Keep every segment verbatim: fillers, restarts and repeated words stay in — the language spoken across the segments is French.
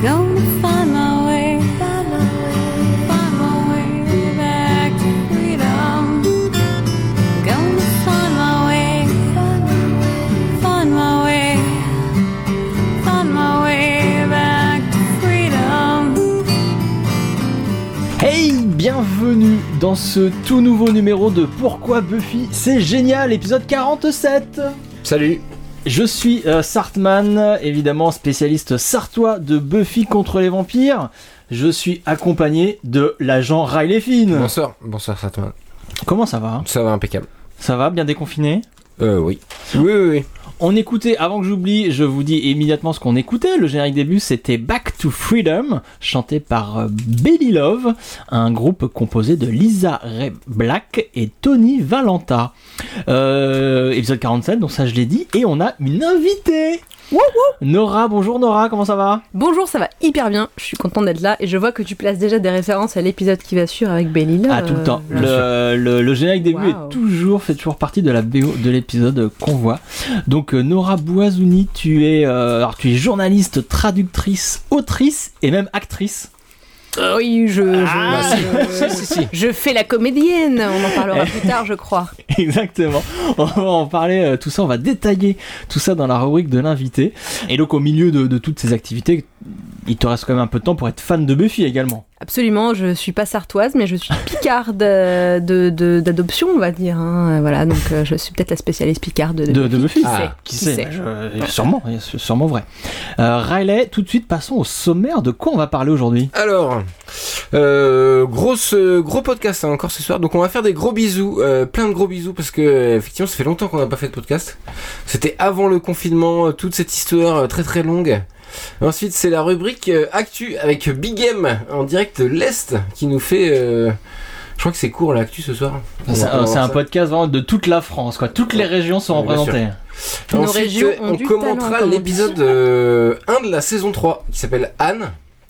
Gonna find my way, find my way, find my way back to freedom. Gonna find my way, find my way, find my way back to freedom. Hey, bienvenue dans ce tout nouveau numéro de Pourquoi Buffy c'est génial, épisode quarante-sept. Salut. Je suis euh, Sartman, évidemment spécialiste sartois de Buffy contre les vampires. Je suis accompagné de l'agent Riley Finn. Bonsoir, bonsoir Sartman. Comment ça va ? Ça va impeccable. Ça va, bien déconfiné ? Euh, oui. Oui, oui, oui. On écoutait, avant que j'oublie, je vous dis immédiatement ce qu'on écoutait. Le générique début, c'était Back to Freedom, chanté par euh, Belly Love, un groupe composé de Lisa Ray Black et Tony Valenta. Euh, épisode quarante-sept, donc ça je l'ai dit, et on a une invitée. Wouhou. Nora, bonjour Nora, comment ça va ? Bonjour, ça va hyper bien, je suis contente d'être là et je vois que tu places déjà des références à l'épisode qui va suivre avec Belly Love. Ah, tout le temps. Euh, Le, le, le générique début Wow. est toujours, fait toujours partie de la B O de l'épisode qu'on voit. Donc euh, Nora Bouazouni, tu es, euh, alors, tu es journaliste, traductrice, autrice et même actrice. Euh, oui, je, je, Ah, je, si, si, si. je fais la comédienne, on en parlera plus tard je crois. Exactement. On va en parler, euh, tout ça, on va détailler tout ça dans la rubrique de l'invité. Et donc au milieu de, de toutes ces activités, il te reste quand même un peu de temps pour être fan de Buffy également. Absolument, je suis pas sartoise mais je suis picarde de, de, d'adoption on va dire. Hein. Voilà, donc euh, je suis peut-être la spécialiste picarde de, De, de Buffy. Qui Ah, sait, qui qui sait, sait. je- Sûrement, c'est sûrement vrai. Euh, Riley, tout de suite, passons au sommaire. De quoi on va parler aujourd'hui ? Alors, euh, grosse, gros podcast hein, encore ce soir. Donc on va faire des gros bisous, euh, plein de gros bisous parce que euh, effectivement ça fait longtemps qu'on n'a pas fait de podcast. C'était avant le confinement, euh, toute cette histoire euh, très très longue. Ensuite c'est la rubrique euh, Actu avec Big M en direct de l'Est qui nous fait... Euh, je crois que c'est court l'actu ce soir. On C'est va- on un, va c'est voir un ça. podcast vraiment de toute la France, quoi. Toutes les régions sont Oui, bien représentées. Nos Ensuite, régions ont on du commentera talent, comme on dit. l'épisode euh, un de la saison trois qui s'appelle Anne.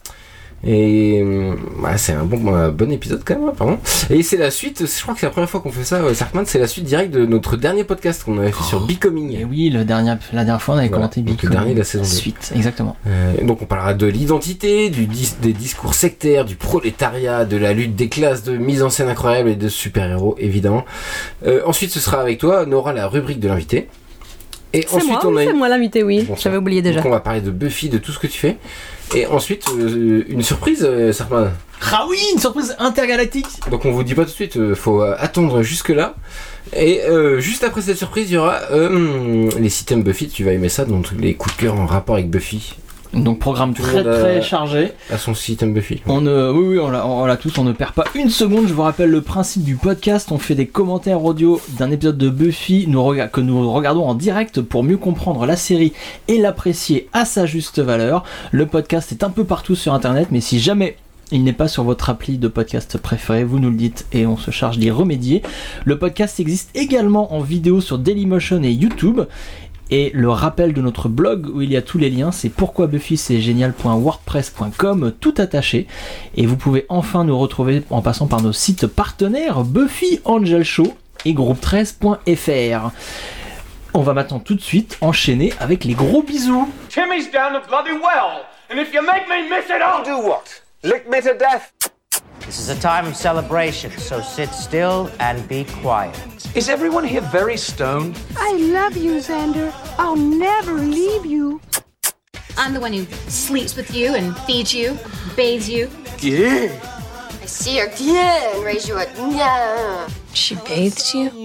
Et euh, bah, c'est un bon, un bon épisode quand même, pardon. Et c'est la suite, je crois que c'est la première fois qu'on fait ça, euh, Sarkman, c'est la suite directe de notre dernier podcast qu'on avait fait sur Becoming. Et oui, le dernier, la dernière fois, on avait Voilà, commenté donc Big le Com. dernier de la saison deux. Suite, exactement. Euh, donc on parlera de l'identité, du dis- des discours sectaires, du prolétariat, de la lutte des classes, de mise en scène incroyable et de super-héros évidemment. Euh, ensuite ce sera avec toi, Nora, la rubrique de l'invité. Et C'est ensuite moi, on oui, a c'est moi l'invité, oui, Bon, j'avais ça. oublié déjà. Donc on va parler de Buffy, de tout ce que tu fais. Et ensuite, euh, une surprise, euh, Sarkman. Ah oui, une surprise intergalactique. Donc on vous dit pas tout de suite, euh, faut euh, attendre jusque là. Et euh, juste après cette surprise, il y aura euh, les systèmes Buffy, tu vas aimer ça, donc les coups de cœur en rapport avec Buffy, Donc programme Tout le très monde a- très chargé. à son système Buffy. On ne, oui oui, on l'a, on l'a tous. On ne perd pas une seconde. Je vous rappelle le principe du podcast. On fait des commentaires audio d'un épisode de Buffy nous rega- que nous regardons en direct pour mieux comprendre la série et l'apprécier à sa juste valeur. Le podcast est un peu partout sur Internet, mais si jamais il n'est pas sur votre appli de podcast préféré, vous nous le dites et on se charge d'y remédier. Le podcast existe également en vidéo sur Dailymotion et YouTube. Et le rappel de notre blog où il y a tous les liens, c'est pourquoi buffy c'est génial point wordpress point com, tout attaché. Et vous pouvez enfin nous retrouver en passant par nos sites partenaires Buffy Angel Show et groupe treize point f r. On va maintenant tout de suite enchaîner avec les gros bisous. Timmy's down the bloody well, and if you make me miss it, I'll do what? Lick me to death? This is a time of celebration, so sit still and be quiet. Is everyone here very stoned? I love you, Xander. I'll never leave you. I'm the one who sleeps with you and feeds you, bathes you. Yeah. I see her yeah, and raise you a yeah. She bathes you?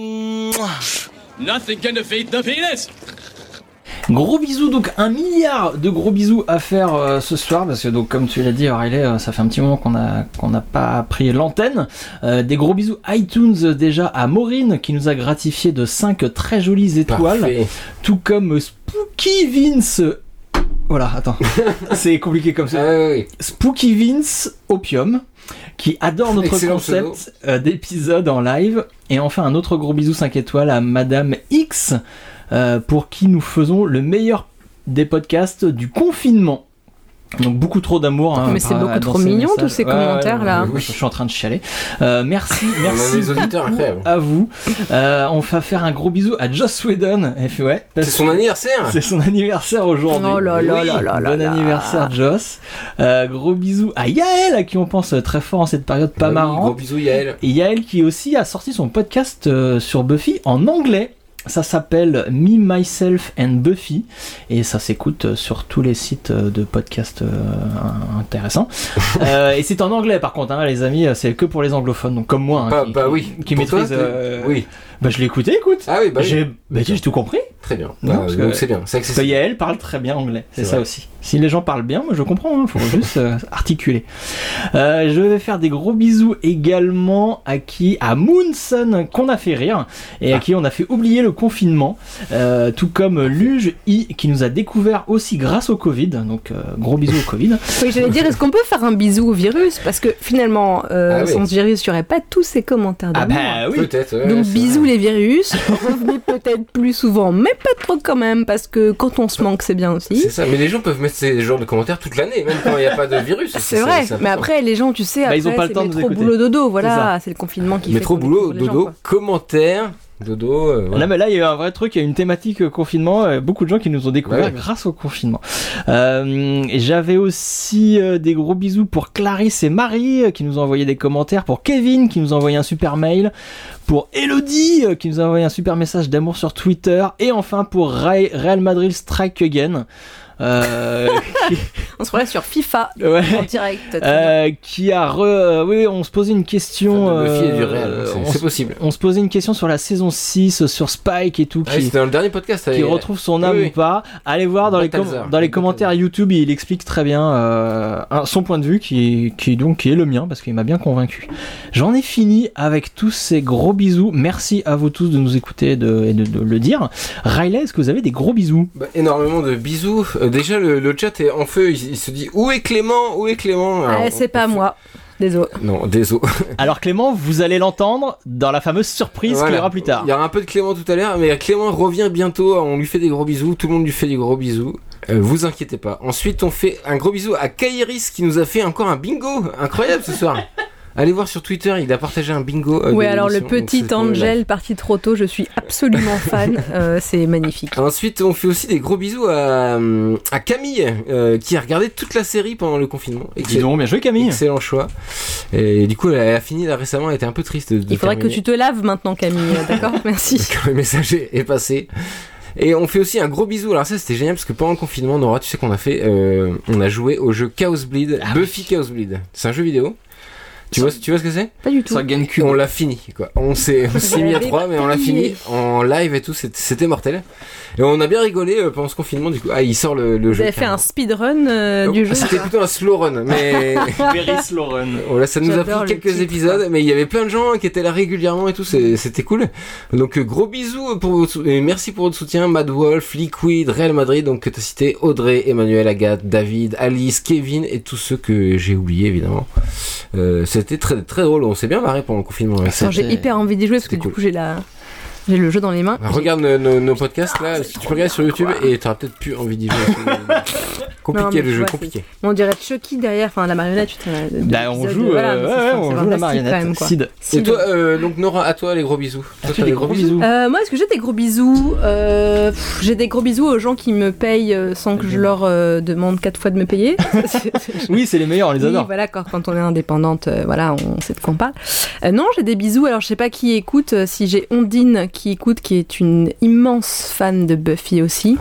Nothing can defeat the penis. Gros bisous, donc un milliard de gros bisous à faire euh, ce soir, parce que donc comme tu l'as dit Riley, euh, ça fait un petit moment qu'on a qu'on n'a pas pris l'antenne. Euh, des gros bisous iTunes euh, déjà à Maureen qui nous a gratifié de cinq très jolies étoiles, Parfait. tout comme Spooky Vince. Voilà, attends, c'est compliqué comme ça. Ah oui, oui. Spooky Vince Opium qui adore notre Excellent concept euh, d'épisode en live. Et enfin un autre gros bisou cinq étoiles à Madame X, euh, pour qui nous faisons le meilleur des podcasts du confinement. Donc beaucoup trop d'amour. Hein, mais c'est par, beaucoup dans trop ces mignon messages. tous ces Ouais, commentaires ouais, là. ouais, je suis en train de chialer. Euh, merci, merci des auditeurs beaucoup incroyables. à vous. Euh, on va faire un gros bisou à Joss Whedon. Elle fait, ouais, C'est son anniversaire. c'est son anniversaire aujourd'hui. Oh là là Oui, là là là bon là. anniversaire Joss. Euh, gros bisou à Yael à qui on pense très fort en cette période pas Bah oui, marrante. Gros bisous Yael. Et Yael qui aussi a sorti son podcast euh, sur Buffy en anglais. Ça s'appelle Me, Myself and Buffy et ça s'écoute sur tous les sites de podcasts euh, intéressants. euh, et c'est en anglais par contre, hein, les amis, c'est que pour les anglophones, donc comme moi, hein, Bah, qui, bah qui- oui. qui Pour maîtrise. toi, euh, oui. Bah je l'ai écouté, écoute. Ah oui, bah oui. J'ai, bah j'ai tout compris. Très bien. Non, Bah, parce donc que- c'est bien. C'est Parce que accessible. Yael parle très bien anglais, c'est, C'est ça vrai. aussi. Si les gens parlent bien, moi je comprends, il faut juste euh, articuler. Euh, je vais faire des gros bisous également à qui À Moonson, qu'on a fait rire et à Ah. qui on a fait oublier le confinement, euh, tout comme Luge I qui nous a découvert aussi grâce au Covid, donc euh, gros bisous au Covid. Oui, j'allais dire, est-ce qu'on peut faire un bisou au virus? Parce que finalement, euh, Ah oui. sans ce virus, il n'y aurait pas tous ces commentaires Ah d'amour. bah oui. Peut-être. ouais, Donc c'est bisous vrai. les virus, revenez peut-être plus souvent, mais pas trop quand même, parce que quand on se manque, c'est bien aussi. C'est ça. Mais les gens peuvent mettre ces genres de commentaires toute l'année, même quand il n'y a pas de virus. C'est vrai, c'est mais important. après les gens, tu sais, Bah, après ils ont pas le c'est temps de métro, nous écouter. boulot, dodo, C'est voilà, c'est le confinement qui Métro, fait qu'on boulot, découvre les gens, dodo, quoi. commentaires, dodo. euh, voilà. Là, mais là, il y a eu un vrai truc, il y a une thématique euh, confinement, euh, beaucoup de gens qui nous ont découvert Ouais. grâce au confinement. Euh, et j'avais aussi euh, des gros bisous pour Clarisse et Marie euh, qui nous ont envoyé des commentaires, pour Kevin qui nous a envoyé un super mail, pour Elodie euh, qui nous a envoyé un super message d'amour sur Twitter, et enfin pour Ray- Real Madrid Strike Again. Euh, qui, On se relève sur FIFA ouais, en direct. euh, qui a re, euh, oui, on se posait une question. Fan de Buffy et du euh, Real, c'est- on c'est se- possible. On se posait une question sur la saison six, sur Spike et tout. Ah oui, qui, c'était dans le dernier podcast. qui avec- retrouve son âme Oui, oui. ou pas. Allez voir dans les, com- Balthazar. dans les commentaires YouTube, il explique très bien euh, un- son point de vue qui est, qui, est donc, qui est le mien parce qu'il m'a bien convaincu. J'en ai fini avec tous ces gros bisous. Merci à vous tous de nous écouter et de, et de, de le dire. Riley, est-ce que vous avez des gros bisous? Bah, énormément de bisous. Euh, déjà, le, le chat est en feu. Il, il se dit où est Clément? Où est Clément? Alors, Ah, c'est pas moi, désolé. Non, désolé. Alors Clément, vous allez l'entendre dans la fameuse surprise Voilà. qu'il y aura plus tard. Il y aura un peu de Clément tout à l'heure, mais Clément revient bientôt. On lui fait des gros bisous. Tout le monde lui fait des gros bisous. Euh, vous inquiétez pas. Ensuite, on fait un gros bisou à Kairis qui nous a fait encore un bingo incroyable ce soir. Allez voir sur Twitter, il a partagé un bingo. euh, Oui, de alors le l'émission, donc petit c'est pour le Angel live. parti trop tôt, je suis absolument fan. Euh, c'est magnifique. Ensuite, on fait aussi des gros bisous à, à Camille, euh, qui a regardé toute la série pendant le confinement. Dis donc, bien joué Camille. Excellent choix. Et du coup, elle a fini là récemment, elle était un peu triste de, de Il faudrait que terminer. tu te laves maintenant, Camille. D'accord, merci. Donc, le message est est passé. Et on fait aussi un gros bisou. Alors ça, c'était génial parce que pendant le confinement, Nora, tu sais qu'on a fait, euh, on a joué au jeu Chaos Bleed, Ah Buffy Chaos Bleed. C'est un jeu vidéo. Tu vois, tu vois ce que c'est? Pas du tout. Sur GameCube. On l'a fini, quoi. On s'est, on s'est mis à trois, mais on l'a fini en live et tout. C'était, c'était mortel. Et on a bien rigolé euh, pendant ce confinement. Du coup, ah, il sort le, le Vous jeu. avez fait carrément. un speedrun euh, Oh, du jeu. C'était plutôt un slow run, mais Very slow run. voilà, ça nous a J'adore pris le quelques titre, épisodes, mais il y avait plein de gens qui étaient là régulièrement et tout, c'est- c'était cool. Donc euh, gros bisous pour votre sou- et merci pour votre soutien, Mad Wolf, Liquid, Real Madrid, donc que t'as cité Audrey, Emmanuel, Agathe, David, Alice, Kevin et tous ceux que j'ai oubliés évidemment. Euh, c'était très très drôle, on s'est bien marré pendant le confinement. avec ça. Alors, j'ai hyper envie d'y jouer parce que c'était du cool. coup j'ai la j'ai le jeu dans les mains. Bah, regarde nos, nos- nos podcasts là, tu peux regarder sur YouTube et t'auras peut-être plus envie d'y jouer. compliqué Non, mais le tu jeu, vois, compliqué. On dirait Chucky derrière, enfin la marionnette. Putain, de- de Bah, on l'épisode, joue, voilà, euh, mais ouais, c'est- ouais, c'est on joue la fantastique marionnette. quand même, quoi. Sid. Et Sid. toi, euh, donc Nora, à toi les gros bisous. Toi, fait t'as des gros bisous. Euh, moi, est-ce que j'ai des gros bisous euh, pff, J'ai des gros bisous aux gens qui me payent euh, sans que je leur euh, demande quatre fois de me payer. Oui, c'est les meilleurs, on les Oui, adore. voilà, quand, quand on est indépendante, euh, voilà, on sait de quoi on parle. Euh, non, j'ai des bisous. Alors, je sais pas qui écoute. euh, si j'ai Ondine qui écoute, qui est une immense fan de Buffy aussi.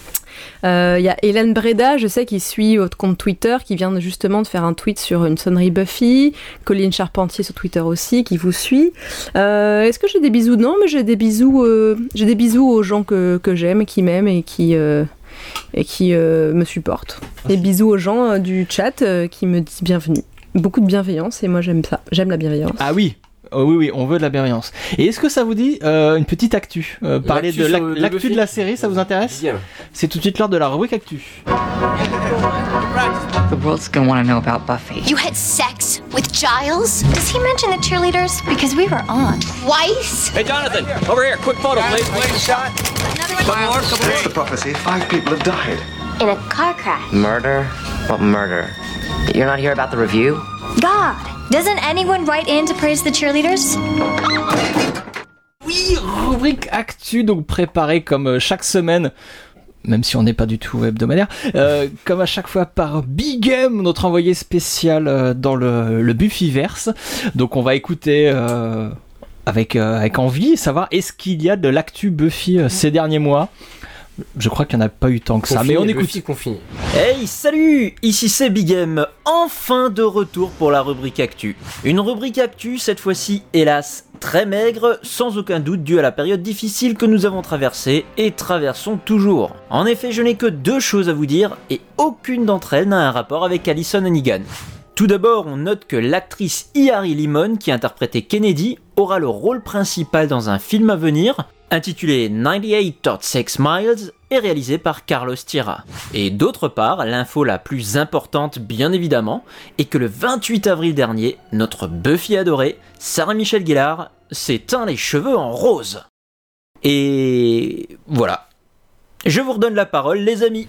Il euh, y a Hélène Breda, je sais, qui suit votre compte Twitter, qui vient de, justement de faire un tweet sur une sonnerie Buffy. Colline Charpentier sur Twitter aussi, qui vous suit. Euh, est-ce que j'ai des bisous? Non, mais j'ai des bisous. Euh, j'ai des bisous aux gens que, que j'aime, qui m'aiment et qui euh, et qui euh, me supportent. Et bisous aux gens euh, du chat euh, qui me disent bienvenue. Beaucoup de bienveillance et moi j'aime ça. J'aime la bienveillance. Ah oui. Oh oui, oui, on veut de la bienveillance. Et est-ce que ça vous dit euh, une petite actu euh, Parler L'actu de sur l'ac- le- de l'actu Buffy de la série, ça vous intéresse? Bien. C'est tout de suite l'heure de la rubrique actu. The world's gonna want to know about Buffy. You had sex with Giles? Does he mention the cheerleaders? Because we were on. Twice? Hey, Jonathan, over here. Quick photo, please. shot. Another one? What's the prophecy? Five people have died. In a car crash. Murder? What murder? You're not here about the review? God, doesn't anyone write in to praise the cheerleaders? Oui, rubrique actu, donc préparée comme chaque semaine, même si on n'est pas du tout hebdomadaire, euh, comme à chaque fois par Big M, notre envoyé spécial euh, dans le, le Buffyverse. Donc on va écouter euh, avec, euh, avec envie, savoir est-ce qu'il y a de l'actu Buffy euh, ces derniers mois. Je crois qu'il n'y en a pas eu tant que ça, mais on écoute. Confine. Hey, salut! Ici c'est Big M, enfin de retour pour la rubrique Actu. Une rubrique Actu, cette fois-ci, hélas, très maigre, sans aucun doute due à la période difficile que nous avons traversée et traversons toujours. En effet, je n'ai que deux choses à vous dire, et aucune d'entre elles n'a un rapport avec Allison Hannigan. Tout d'abord, on note que l'actrice Iari Limon, qui interprétait Kennedy, aura le rôle principal dans un film à venir, intitulé ninety-eight point six miles et réalisé par Carlos Tira. Et d'autre part, l'info la plus importante bien évidemment, est que le vingt-huit avril dernier, notre Buffy adorée, Sarah Michelle Gellar, s'est teint les cheveux en rose. Et voilà. Je vous redonne la parole les amis.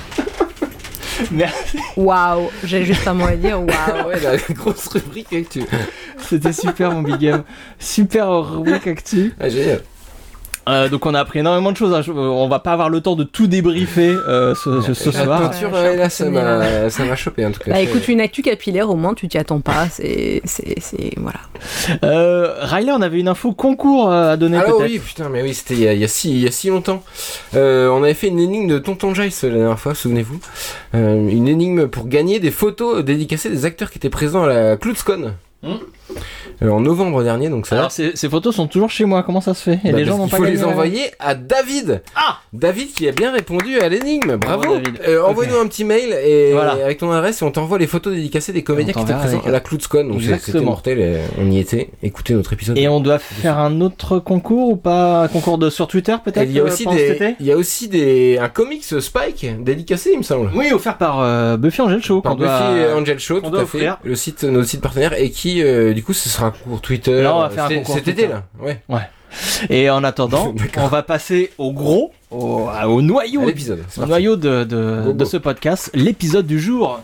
Merci. Waouh, j'ai juste un mot à dire, waouh. Ouais, la grosse rubrique actu. C'était super mon Big M. Super rubrique actu. Ah, génial. Euh, donc on a appris énormément de choses, hein. On va pas avoir le temps de tout débriefer euh, ce, ce, ce la soir. La peinture, ouais, là, ça m'a, ça m'a chopé en tout cas. Bah écoute, une actu capillaire, au moins tu t'y attends pas, c'est, c'est, c'est voilà. Euh, Riley, on avait une info concours à donner ah peut-être. oui, putain, mais oui, c'était il y a, il y a, si, il y a si longtemps. Euh, on avait fait une énigme de Tonton Giles la dernière fois, souvenez-vous. Euh, une énigme pour gagner des photos dédicacées des acteurs qui étaient présents à la CloudsCon. Mmh. Euh, en novembre dernier, donc ça. Alors ces, ces photos sont toujours chez moi. Comment ça se fait? Et bah, les gens n'ont il pas faut gagné les envoyer à David. Ah, David qui a bien répondu à l'énigme. Bravo. Bravo David. Euh, Okay. Envoie-nous un petit mail et voilà. avec ton adresse et on t'envoie les photos dédicacées des comédiens qui étaient présents avec... à la CloudsCon. Donc Exactement. c'était mortel. Et on y était. Écoutez notre épisode. Et on doit faire un autre concours ou pas? Un concours de sur Twitter peut-être? Il y a aussi euh, des, il y a aussi des un comics Spike dédicacé, il me semble. Oui, offert par euh, Buffy Angel Show. Par qu'on Buffy doit... Angel Show, qu'on tout à doit fait. offrir. Le site, notre site partenaire et qui, euh, du coup, ce sera un concours Twitter. Là, on va faire un cet, concours cet été là. Ouais. Ouais. Et en attendant, on va passer au gros, au, au noyau, à l'épisode, au noyau de, de, go, go. de ce podcast, l'épisode du jour.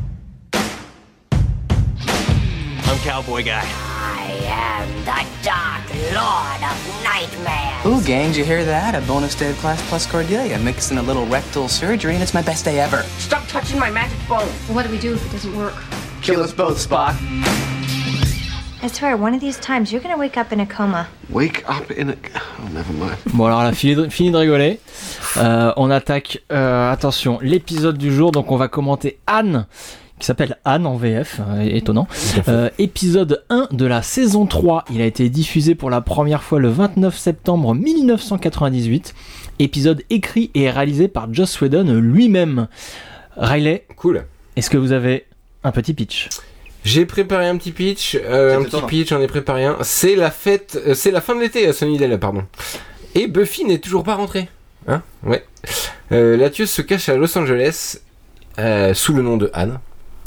I'm Cowboy Guy. I am the Dark Lord of Nightmare. Ooh, gang, did you hear that? A bonus day of Class Plus Cordelia, mixing a little rectal surgery, and it's my best day ever. Stop touching my magic bone. What do we do if it doesn't work? Kill us both, Spock. I swear, one of these times you're gonna wake up in a coma. Wake up in a... Oh, never mind. Bon alors là, fini de, fini de rigoler. Euh, on attaque, euh, attention, l'épisode du jour. Donc on va commenter Anne, qui s'appelle Anne en V F, euh, étonnant. Euh, épisode un de la saison trois. Il a été diffusé pour la première fois le vingt-neuf septembre mille neuf cent quatre-vingt-dix-huit. Épisode écrit et réalisé par Joss Whedon lui-même. Riley, cool. Est-ce que vous avez un petit pitch? J'ai préparé un petit pitch, euh, un petit étonnant. pitch, j'en ai préparé un. C'est la fête, euh, c'est la fin de l'été à Sunnydale, pardon. Et Buffy n'est toujours pas rentrée. Hein? Ouais. Euh, la tueuse se cache à Los Angeles euh, sous le nom de Anne.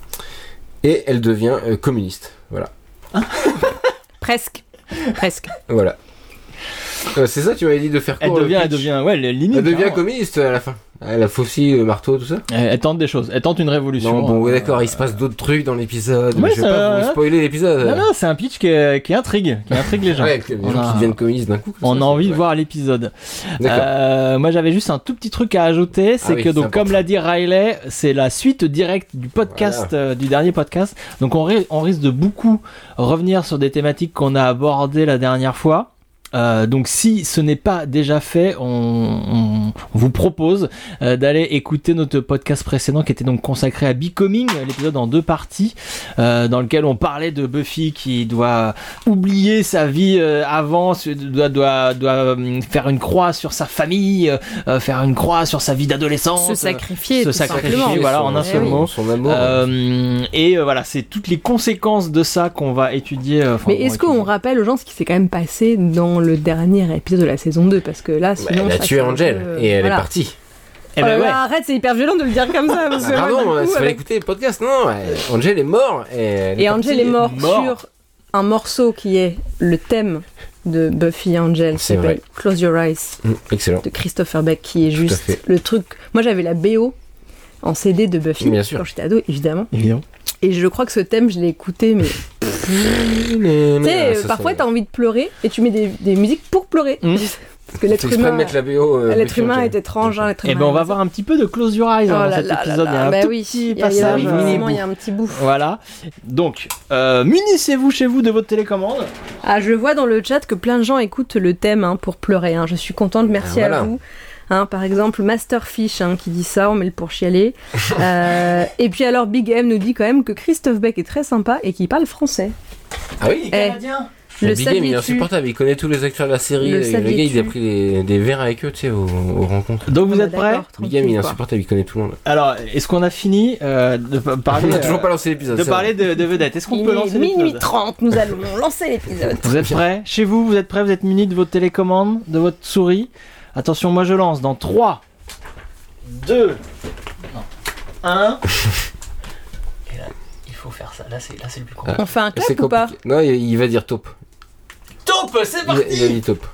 Et elle devient euh, communiste. Voilà. Hein Presque. Presque. Voilà. Euh, c'est ça, tu m'avais dit de faire Elle court, devient, le elle pitch. devient, ouais, limite. Elle devient carrément. communiste à la fin. Elle a faucille, le marteau, tout ça. Elle, elle tente des choses. Elle tente une révolution. Non, bon, ouais, Euh, d'accord, il se passe d'autres trucs dans l'épisode. Ouais, mais je vais ça- pas vous spoiler l'épisode. Non, non, c'est un pitch qui, est- qui intrigue, qui intrigue les gens. Ouais, les On gens a- qui deviennent communistes d'un coup. On ça, a envie c'est- de voir l'épisode. D'accord. Euh, moi, j'avais juste un tout petit truc à ajouter, c'est Ah oui, que c'est donc, important. comme l'a dit Riley, c'est la suite directe du podcast, Voilà. euh, du dernier podcast. Donc, on, ri- on risque de beaucoup revenir sur des thématiques qu'on a abordées la dernière fois. Euh, donc si ce n'est pas déjà fait, on, on vous propose euh, d'aller écouter notre podcast précédent qui était donc consacré à Becoming, l'épisode en deux parties, euh, dans lequel on parlait de Buffy qui doit oublier sa vie euh, avant, se- doit, doit, doit euh, faire une croix sur sa famille, euh, faire une croix sur sa vie d'adolescente, Se sacrifier, se tout sacrifier, simplement. voilà, son- en un son- seul mot. Son amour. Euh, et euh, voilà, c'est toutes les conséquences de ça qu'on va étudier. euh, enfin, Mais on va est-ce qu'on étudier. rappelle aux gens ce qui s'est quand même passé dans le dernier épisode de la saison deux? Parce que là, Bah, sinon. elle a ça, tué c'est un Angel peu- et elle voilà. est partie. Eh Oh ben là ouais. là, arrête, c'est hyper violent de le dire comme ça. Parce que Ah, moi, pardon, du il coup, fallait avec- écouter le podcast. Non, elle- Angel est mort. Et, elle est Et Angel partie. est mort, mort. sur un morceau qui est le thème de Buffy Angel, qui C'est s'appelle vrai. Close Your Eyes, Mm, excellent. de Christopher Beck, qui est Tout à juste fait. le truc. Moi, j'avais la B O en C D de Buffy Bien sûr. quand j'étais ado, évidemment. Évidemment. Et je crois que ce thème, je l'ai écouté, mais. Tu sais, Ah, ça, parfois ça- t'as envie de pleurer et tu mets des, des musiques pour pleurer. Mmh. Parce que l'être C'est exprès de humain, mettre la B O. euh, l'être Buffy, humain ok. est étrange. Hein, l'être Et humain ben on est va bizarre. voir un petit peu de Close Your Eyes Oh hein, dans là cet là épisode. là Il y a un bah tout oui, petit il y a- il y a- passage. forcément, euh, il y a un petit bout. Voilà. Donc, euh, munissez-vous chez vous de votre télécommande. Ah, je vois dans le chat que plein de gens écoutent le thème hein, pour pleurer. Hein. Je suis contente, merci Ah, voilà. à vous. Hein, par exemple, Masterfish hein, qui dit ça, on met le pour chialer. euh, et puis alors, Big M nous dit quand même que Christophe Beck est très sympa et qu'il parle français. Ah oui. Eh, le Big Game, il est saviez-tu insupportable, il connaît tous les acteurs de la série. Le Le, gars, il saviez-tu a pris des, des verres avec eux, tu sais, aux, aux rencontres. Donc vous Ah, êtes bah, prêts? d'accord, Big Game, il est tranquille, quoi. insupportable, il connaît tout le monde. Alors, est-ce qu'on a fini euh, de pa- parler On n'a euh, toujours pas lancé l'épisode. de c'est parler de, de vedettes? Est-ce qu'on Il peut est lancer minuit l'épisode? trente, nous allons lancer l'épisode. Vous êtes prêts? Chez vous, vous êtes prêts? Vous êtes munis de votre télécommande, de votre souris? Attention, moi je lance dans trois, deux, un. Et là, il faut faire ça. Là, c'est, là, c'est le plus con. On fait un C'est clap ou pas? compliqué. Non, il, il va dire taupe. Taupe, c'est Il, a- parti! il a dit taupe.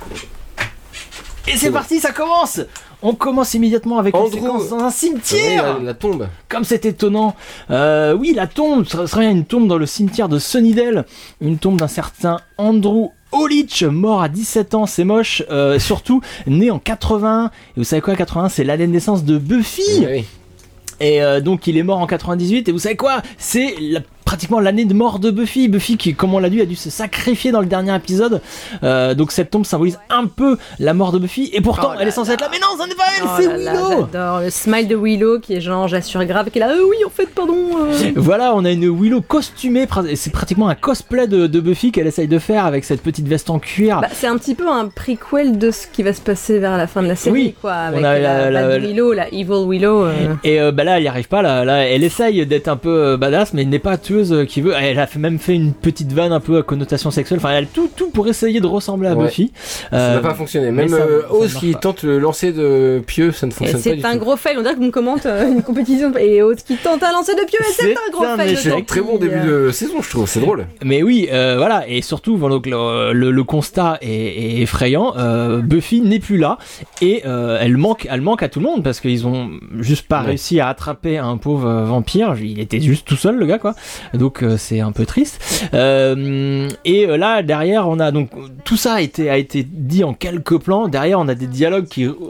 Et c'est parti, ça commence! On commence immédiatement avec une Andrew. séquence dans un Oui, cimetière! la, la tombe. Comme c'est étonnant. Euh, oui, la tombe, ce serait bien une tombe dans le cimetière de Sunnydale. Une tombe d'un certain Andrew Olich, mort à dix-sept ans, c'est moche. Euh, surtout, né en quatre-vingt-un. Et vous savez quoi, quatre-vingt-un, c'est l'année de naissance de Buffy. Oui. Et euh, donc il est mort en quatre-vingt-dix-huit. Et vous savez quoi, c'est la- pratiquement l'année de mort de Buffy. Buffy qui, comme on l'a dit, a dû se sacrifier dans le dernier épisode. Euh, donc cette tombe symbolise un peu la mort de Buffy. Et pourtant, Oh là elle est censée là. être là. Mais non, ça n'est pas elle, Oh c'est là là, Willow. J'adore le smile de Willow qui est genre j'assure grave qui est là. Euh, oui, en fait, pardon. euh. Voilà, on a une Willow costumée, pra- et c'est pratiquement un cosplay de, de Buffy qu'elle essaye de faire avec cette petite veste en cuir. Bah, c'est un petit peu un prequel de ce qui va se passer vers la fin de la série, Oui, quoi. on Avec a la, la- la- Bad Willow, la Evil Willow. euh. Et euh, bah là, elle y arrive pas. Là, là, elle essaye d'être un peu euh, badass, mais elle n'est pas tueuse euh, qui veut. Elle a fait, même fait une petite vanne un peu à connotation sexuelle. Enfin, elle a tout, tout pour essayer de ressembler à Ouais. Buffy. Ça Euh, n'a pas fonctionné. mais Même ça- euh, ça Oz marche qui pas. tente le lancer de pieux, ça ne Et fonctionne pas c'est du un tout. gros fail, on dirait qu'on commente euh, une compétition et Aude qui tente un lancer de pieux et c'est C'est un gros un fail. échec. C'est tant un très pis, bon début euh. de saison, je trouve. C'est drôle. Mais oui, euh, voilà, et surtout, voilà, donc, le, le- le constat est, est effrayant. Euh, Buffy n'est plus là et euh, elle manque, elle manque à tout le monde parce qu'ils ont juste pas Ouais. réussi à attraper un pauvre euh, vampire. Il était juste tout seul, le gars, quoi. Donc euh, c'est un peu triste. Euh, et euh, là, derrière, on a donc tout ça a été a été dit en quelques plans. Derrière, on a des dialogues qui euh,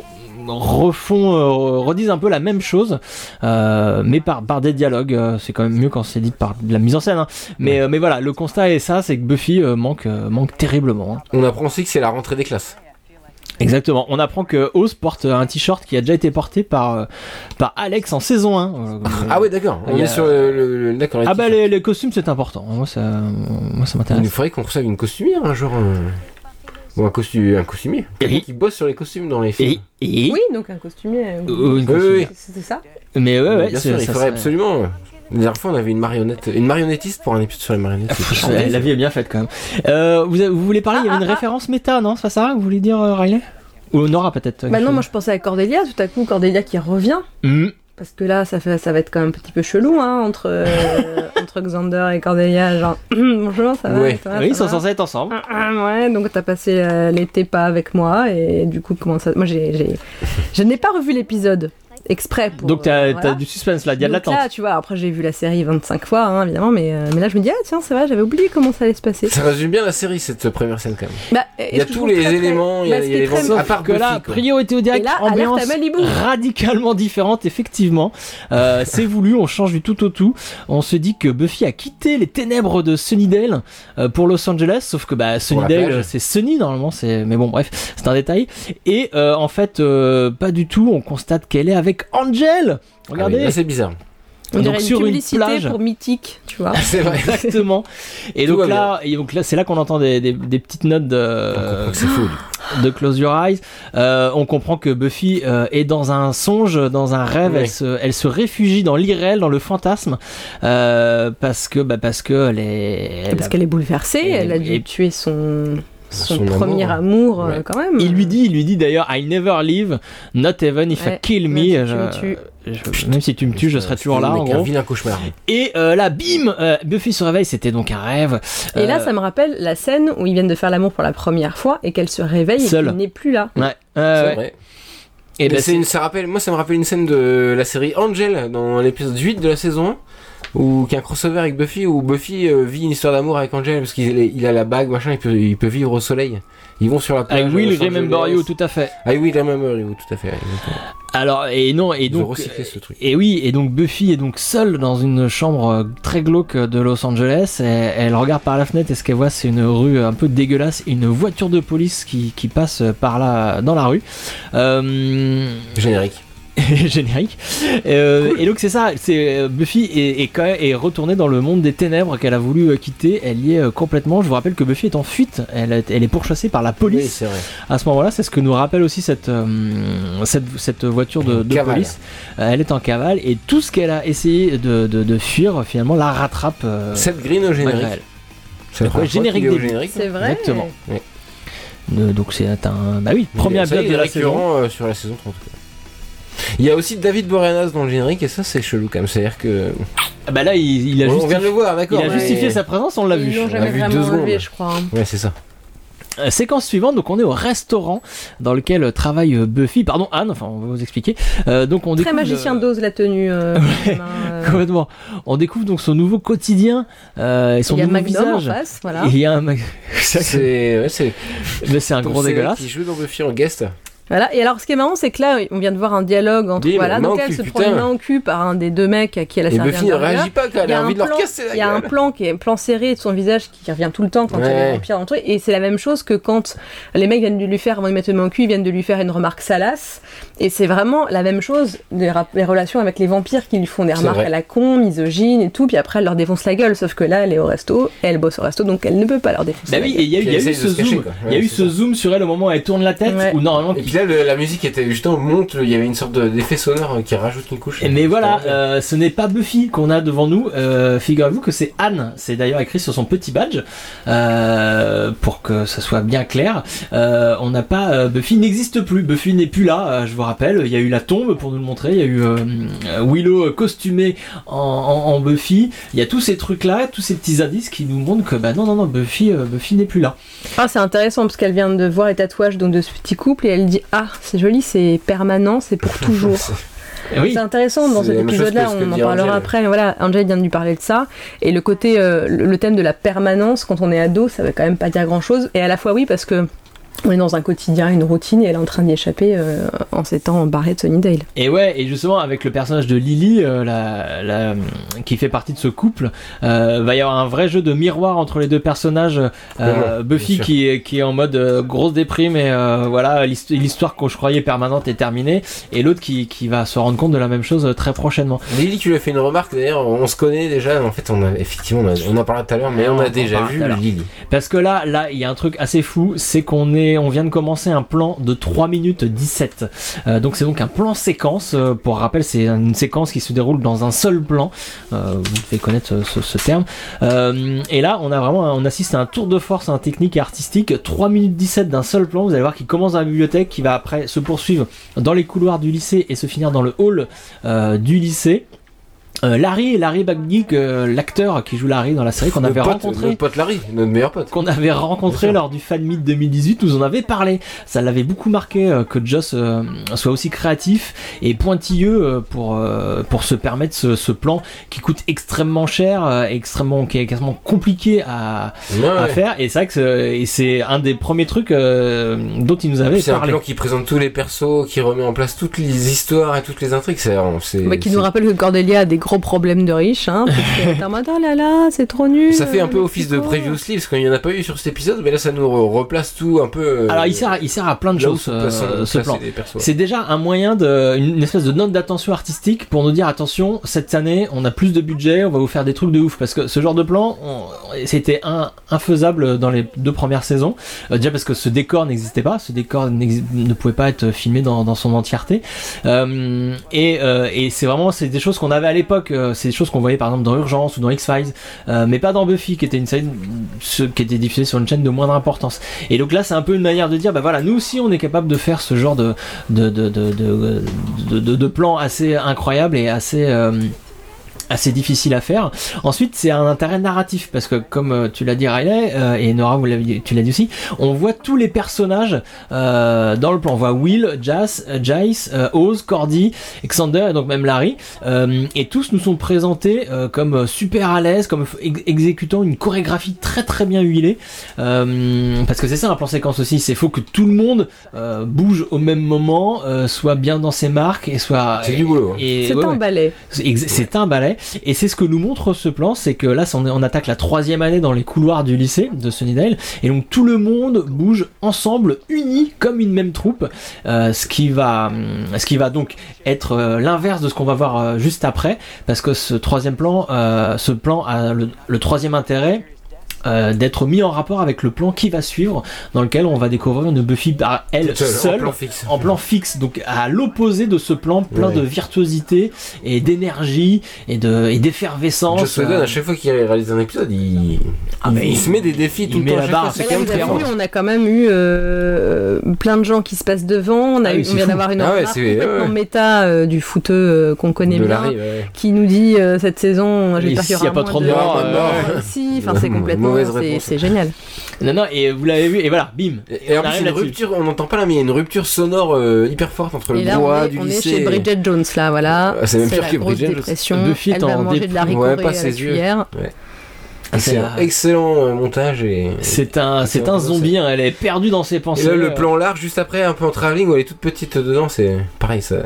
refont, euh, redisent un peu la même chose, euh, mais par, par des dialogues. Euh, c'est quand même mieux quand c'est dit par de la mise en scène. Hein. Mais, euh, mais voilà, le constat est ça, c'est que Buffy euh, manque, euh, manque terriblement. Hein. On apprend aussi que c'est la rentrée des classes. Exactement. On apprend que Oz porte un t-shirt qui a déjà été porté par, euh, par Alex en saison un. Euh, Ah ouais, d'accord. On il y est a- sur le, le- le- d'accord. Ah bah les, les costumes c'est important. Moi ça, moi ça Il m'intéresse. nous faudrait qu'on reçoive une costumière un jour. euh, Ou un, costu... un costumier. Quelqu'un qui bosse sur les costumes dans les films. Et, et Oui, donc un costumier. euh, Euh, une Oui, oui, oui. C'était ça. mais ouais ouais, Bien c'est- sûr, il ça faudrait serait- absolument. euh, La dernière fois, on avait une marionnette, une marionnettiste pour un épisode sur les marionnettes. c'est- Ouais, la vie est bien faite quand même. Euh, vous, avez- vous voulez parler? Il y avait une référence méta, non? C'est pas ça que vous voulez dire, euh, Riley? Ou Nora peut-être? Bah non, moi je pensais à Cordelia, tout à coup Cordelia qui revient. Hmm. Parce que là, ça, fait, ça va être quand même un petit peu chelou, hein, entre, euh, entre Xander et Cordelia, genre, bonjour, ça va, Ouais. et toi, Oui, ils ça sont va censés être ensemble. Ah, ouais, donc t'as passé euh, l'été pas avec moi, et du coup, comment ça... Moi, j'ai, j'ai... je n'ai pas revu l'épisode, exprès pour... Donc t'as euh, t'as voilà. du suspense là, il y a de Donc l'attente. là, tu vois, après j'ai vu la série vingt-cinq fois, hein, évidemment, mais, euh, mais là je me dis, ah tiens, c'est vrai, j'avais oublié comment ça allait se passer. Ça résume bien la série, cette première scène quand même. Bah, Il y a tous les éléments, il y a, il y a les ventes, à part que là, Buffy, quoi. priorité au direct, Et là, alerte ambiance à Malibu. radicalement différente, effectivement. Euh, c'est voulu, on change du tout au tout. On se dit que Buffy a quitté les ténèbres de Sunnydale euh, pour Los Angeles, sauf que bah, Sunnydale, plage. c'est Sunny normalement, c'est... mais bon, bref, c'est un détail. Et euh, en fait, euh, pas du tout, on constate qu'elle est avec Angel. Regardez. Ah oui, là, c'est bizarre. On dirait Donc, une sur une publicité plage. pour Mythique, tu vois. C'est vrai. Exactement. Et Tout donc va là, et donc là, c'est là qu'on entend des, des, des petites notes de, comprend que c'est faux, du de Close Your Eyes. Euh, on comprend que Buffy euh, est dans un songe, dans un rêve. Oui. Elle se, elle se réfugie dans l'irréel, dans le fantasme, euh, parce que, bah, parce que elle est. elle Parce a- qu'elle est bouleversée, Et- elle a dû et- tuer son, son, Son premier amour. amour, euh, Ouais. quand même. Il lui dit, il lui dit d'ailleurs, I never leave, not even if I Ouais. kill Même si me. tu Je- me tues. je- même si tu me tues, je serai toujours là. En Avec un gros. vilain cauchemar. Et euh, là, bim, euh, Buffy se réveille. C'était donc un rêve. Et là, Euh, ça me rappelle la scène où ils viennent de faire l'amour pour la première fois et qu'elle se réveille et Seule. qu'il n'est plus là. Ouais. C'est Euh, ouais. vrai. Et ben c'est une, ça rappelle, moi ça me rappelle une scène de la série Angel dans l'épisode huit de la saison un, où qu'il y a un crossover avec Buffy, où Buffy euh, vit une histoire d'amour avec Angel parce qu'il est- il a la bague, machin, il peut, il peut vivre au soleil. Ils vont sur la plage. I will Los remember Angeles. you, tout à fait. I will remember you, tout à fait. exactement. Alors et non et Je veux donc recycler ce truc. et oui et donc Buffy est donc seule dans une chambre euh, très glauque de Los Angeles. Et elle regarde par la fenêtre et ce qu'elle voit c'est une rue un peu dégueulasse, une voiture de police qui, qui passe par là dans la rue. Euh... Générique. Générique. Euh, Et donc c'est ça, c'est euh, Buffy est, est, quand même, est retournée dans le monde des ténèbres qu'elle a voulu euh, quitter. Elle y est euh, complètement. Je vous rappelle que Buffy est en fuite. Elle, est- elle est pourchassée par la police. Oui, c'est vrai. À ce moment-là, c'est ce que nous rappelle aussi cette euh, cette, cette voiture de, de Cavale. police. Euh, elle est en cavale et tout ce qu'elle a essayé de, de, de fuir finalement la rattrape. Euh, Seth Green au générique. malgré elle. C'est la Ouais, première fois générique qu'il est au début. générique. C'est vrai. Exactement. Ouais. Euh, donc c'est un bah oui premier Ça, épisode il de est la saison. récurrent euh, sur la saison trente. Il y a aussi David Boreanaz dans le générique et ça c'est chelou quand même. C'est-à-dire que Ah bah là il, il a on justifié, vient de le voir, d'accord. il a mais- justifié sa présence, on l'a vu. Ils l'ont On jamais l'a vu vraiment deux enlevé, secondes. je crois. hein. Ouais, c'est ça. Euh, séquence suivante, donc on est au restaurant dans lequel euh, travaille euh, Buffy, pardon Anne, enfin on va vous expliquer. Euh, donc on Très découvre, magicien euh, d'ose la tenue. euh, Ouais. main, euh, complètement. On découvre donc son nouveau quotidien euh, et son Il y a nouveau Magnum en visage. face, voilà. Et il y a un Mag- C'est ouais, c'est mais c'est un Tom gros Selleck dégueulasse. qui joue dans Buffy en guest. Voilà. Et alors, ce qui est marrant, c'est que là, on vient de voir un dialogue entre. Bim, voilà. main Donc au elle cul, se putain. prend une main au cul par un des deux mecs à qui elle a Et servi Buffy un ne burger. réagit pas quand elle Il y a a envie un de leur plan- casser la Il y a un gueule. plan qui est un plan serré de son visage qui, qui revient tout le temps quand Ouais. elle est vampire dans le truc. Et c'est la même chose que quand les mecs viennent de lui faire, avant de mettre le main au cul, ils viennent de lui faire une remarque salace. Et c'est vraiment la même chose des rap- les relations avec les vampires qui lui font des C'est remarques vrai. à la con, misogynes et tout. Puis après, elle leur défonce la gueule. Sauf que là, elle est au resto, elle bosse au resto, donc elle ne peut pas leur défoncer. Bah la oui, gueule. et il y a, eu- il y a Puis elle eu essaye de ce se cacher, zoom, quoi. il y a Ouais, eu c'est ce ça. zoom sur elle au moment où elle tourne la tête, Ouais. où normalement. Et puis là le- la musique était justement monte, il y avait une sorte de- d'effet sonore qui rajoute une couche. Mais voilà, C'est euh, ce n'est pas Buffy qu'on a devant nous. Euh, figurez-vous que c'est Anne. C'est d'ailleurs écrit sur son petit badge euh, pour que ça soit bien clair. Euh, on n'a pas euh, Buffy n'existe plus. Buffy n'est plus là. euh, je vous rappelle, il y a eu la tombe pour nous le montrer. Il y a eu euh, Willow costumée en, en, en Buffy. Il y a tous ces trucs là, tous ces petits indices qui nous montrent que bah non non non Buffy euh, Buffy n'est plus là. Ah, c'est intéressant parce qu'elle vient de voir les tatouages donc, de ce petit couple et elle dit ah c'est joli, c'est permanent, c'est pour toujours. Et oui. C'est intéressant dans C'est cet la même chose épisode-là, que ce que on en dit parlera Angel. après. Mais voilà, Angel vient de lui parler de ça et le côté, euh, le, le thème de la permanence quand on est ado, ça veut quand même pas dire grand-chose. Et à la fois oui parce que on est dans un quotidien, une routine et elle est en train d'y échapper euh, en s'étant barrée de Sunnydale. Et ouais, et justement avec le personnage de Lily, euh, la, la, qui fait partie de ce couple, euh, va y avoir un vrai jeu de miroir entre les deux personnages. Euh, Ouais, Buffy bien sûr. qui est, qui est en mode euh, grosse déprime et euh, voilà l'hist- l'histoire que je croyais permanente est terminée, et l'autre qui, qui va se rendre compte de la même chose euh, très prochainement. Lily, tu lui as fait une remarque d'ailleurs, on se connaît déjà, en fait on a effectivement on, a, on en parlait tout à l'heure, mais on, On a en déjà parle vu tout à l'heure. Lily. Parce que là, là, il y a un truc assez fou, c'est qu'on est, on vient de commencer un plan de trois minutes dix-sept. Euh, donc c'est donc un plan séquence. Euh, pour rappel, c'est une séquence qui se déroule dans un seul plan. Euh, vous devez connaître ce, ce, ce terme. Euh, et là, on a vraiment, un- on assiste à un tour de force hein, technique et artistique. trois minutes dix-sept d'un seul plan. Vous allez voir qu'il commence dans la bibliothèque, qui va après se poursuivre dans les couloirs du lycée et se finir dans le hall euh, du lycée. Euh, Larry, Larry Bagnick, euh, l'acteur qui joue Larry dans la série qu'on avait Notre pote, rencontré, notre pote Larry, notre meilleur pote. qu'on avait rencontré lors du Fan Meet deux mille dix-huit, nous en avait parlé. Ça l'avait beaucoup marqué euh, que Joss euh, soit aussi créatif et pointilleux euh, pour euh, pour se permettre ce, ce plan qui coûte extrêmement cher, euh, extrêmement qui est quasiment compliqué à, Ouais, à ouais. faire. Et c'est vrai que c'est, et c'est un des premiers trucs euh, dont il nous avait C'est un parlé. plan qui présente tous les persos, qui remet en place toutes les histoires et toutes les intrigues. C'est, c'est, Bah, qui c'est- nous rappelle que Cordelia a des gros problèmes de riches, hein, parce qu'elle est en mode oh là là, c'est trop nul. Ça fait un peu euh, office de Mexico. previously parce qu'il n'y en a pas eu sur cet épisode, mais là ça nous re- replace tout un peu. euh, Alors il sert, il sert à plein de là où choses sont euh, placés- ce placés plan. des persos. C'est déjà un moyen de, une espèce de note d'attention artistique pour nous dire attention, cette année on a plus de budget, on va vous faire des trucs de ouf, parce que ce genre de plan, on- c'était un, infaisable dans les deux premières saisons. Euh, déjà parce que ce décor n'existait pas, ce décor n'exi- ne pouvait pas être filmé dans, dans son entièreté. Euh, et, euh, et c'est vraiment c'est des choses qu'on avait à l'époque, euh, c'est des choses qu'on voyait par exemple dans Urgence ou dans X-Files, euh, mais pas dans Buffy qui était une série ce- qui était diffusée sur une chaîne de moindre importance. Et donc là c'est un peu une manière de dire bah voilà, nous aussi on est capable de faire ce genre de de de de de, de, de, de plan assez incroyable et assez euh, assez difficile à faire. Ensuite, c'est un intérêt narratif parce que, comme euh, tu l'as dit, Riley, euh, et Nora, vous l'avez, tu l'as dit aussi, on voit tous les personnages euh, dans le plan. On voit Will, Jas, euh, Jace, euh, Oz, Cordy, Xander et donc même Larry, euh, et tous nous sont présentés euh, comme super à l'aise, comme ex- exécutant une chorégraphie très très bien huilée. Euh, parce que c'est ça un plan séquence aussi, c'est faut que tout le monde euh, bouge au même moment, euh, soit bien dans ses marques et soit. C'est du boulot. Hein. Et, c'est ouais, un ouais. ballet. C'est, c'est un ballet. Et c'est ce que nous montre ce plan, c'est que là on, on attaque la troisième année dans les couloirs du lycée de Sunnydale, et donc tout le monde bouge ensemble, unis comme une même troupe, euh, ce qui va, ce qui va donc être euh, l'inverse de ce qu'on va voir euh, juste après, parce que ce troisième plan, euh, ce plan a le, le troisième intérêt. Euh, d'être mis en rapport avec le plan qui va suivre, dans lequel on va découvrir une Buffy par elle seule, seule, en plan fixe, en plan fixe, donc à l'opposé de ce plan plein ouais. de virtuosité et d'énergie et, de, et d'effervescence. Joss Whedon, à chaque fois qu'il réalise un épisode, il, ah, il, il, il se met des défis tout le temps. La barre, c'est quand même très vu, on a quand même eu euh, plein de gens qui se passent devant. On, a ah, eu, oui, on vient fou. d'avoir une ah, remarque ouais, complètement ouais. méta euh, du footeux euh, qu'on connaît de bien, Larry, ouais. qui nous dit euh, cette saison, j'espère qu'il y aura a pas moins trop de de morts, morts ici. Enfin, c'est complètement, Mauvaise c'est, réponse. c'est génial. Non, non, et vous l'avez vu, et voilà, bim. Et, et en plus, une rupture, on n'entend pas là, mais il y a une rupture sonore euh, hyper forte entre et le là, brouhaha on est, du on lycée. est chez Bridget Jones, là, voilà. Ah, c'est même c'est pire la que grosse Bridget Jones. dépression. Buffy Elle va en manger dé- de la Ouais, ricorée pas à la ses yeux. cuillère. Ouais. Ah, c'est c'est un un- excellent euh, montage et. C'est un, c'est un zombie, hein, elle est perdue dans ses Et pensées. là, le plan large juste après, un peu en travelling où elle est toute petite dedans, c'est pareil ça.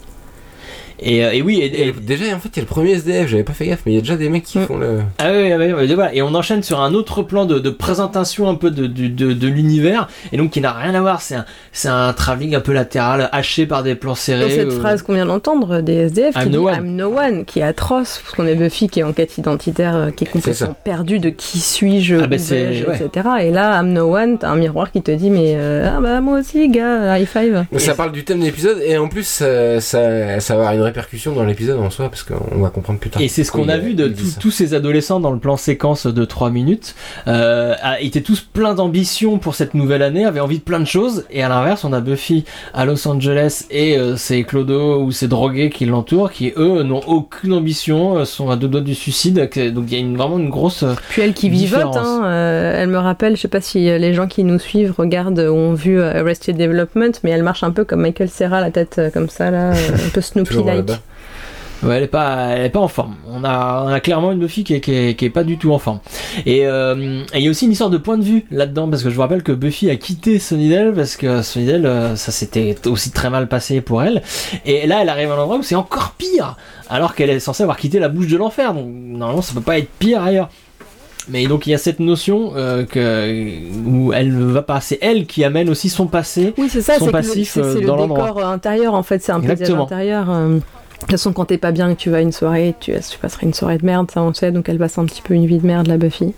Et, euh, et oui, et, et déjà en fait il y a le premier S D F, j'avais pas fait gaffe, mais il y a déjà des mecs qui mmh. font le. Ah oui, oui, oui, voilà. Et on enchaîne sur un autre plan de, de présentation un peu de, de, de, de l'univers, et donc qui n'a rien à voir, c'est un, c'est un travelling un peu latéral, haché par des plans serrés. Et cette euh... phrase qu'on vient d'entendre des S D F I'm qui no dit one. I'm no one, qui est atroce, parce qu'on est Buffy qui est en quête identitaire, euh, qui est complètement perdu de qui suis-je, ah bah où c'est... vais-je, ouais. et cetera. Et là, I'm no one, t'as un miroir qui te dit mais euh, ah bah moi aussi gars, high five. Mais ça parle du thème de l'épisode et en plus ça, ça, ça va avoir une répercussion dans l'épisode en soi parce qu'on va comprendre plus tard. Et c'est ce qu'on oui, a vu de tout, tous ces adolescents dans le plan séquence de trois minutes. Euh, étaient tous pleins d'ambition pour cette nouvelle année, avaient envie de plein de choses. Et à l'inverse, on a Buffy à Los Angeles et euh, ses clodos ou ses drogués qui l'entourent, qui eux n'ont aucune ambition, euh, sont à deux doigts du suicide. Donc il y a une, vraiment une grosse. Euh, Puis elle qui vivote, hein, euh, elle me rappelle, je sais pas si les gens qui nous suivent regardent ou ont vu euh, Arrested Development, mais elle marche un peu comme Michael Cera, la tête euh, comme ça, là, euh, un peu Snoopy-like. Ouais, elle est pas, elle est pas en forme. On a, on a clairement une Buffy qui est, qui est, qui est pas du tout en forme. Et euh, il y a aussi une histoire de point de vue là-dedans, parce que je vous rappelle que Buffy a quitté Sunnydale parce que Sunnydale, euh, ça s'était aussi très mal passé pour elle. Et là, elle arrive à un endroit où c'est encore pire, alors qu'elle est censée avoir quitté la bouche de l'enfer. Donc normalement, ça peut pas être pire ailleurs. Mais donc il y a cette notion euh, que où elle ne va pas, c'est elle qui amène aussi son passé, oui, c'est ça, son c'est passif que le, c'est, c'est dans le l'endroit. décor intérieur en fait, c'est un paysage intérieur. Euh... De toute façon, quand t'es pas bien et que tu vas à une soirée, tu, tu passerais une soirée de merde, ça on sait, donc elle passe un petit peu une vie de merde, la Buffy.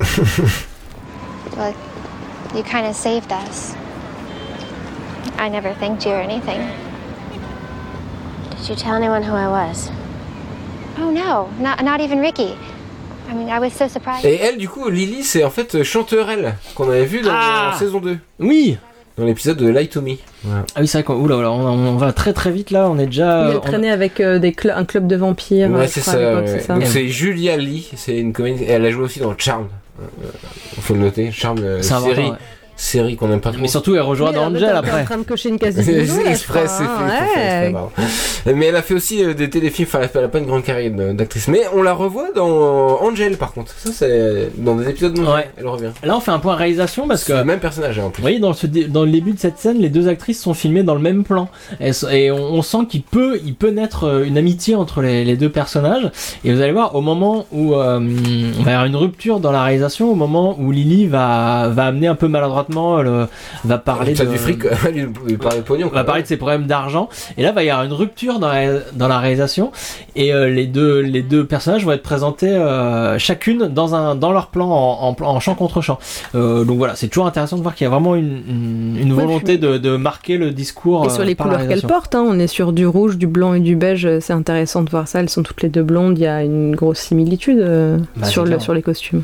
Well, you kind of saved us. I never thanked you or anything. Did you tell anyone who I was? Oh no, not, not even Ricky. I mean, I was so surprised. Et elle, du coup, Lily, c'est en fait Chanterelle, qu'on avait vu dans ah en saison deux. Oui. Dans l'épisode de Lie to Me. Voilà. Ah oui, c'est vrai qu'on oula, on, on va très très vite là, on est déjà. Elle on... traînait avec euh, des cl- un club de vampires. Ouais, euh, c'est, crois, ça, l'époque, ouais. c'est ça. Donc c'est Julia Lee, c'est une comédienne. Elle a joué aussi dans Charmed. Euh, faut le noter, Charmed, euh, série. Important, ouais. Série qu'on aime pas trop. Mais surtout, elle rejoint oui, dans Angel t'es après. en train de cocher une case du bisou, c'est là, express, c'est crois, fait. hein, fait, ouais. fait pardon. Mais elle a fait aussi euh, des téléfilms, enfin elle a pas une grande carrière d'actrice. Mais on la revoit dans Angel par contre. Ça c'est dans des épisodes non ouais. Elle revient. Là on fait un point réalisation parce c'est que. le même personnage hein, en plus. Vous voyez, dans, ce dé... dans le début de cette scène, les deux actrices sont filmées dans le même plan. Et, et on, on sent qu'il peut, il peut naître une amitié entre les, les deux personnages. Et vous allez voir, au moment où euh, on va y avoir une rupture dans la réalisation, au moment où Lily va, va amener un peu maladroitement, le, va parler de. de du fric, lui, lui parler de pognon. On va parler de ses problèmes d'argent. Et là, va y avoir une rupture dans la, dans la réalisation. Et euh, les, deux, les deux personnages vont être présentés euh, chacune dans, un, dans leur plan en, en, en champ contre champ. Euh, donc voilà, c'est toujours intéressant de voir qu'il y a vraiment une, une, une volonté de, de marquer le discours. Et sur les euh, couleurs qu'elles portent, hein, on est sur du rouge, du blanc et du beige. C'est intéressant de voir ça. Elles sont toutes les deux blondes. Il y a une grosse similitude euh, bah, sur, le, sur les costumes.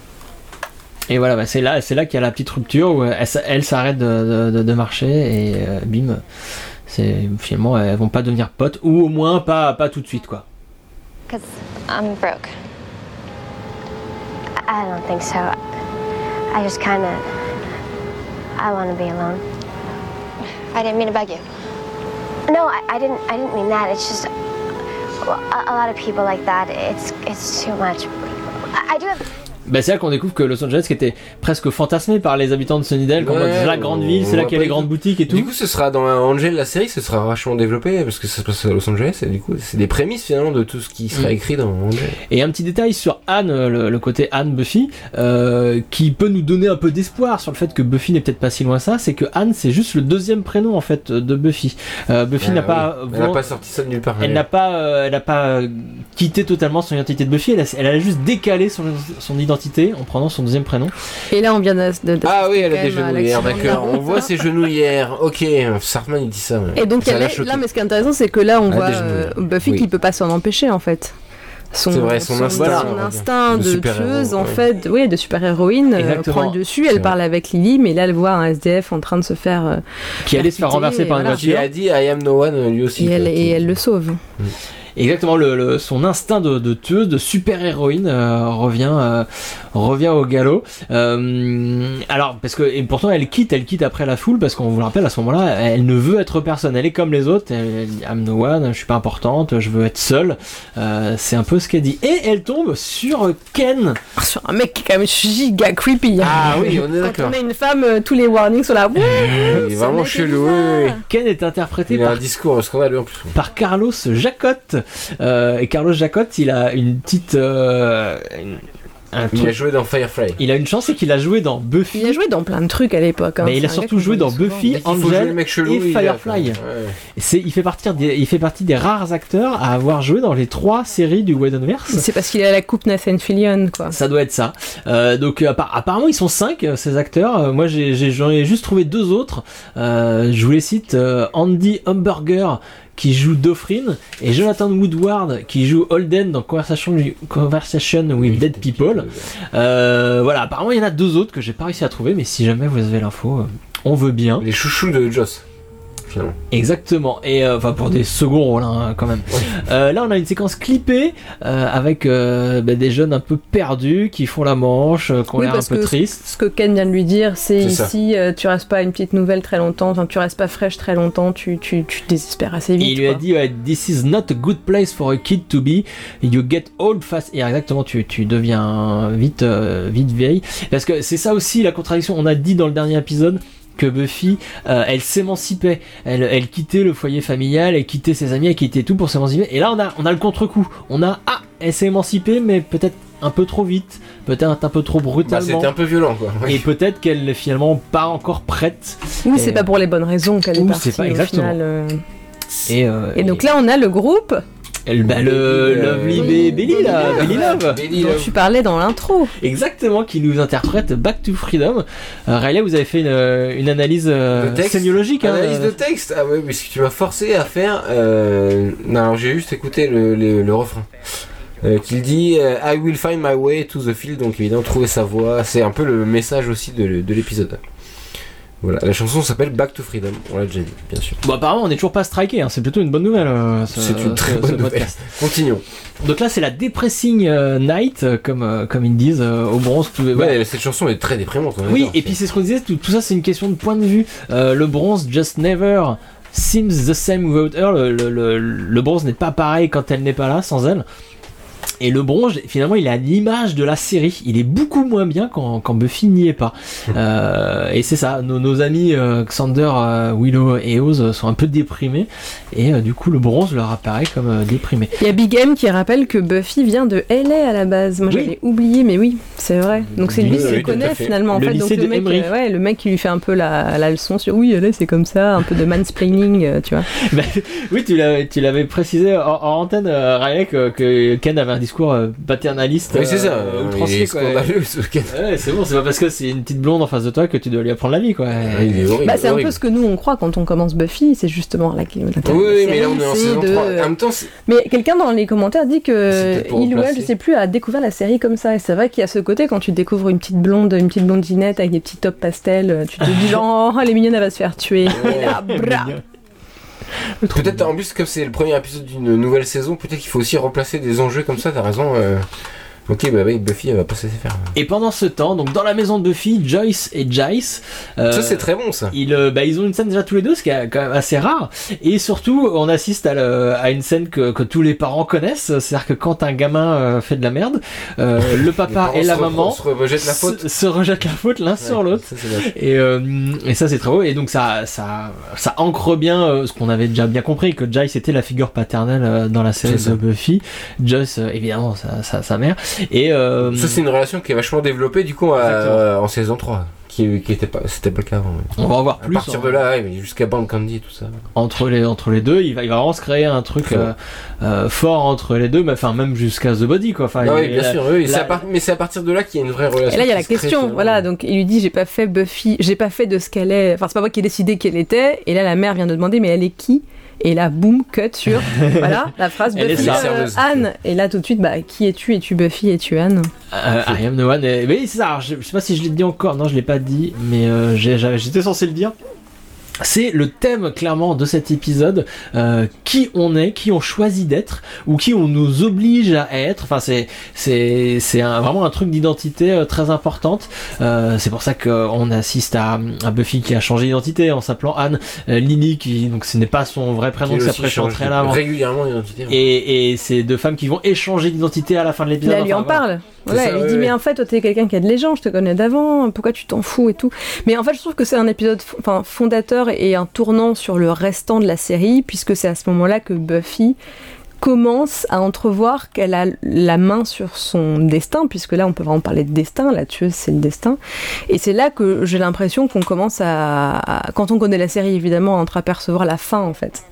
Et voilà, bah c'est là, c'est là qu'il y a la petite rupture où elle, elle s'arrête de, de, de marcher et euh, bim, c'est finalement elles vont pas devenir potes ou au moins pas pas tout de suite quoi. because I'm broke. I don't think so. I just kind of, I want to be alone. I didn't mean to bug you. No, I, I didn't. I didn't mean that. It's just well, a, a lot of people like that. It's it's too much. I, I do have. Bah c'est là qu'on découvre que Los Angeles qui était presque fantasmé par les habitants de Sunnydale, comme ouais, c'est la grande ville, c'est là qu'il y a les grandes boutiques et tout. Du coup, ce sera dans Angel, la série, ce sera vachement développé parce que ça se passe à Los Angeles et du coup, c'est des prémices finalement de tout ce qui sera mmh. écrit dans Angel. Et un petit détail sur Anne, le, le côté Anne Buffy, euh, qui peut nous donner un peu d'espoir sur le fait que Buffy n'est peut-être pas si loin ça, c'est que Anne c'est juste le deuxième prénom en fait de Buffy. Euh, Buffy ah, n'a oui. pas, elle n'a pas sorti ça de nulle part. Elle n'a pas, euh, elle n'a pas quitté totalement son identité de Buffy. Elle a, elle a juste décalé son, son identité en prenant son deuxième prénom. Et là on vient de, de, de ah oui, elle a des genouillères, d'accord. On voit ses genouillères. Ok, Sartman il dit ça. Ouais. Et donc ça elle est, là, mais ce qui est intéressant, c'est que là on elle voit euh, Buffy oui. qui peut pas s'en empêcher en fait. Son, c'est vrai, son, son instinct, son instinct de, de tueuse en ouais. fait, oui, de super-héroïne euh, prend le dessus. Elle c'est parle vrai. avec Lily, mais là elle voit un S D F en train de se faire euh, qui allait se faire renverser par une voilà. voiture. Qui a dit I am no one lui aussi. Et, elle, et elle le sauve. Mmh. Exactement, le, le, son instinct de, de tueuse, de super-héroïne euh, revient, euh, revient au galop. Euh, alors, parce que, et pourtant, elle quitte, elle quitte après la foule, parce qu'on vous le rappelle, à ce moment-là, elle ne veut être personne. Elle est comme les autres, elle, elle dit I'm no one, je suis pas importante, je veux être seule. Euh, c'est un peu ce qu'elle dit. Et elle tombe sur Ken. Sur un mec qui est quand même giga creepy. Ah oui, on est d'accord. Quand on a une femme, euh, tous les warnings sont là. Il est vraiment chelou. Ken est interprété il a par, un discours scandaleux en plus. par Carlos Jacotte. Euh, et Carlos Jacotte, il a une petite. Euh, une, un il truc. a joué dans Firefly. Il a une chance, c'est qu'il a joué dans Buffy. Il a joué dans plein de trucs à l'époque. Hein. Mais il a surtout joué dans Buffy, Angel chelou, et Firefly. Ouais. C'est, il, fait partie des, il fait partie des rares acteurs à avoir joué dans les trois séries du Whedonverse. C'est parce qu'il a la coupe Nathan Fillion, quoi. Ça doit être ça. Euh, donc apparemment ils sont cinq ces acteurs. Moi j'ai, j'ai, j'en ai juste trouvé deux autres. Euh, je vous les cite. Euh, Andy Hamburger qui joue Dofrin et Jonathan Woodward qui joue Holden dans Conversation, Conversation with Dead People. Euh, voilà, apparemment il y en a deux autres que j'ai pas réussi à trouver, mais si jamais vous avez l'info, on veut bien. Les chouchous de Joss. Finalement. Exactement, et enfin euh, pour des seconds rôles hein, quand même. Ouais. Euh, là on a une séquence clippée euh, avec euh, bah, des jeunes un peu perdus qui font la manche, euh, qui ont oui, l'air un peu tristes. Ce que Ken vient de lui dire, c'est, c'est ici euh, tu restes pas une petite nouvelle très longtemps, enfin, tu restes pas fraîche très longtemps, tu, tu, tu te désespères assez vite. Et il lui quoi. a dit ouais, this is not a good place for a kid to be, you get old fast. Et exactement, tu, tu deviens vite, euh, vite vieille. Parce que c'est ça aussi la contradiction, on a dit dans le dernier épisode que Buffy, euh, elle s'émancipait, elle, elle quittait le foyer familial, elle quittait ses amis, elle quittait tout pour s'émanciper. Et là, on a, on a le contre-coup. On a, ah, elle s'est émancipée, mais peut-être un peu trop vite, peut-être un peu trop brutalement. Bah, c'était un peu violent, quoi. Oui. Et peut-être qu'elle n'est finalement pas encore prête. Oui, et... c'est pas pour les bonnes raisons qu'elle est partie. C'est pas exactement. Au final, euh... et, euh, et donc et... là, on a le groupe. Le, bah, le Lovely euh, Belly là, Belly Love, Belly Love. Dont tu parlais dans l'intro. Exactement, qui nous interprète Back to Freedom. Euh, Riley, vous avez fait une, une analyse euh, sémiologique. Hein, analyse euh... de texte. Ah oui, mais ce que tu m'as forcé à faire. Euh... Non, alors j'ai juste écouté le, le, le refrain. Euh, qu'il dit euh, I will find my way to the field, donc évidemment trouver sa voie. C'est un peu le message aussi de, de l'épisode. Voilà, la chanson s'appelle Back to Freedom, on l'a déjà dit, bien sûr. Bon, apparemment, on n'est toujours pas striké, hein. C'est plutôt une bonne nouvelle. Euh, ce, c'est une très ce, bonne ce nouvelle. Continuons. Donc là, c'est la Depressing euh, Night, euh, comme, euh, comme ils disent, euh, au bronze. Ouais, ouais, cette chanson est très déprimante. Oui, et puis c'est ce qu'on disait, tout, tout ça, c'est une question de point de vue. Euh, le bronze, just never seems the same without her. Le, le, le, le bronze n'est pas pareil quand elle n'est pas là, sans elle. Et le bronze, finalement, il est à l'image de la série. Il est beaucoup moins bien quand, quand Buffy n'y est pas. Euh, et c'est ça, nos, nos amis euh, Xander, euh, Willow et Oz sont un peu déprimés. Et euh, du coup, le bronze leur apparaît comme euh, déprimé. Il y a Big M qui rappelle que Buffy vient de L A à la base. Moi, oui. J'avais oublié, mais oui, c'est vrai. Donc c'est lui qui le connaît finalement. En le fait, lycée donc, le, de mec, euh, ouais, le mec qui lui fait un peu la, la leçon sur oui, L A c'est comme ça, un peu de mansplaining, euh, tu vois. Bah, oui, tu l'avais, tu l'avais précisé en, en antenne, euh, Riley, que, que Ken avait un discours paternaliste. Oui, c'est ça. Euh, outrancier, quoi. Ouais, c'est bon, c'est pas parce que c'est une petite blonde en face de toi que tu dois lui apprendre la vie, quoi. Ouais, il est horrible, bah, c'est horrible. un peu ce que nous on croit quand on commence Buffy, c'est justement la, la oui, oui, mais là on est en saison de... trois. En même temps, c'est... Mais quelqu'un dans les commentaires dit que il ou elle, je sais plus, a découvert la série comme ça. Et c'est vrai qu'il y a ce côté quand tu découvres une petite blonde, une petite blondinette avec des petits tops pastels, tu te dis genre, oh, elle est mignonne, elle va se faire tuer. Et là, bra. Peut-être en plus comme c'est le premier épisode d'une nouvelle saison, peut-être qu'il faut aussi replacer des enjeux comme ça, t'as raison. Euh... Ok, bah oui, Buffy elle va pas se laisser faire. Et pendant ce temps, donc dans la maison de Buffy, Joyce et Giles, euh, ça c'est très bon ça. Ils, euh, bah, ils ont une scène déjà tous les deux, ce qui est quand même assez rare. Et surtout, on assiste à, le, à une scène que, que tous les parents connaissent, c'est-à-dire que quand un gamin euh, fait de la merde, euh, le papa et la se maman re- se rejettent la faute, se, se rejettent la faute l'un ouais, sur l'autre. Ça, et, euh, et ça c'est très beau. Et donc ça, ça, ça ancre bien euh, ce qu'on avait déjà bien compris, que Giles était la figure paternelle euh, dans la série de Buffy. Joyce, euh, évidemment, sa, sa, sa mère. Et euh, ça c'est une relation qui est vachement développée du coup à, euh, en saison trois qui, qui était pas, c'était pas le cas avant. On va en voir plus. À partir de là, ouais, jusqu'à Band Candy et tout ça. Entre les, entre les deux, il va, il va vraiment se créer un truc euh, euh, fort entre les deux, mais enfin même jusqu'à The Body quoi. Enfin, ah oui, bien la, sûr, oui. La... C'est à part... mais c'est à partir de là qu'il y a une vraie relation. Et là il y a la question, voilà, donc il lui dit j'ai pas fait Buffy, j'ai pas fait de ce qu'elle est, enfin c'est pas moi qui ai décidé qu'elle était, et là la mère vient de demander mais elle est qui? Et là, boum, cut sur voilà la phrase Buffy, euh, Anne. Et là, tout de suite, bah, qui es-tu? Es-tu Buffy? Es-tu Anne? euh, I am the one. Et, mais c'est ça. Alors, je, je sais pas si je l'ai dit encore. Non, je l'ai pas dit, mais euh, j'ai, j'étais censé le dire. C'est le thème clairement de cet épisode, euh, qui on est, qui on choisit d'être, ou qui on nous oblige à être. Enfin, c'est c'est c'est un, vraiment un truc d'identité euh, très importante. Euh, c'est pour ça qu'on assiste à, à Buffy qui a changé d'identité en s'appelant Anne, euh, Lily qui donc ce n'est pas son vrai prénom, que ça préchante très avant. Régulièrement d'identité. Et et c'est deux femmes qui vont échanger d'identité à la fin de l'épisode. Là, lui enfin, en parle. Voilà, ça, il ouais, dit ouais. mais en fait toi t'es quelqu'un qui a de légende, je te connais d'avant, pourquoi tu t'en fous et tout. Mais en fait je trouve que c'est un épisode enfin, fondateur et un tournant sur le restant de la série, puisque c'est à ce moment-là que Buffy commence à entrevoir qu'elle a la main sur son destin, puisque là on peut vraiment parler de destin, la tueuse c'est le destin, et c'est là que j'ai l'impression qu'on commence à, à quand on connaît la série évidemment, à entreapercevoir la fin en fait.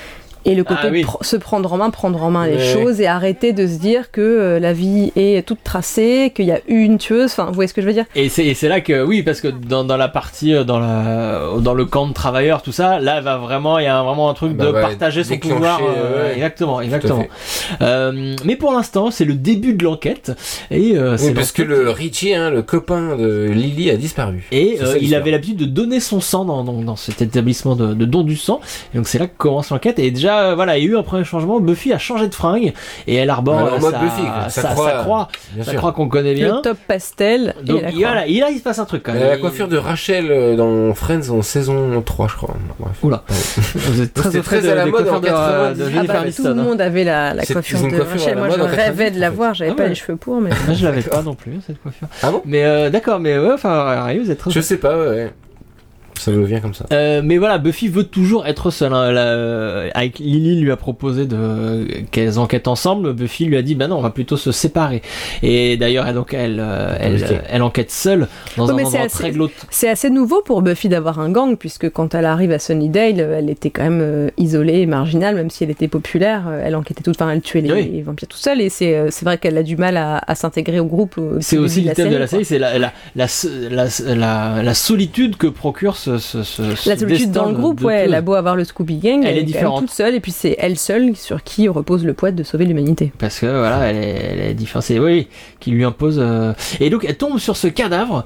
Et le côté ah, oui. pr- se prendre en main, prendre en main les ouais. choses et arrêter de se dire que euh, la vie est toute tracée, qu'il y a une tueuse, enfin vous voyez ce que je veux dire. Et c'est, et c'est là que, oui, parce que dans, dans la partie, dans, la, dans le camp de travailleurs, tout ça, là va vraiment, il y a vraiment un truc bah de ouais, partager son pouvoir. Euh, ouais. Exactement, exactement. Euh, mais pour l'instant, c'est le début de l'enquête. Et, euh, c'est oui, parce que le Richie, hein, le copain de Lily, a disparu. Et c'est euh, ça, il avait l'habitude de donner son sang dans, dans, dans cet établissement de, de don du sang. Et donc c'est là que commence l'enquête. Et déjà, euh, voilà, il y a eu un premier changement. Buffy a changé de fringue et elle arbore Alors, en mode sa, Buffy, sa, ça sa croit, croix, bien sa sûr. croix qu'on connaît bien. Le top pastel Donc et la il, croix. voilà, et là il se passe un truc quand même. La Il- coiffure de Rachel euh, dans Friends en saison trois, je crois. Bref. Oula. Vous êtes très C'était au fait très de, à la des mode coiffures en de, quatre-vingt-dix. de Ah Jennifer bah, tout Aniston, le hein. monde avait la, la C'est- coiffure ils ont une de coiffure à Rachel. la Moi, mode je en rêvais quatre-vingt-dix, de la en fait. voir. J'avais Ah pas ouais. les cheveux pour, mais. Moi je l'avais pas non plus cette coiffure. Ah bon? Mais euh, d'accord, mais ouais, enfin, Ray, vous êtes très. Je sais pas, ouais, ouais. Ça me vient comme ça. Euh, mais voilà, Buffy veut toujours être seule. Hein. La- avec Lily lui a proposé de qu'elles enquêtent ensemble. Buffy lui a dit, bah non, on va plutôt se séparer. Et d'ailleurs, elle, donc elle, euh, elle, Ok. elle enquête seule dans Ouais, un mais endroit c'est très assez- glauque. C'est assez nouveau pour Buffy d'avoir un gang, puisque quand elle arrive à Sunnydale, elle était quand même euh, isolée et marginale, même si elle était populaire. euh, Elle enquêtait toute, enfin, elle tuait les, Oui. les vampires toute seule, et c'est, euh, c'est vrai qu'elle a du mal à, à s'intégrer au groupe. au C'est tout aussi début le thème de la série, série, c'est la, la, la, la, la, la solitude que procure ce, ce, ce, ce La solitude destin dans le de- groupe, de ouais, elle a tueuse. beau avoir le Scooby Gang, Elle est est quand même différente. toute seule, et puis c'est elle seule sur qui repose le poids de sauver l'humanité. Parce que voilà, elle est, elle est différente. C'est oui, qui lui impose. euh, Et donc elle tombe sur ce cadavre.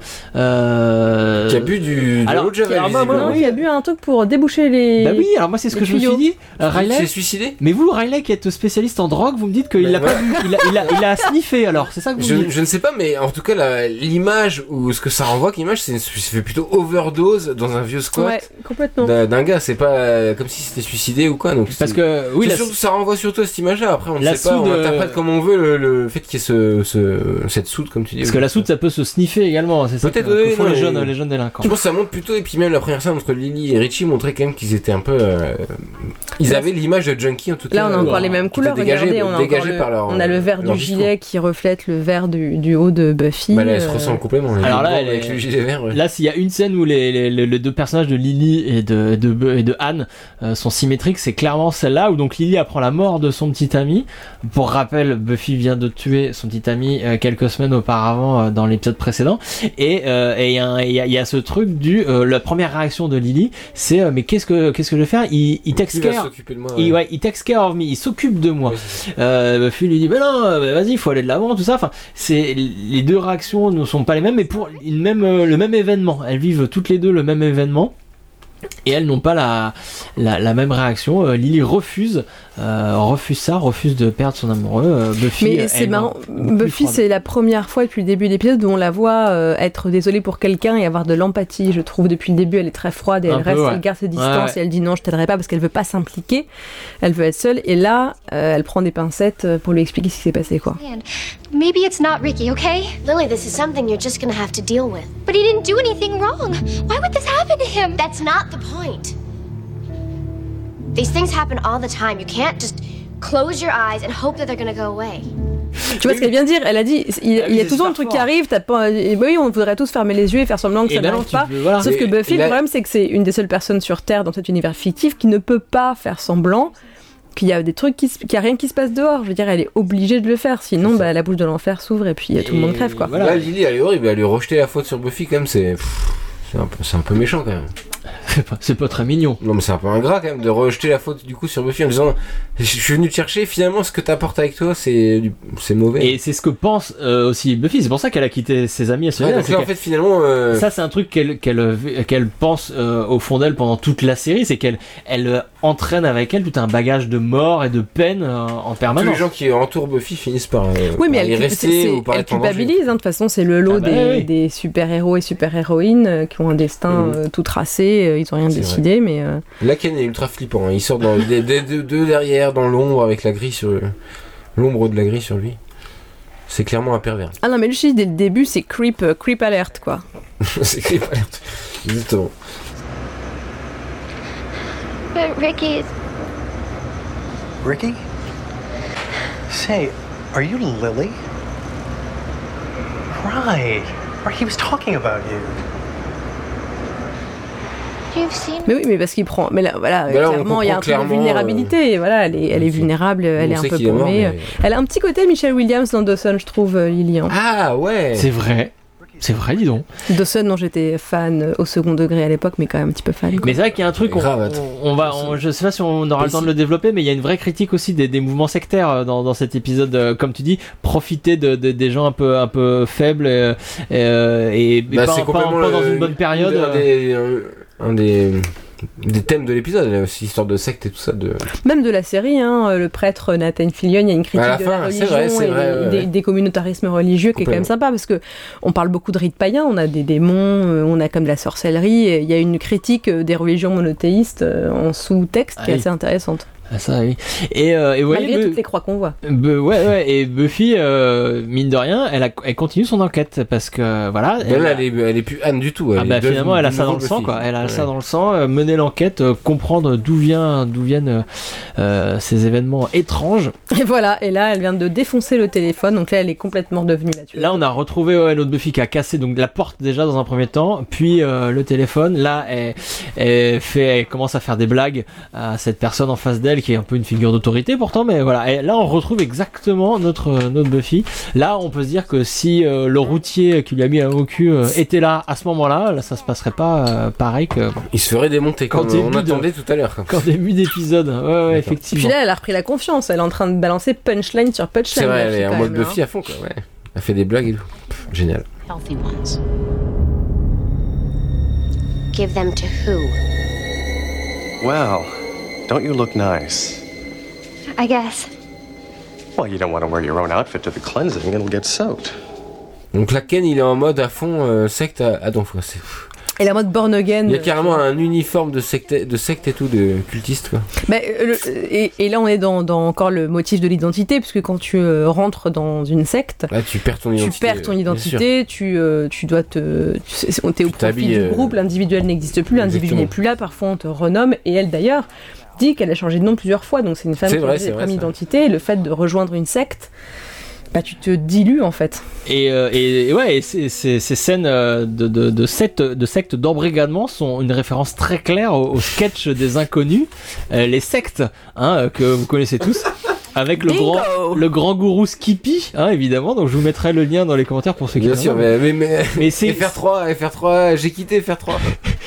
Euh... Qui a bu du, de Alors, l'eau de Javel, alors, moi, moi, visiblement. Non, qui a bu un truc pour déboucher les. Bah oui, alors moi c'est ce les que je me tuyaux. suis dit. Euh, Il Riley, s'est suicidé? mais vous, Riley, qui êtes spécialiste en drogue, vous me dites qu'il Mais l'a ouais. pas vu, il a, il a, il a sniffé alors, c'est ça que vous Je, me dites. je ne sais pas, mais en tout cas, la- l'image ou ce que ça renvoie comme image, c'est, ça fait plutôt overdose dans un vieux squat Ouais, complètement. d'un, d'un gars. C'est pas euh, comme si c'était suicidé ou quoi. Donc Parce c'est- que oui, c'est la, surtout, ça renvoie surtout à cette image-là. Après, on ne la sait pas, on soude, interprète euh, comme on veut le, le fait qu'il y ait ce, ce, cette soude, comme tu dis. parce que la soude ça peut se sniffer également, c'est ça que, Peut-être, que oui, font non, les mais- jeunes, les jeunes délinquants. Je pense que ça montre plutôt, et puis même la première scène entre Lily et Richie montrait quand même qu'ils étaient un peu. euh, ils Là, avaient l'image de junkie en tout cas. Là, on a encore euh, les mêmes qui étaient couleurs. dégagées- Regardez, on a, dégagées encore le, par leur, on a le vert leur du discours. gilet qui reflète le vert du, du haut de Buffy. Bah là, elles se euh, ressemblent complètement. les Alors là, blondes elle avec est- le gilet vert. Ouais. Là, s'il y a une scène où les, les, les- les deux personnages de Lily et de, de, et de Anne euh, sont symétriques, c'est clairement celle-là où donc Lily apprend la mort de son petit ami. Pour rappel, Buffy vient de tuer son petit ami euh, quelques semaines auparavant euh, dans l'épisode précédent. Et euh, et il y, a un- il y, a- il y a ce truc du euh, la première réaction de Lily, c'est euh, mais qu'est-ce que qu'est-ce que je vais faire? Il, il takes Qui va care. s'occuper de moi, Il, ouais. ouais, il takes care of me. Il s'occupe de moi. Ouais, c'est ça. Euh, Buffy lui dit mais non, euh, vas-y, il faut aller de l'avant, tout ça. Enfin, c'est les deux réactions ne sont pas les mêmes, mais pour une même euh, le même événement. Elles vivent toutes les deux le même événement. Et elles n'ont pas la, la, la même réaction. Euh, Lily refuse, euh, refuse ça, refuse de perdre son amoureux. Euh, Buffy, mais elle, c'est elle, marrant. elle, Buffy, c'est la première fois depuis le début de l'épisode où on la voit euh, être désolée pour quelqu'un et avoir de l'empathie. Je trouve depuis le début, elle est très froide et Un elle peu, reste, ouais. elle garde ses distances Ouais, ouais. et elle dit non, je t'aiderai pas parce qu'elle veut pas s'impliquer. Elle veut être seule. Et là, euh, elle prend des pincettes pour lui expliquer ce qui s'est passé, quoi. And maybe it's not Ricky, okay? Lily, this is something you're just gonna have to deal with. But he didn't do anything wrong. Why would this happen to him? That's not the point. These things happen all the time. You can't just close your eyes and hope that they're gonna go away. Tu vois ce qu'elle vient de dire? Elle a dit, il, Ah il oui, y a c'est tout le temps super un truc fort. qui arrive, t'as pas, et oui, on voudrait tous fermer les yeux et faire semblant que Et ça ben non, n'arrive tu pas. peux- voilà. Sauf que Et- Buffy, et là- le problème, c'est que c'est une des seules personnes sur Terre dans cet univers fictif qui ne peut pas faire semblant qu'il y a des trucs qui, se- qu'il y a rien qui se passe dehors. Je veux dire, elle est obligée de le faire, sinon bah, la bouche de l'enfer s'ouvre et puis tout le monde Et crève, quoi. voilà. Là, Lily, elle est horrible. Elle lui rejeter la faute sur Buffy, quand même, c'est. pff, C'est un, peu, c'est un peu méchant quand même. C'est pas, c'est pas très mignon. Non mais c'est un peu ingrat quand même de rejeter la faute du coup sur Buffy en disant je suis venu te chercher, finalement ce que t'apportes avec toi c'est, du- c'est mauvais. Et c'est ce que pense euh, aussi Buffy. C'est pour ça qu'elle a quitté ses amis à ce Ouais, là donc là en fait finalement... Euh... Ça c'est un truc qu'elle, qu'elle, qu'elle pense euh, au fond d'elle pendant toute la série, c'est qu'elle elle, euh, entraîne avec elle tout un bagage de mort et de peine euh, en Tous permanence. les gens qui entourent Buffy finissent par, euh, Oui, mais par y elle, rester c'est- c'est- ou par elle être en danger. culpabilise, hein. De toute façon, c'est le lot Ah bah des, oui. des super-héros et super-héroïnes euh, qui ont un destin Mhm. euh, tout tracé, euh, ils ont rien C'est décidé, mais... euh, Là Ken est ultra flippant, hein. Il sort dans, des, des, deux, deux derrière dans l'ombre avec la grille sur... l'ombre de la grille sur lui. C'est clairement un pervers. Ah non, mais lui, je dis, dès le début, c'est creep, euh, creep alert, quoi. C'est creep alert. Exactement. But Ricky is... Ricky? Say, are you Lily? Right. Right, he was talking about you. You've seen... Mais oui, mais parce qu'il prend... Mais là, voilà, Mais là, on clairement, il y a un truc de comprend vulnérabilité. Voilà, elle est, elle est vulnérable, elle est on un sait peu qu'il est mort, paumée. mais- Elle a un petit côté Michelle Williams dans Dawson, je trouve, euh, Lily. hein. Ah ouais. C'est vrai. C'est vrai, dis donc. Dawson, dont j'étais fan euh, au second degré à l'époque, mais quand même un petit peu fan. quoi. Mais c'est vrai qu'il y a un truc, on, Gravate. on, on va, on- je sais pas si on aura le temps de le développer, mais il y a une vraie critique aussi des, des mouvements sectaires euh, dans, dans cet épisode. euh, Comme tu dis, profiter de, de- des gens un peu, un peu faibles et, euh, et, et Bah, pas, c'est pas- complètement pas dans le- une bonne période. Un euh. des, un, un des, des thèmes de l'épisode, là, aussi, histoire de secte et tout ça. De... Même de la série, hein, le prêtre Nathan Fillion, il y a une critique À la de fin, la c'est religion vrai, c'est et vrai, ouais, des, ouais. des communautarismes religieux qui est quand même Complètement. sympa parce que on parle beaucoup de rites païens, on a des démons, euh, on a comme de la sorcellerie, et il y a une critique euh, des religions monothéistes euh, en sous-texte qui Ah est oui. assez intéressante. Ah, ça, oui. Et, euh, et vous voyez, Malgré Bu- toutes les croix qu'on voit. Bu- ouais, ouais, et Buffy, euh, mine de rien, elle, a, elle continue son enquête parce que voilà. Mais là, a- elle est, elle est plus Anne du tout. Elle Ah est bah devenue finalement elle a ça dans le Buffy. sang quoi, elle a Ouais. ça dans le sang, euh, mener l'enquête, euh, comprendre d'où vient, d'où viennent euh, euh, ces événements étranges. Et voilà, et là elle vient de défoncer le téléphone, donc là elle est complètement devenue la tueuse. Là on a retrouvé ouais, notre Buffy qui a cassé donc la porte déjà dans un premier temps, puis euh, le téléphone. Là elle, elle fait, elle commence à faire des blagues à cette personne en face d'elle qui est un peu une figure d'autorité pourtant, mais voilà. Et là on retrouve exactement notre notre Buffy. Là on peut se dire que si euh, le routier qui lui a mis un au cul euh, était là à ce moment-là, là ça se passerait pas euh, pareil que Il se ferait démonter Quand comme début on de- attendait tout à l'heure. quoi. qu'en début d'épisode. Ouais ouais Et effectivement. puis là elle a repris la confiance, elle est en train de balancer punchline sur punchline. C'est vrai, Buffy, elle est en quand mode même, Buffy hein. à fond quoi. Ouais. Elle fait des blagues et tout. Pff, génial. Healthy ones. Give them to who? Well, don't you look nice? I guess. Well, you don't want to wear your own outfit to the cleansing, it'll get soaked. Donc là, Ken, il est en mode à fond euh, secte à, à donf, quoi. C'est... Elle est en mode born again. Il y a carrément un uniforme de secte, de secte et tout, de cultiste, quoi. Bah, euh, le- et, et là, on est dans, dans encore le motif de l'identité, puisque quand tu euh, rentres dans une secte, Là, tu perds ton tu identité. perds ton bien identité, tu, euh, tu dois te. Tu sais, t'es au profit t'habilles, du euh, groupe, l'individuel n'existe plus, l'individu exactement. n'est plus là, parfois on te renomme, et elle d'ailleurs dit qu'elle a changé de nom plusieurs fois, donc c'est une femme C'est qui vrai, a c'est des vrai, problèmes ça. d'identité, et le fait de rejoindre une secte, bah tu te dilues en fait. Et, euh, et, et ouais, et ces, ces, ces scènes euh, de, de, de secte, de secte d'embrigadement sont une référence très claire au, au sketch des inconnus, euh, les sectes, hein, euh, que vous connaissez tous. Avec le Bingo grand, le grand gourou Skippy, hein, évidemment. Donc je vous mettrai le lien dans les commentaires pour ceux qui Bien l'ont. sûr, mais, mais, mais, Mais c'est- F R trois, F R trois, j'ai quitté F R trois.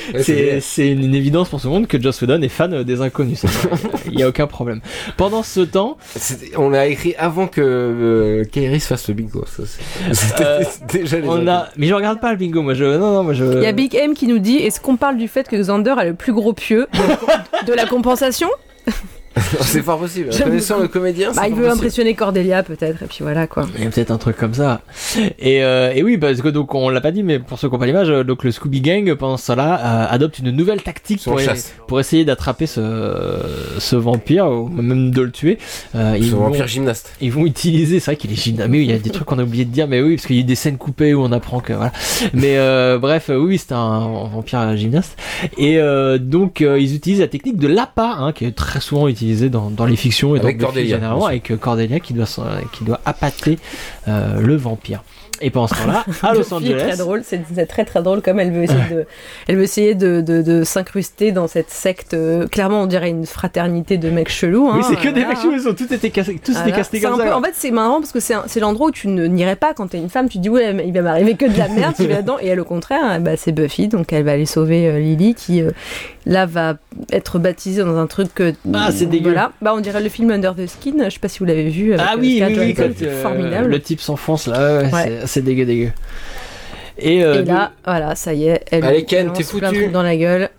Ouais, c'est c'est, vrai. c'est une, une évidence pour tout le monde que Joss Whedon est fan des inconnus. Il n'y a aucun problème. Pendant ce temps, C'était- on l'a écrit avant que euh, Kairis fasse le bingo. Ça, c'est- C'était Euh, déjà les on inconnus. a, mais je regarde pas le bingo. Moi, je, non, non, moi je. Il y a Big M qui nous dit est-ce qu'on parle du fait que Xander a le plus gros pieu de, de la compensation? C'est fort possible. J'aime Connaissant beaucoup. le comédien, Bah, c'est il fort veut possible. impressionner Cordelia peut-être, et puis voilà quoi. Il y a peut-être un truc comme ça. Et, euh, et oui, parce que donc on l'a pas dit, mais pour ceux qui n'ont pas l'image, euh, donc le Scooby Gang pendant ce temps-là euh, adopte une nouvelle tactique Son pour, chasse. pour essayer d'attraper ce, ce vampire ou même de le tuer. Euh, ils Ce vont- vampire gymnaste. Ils vont utiliser, c'est vrai qu'il est gymnaste. Mais oui, il y a des trucs qu'on a oublié de dire, mais oui, parce qu'il y a des scènes coupées où on apprend que voilà. Mais euh, bref, euh, oui, c'est un vampire gymnaste. Et euh, donc euh, ils utilisent la technique de l'appât, hein, qui est très souvent utilisée dans, dans les fictions et Avec dans Buffy Cordelia, généralement, bien sûr. avec euh, Cordelia qui doit s'en- qui doit appâter euh, le vampire. Et pendant ce temps-là, à Los Buffy est Angeles, très drôle, c'est, c'est très très drôle comme elle veut essayer de, elle veut essayer de, de, de s'incruster dans cette secte. euh, clairement, on dirait une fraternité de mecs chelous. oui, hein, c'est que des voilà, mecs, ils ont tous été cassés, tous été Voilà. castés C'est comme un ça. peu- en fait, c'est marrant parce que c'est, un- c'est l'endroit où tu ne n'irais pas quand t'es une femme. Tu te dis, ouais, mais il va m'arriver que de la merde, tu vas là-dedans. Et elle, au contraire, hein, bah, c'est Buffy, donc elle va aller sauver euh, Lily qui, euh, là, va être baptisée dans un truc que. Ah, c'est dégueu. Voilà. Bah, on dirait le film Under the Skin. Je sais pas si vous l'avez vu. Avec, Ah euh, oui, Scarlett oui, oui, Johansson, quand euh, formidable. le type s'enfonce là, ouais, Ouais. C'est, c'est dégueu, dégueu. Et, euh, Et là, voilà, ça y est, elle Allez, Ken, elle t'es lance plein de foutu. trucs dans la gueule.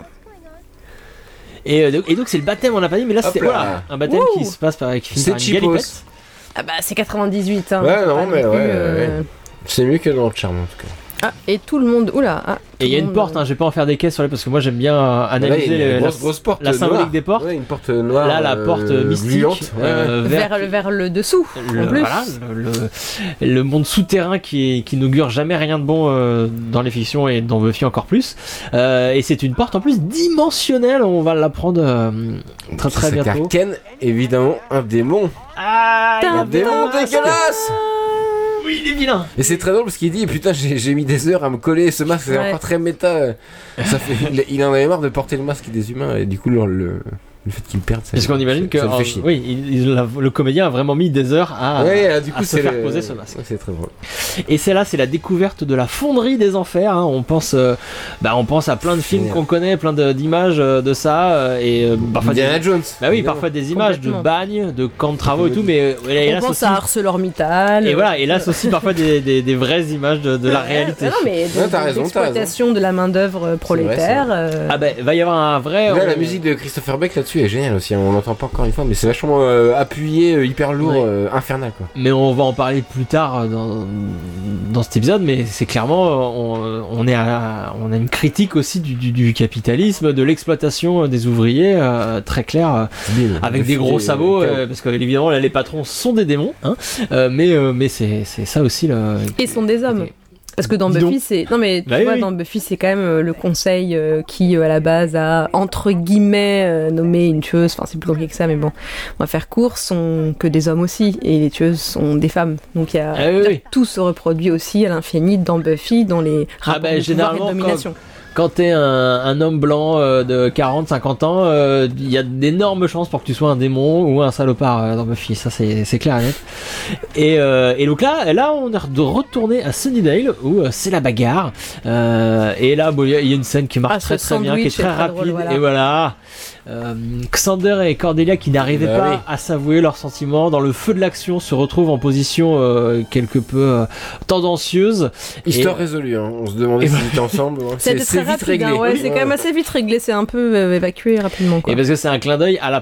Et, euh, donc- et donc c'est le baptême, on l'a pas dit, mais là Hop c'était là. voilà, un baptême Wouh. qui se passe par, qui finit C'est par une cheapos. galipette. Ah bah c'est quatre-vingt-dix-huit. Hein, Ouais, on peut non, pas mais plus, ouais, euh, ouais. C'est mieux que dans le charme en tout cas. Ah, et tout le monde. Oula. Ah, Et il y a tout une le porte, monde, hein, je vais pas en faire des caisses sur les parce que moi j'aime bien euh, analyser Là, il y a une les- grosse, la, grosse porte la symbolique noire. des portes. Ouais, une porte noire. Là, la euh, porte mystique, gluante, ouais. euh, euh, vers, vers, le, vers le dessous. le, en plus. voilà, le, le- le monde souterrain qui, qui n'augure jamais rien de bon euh, dans les fictions et dans Buffy encore plus. Euh, et c'est une porte en plus dimensionnelle, on va l'apprendre euh, très très C'est car bientôt. Ken, évidemment, un démon. Ah, il y a Un démon dégueulasse. Oui, il est vilain. Et c'est très drôle parce qu'il dit putain j'ai, j'ai mis des heures à me coller ce masque, c'est Ouais. encore très méta. Ça fait, il, il en avait marre de porter le masque des humains et du coup le, le, le fait qu'il perde ça. Parce qu'on imagine que ça me fait euh, chier. oui, il- il- la- le comédien a vraiment mis des heures à, ouais, ah, du à coup se c'est faire le- poser ce masque. Ouais, c'est très drôle. Et c'est là, c'est la découverte de la fonderie des enfers. hein. On pense, euh, bah, on pense à plein de films Génial. qu'on connaît, plein de- d'images euh, de ça, euh, et euh, parfois Indiana des, Jones. bah oui, évidemment. parfois des images de Complètement. bagnes, de camps de travaux et tout, mais euh, et On hélas pense aussi, à ArcelorMittal. et voilà, et là c'est aussi parfois des, des, des vraies images de, de la réalité. Ah non, mais de, Ouais, t'as raison, l'exploitation de la main d'œuvre prolétaire. euh, Ah ben, va y avoir un vrai. Là, on- la musique de Christopher Beck là-dessus est géniale aussi. On l'entend pas encore une fois, mais c'est vachement euh, appuyé, euh, hyper lourd, Ouais. euh, infernal quoi. Mais on va en parler plus tard dans, dans cet épisode, mais c'est clairement, on, on est à, on a une critique aussi du, du, du capitalisme, de l'exploitation des ouvriers, euh, très clair, euh, avec des gros sabots, euh, parce que évidemment là, les patrons sont des démons, hein, euh, mais, euh, mais c'est, c'est ça aussi le. Et sont des hommes. Parce que dans Dis Buffy, donc. c'est. Non, mais tu Bah oui, vois, oui. dans Buffy, c'est quand même euh, le conseil euh, qui, euh, à la base, a, entre guillemets, euh, nommé une tueuse. Enfin, c'est plus compliqué que ça, mais bon. On va faire court, sont que des hommes aussi. Et les tueuses sont des femmes. Donc, il y a. Ah oui, oui. Tout se reproduit aussi à l'infini dans Buffy, dans les Ah rapports bah, de pouvoir et généralement, de domination. Quand t'es un, un homme blanc euh, de quarante cinquante ans, euh, il y a d'énormes chances pour que tu sois un démon ou un salopard euh, dans Buffy, ça c'est, c'est clair et net. Et, euh, et donc là, là, on est de retourner à Sunnydale où euh, c'est la bagarre. Euh, et là, bon, il y, a- il y a une scène qui marche Ah, très ce très bien, qui est sandwich très est très rapide. drôle, voilà. Et voilà. Euh, Xander et Cordelia qui n'arrivaient Bah pas oui. à s'avouer leurs sentiments dans le feu de l'action se retrouvent en position euh, quelque peu euh, tendancieuse. Histoire Et- résolue, hein. On se demandait Et s'ils étaient ensemble. hein. C'est, C'était c'est très vite rapide, réglé. hein, ouais, c'est quand même assez vite réglé, c'est un peu euh, évacué rapidement. Quoi. Et parce que c'est un clin d'œil à la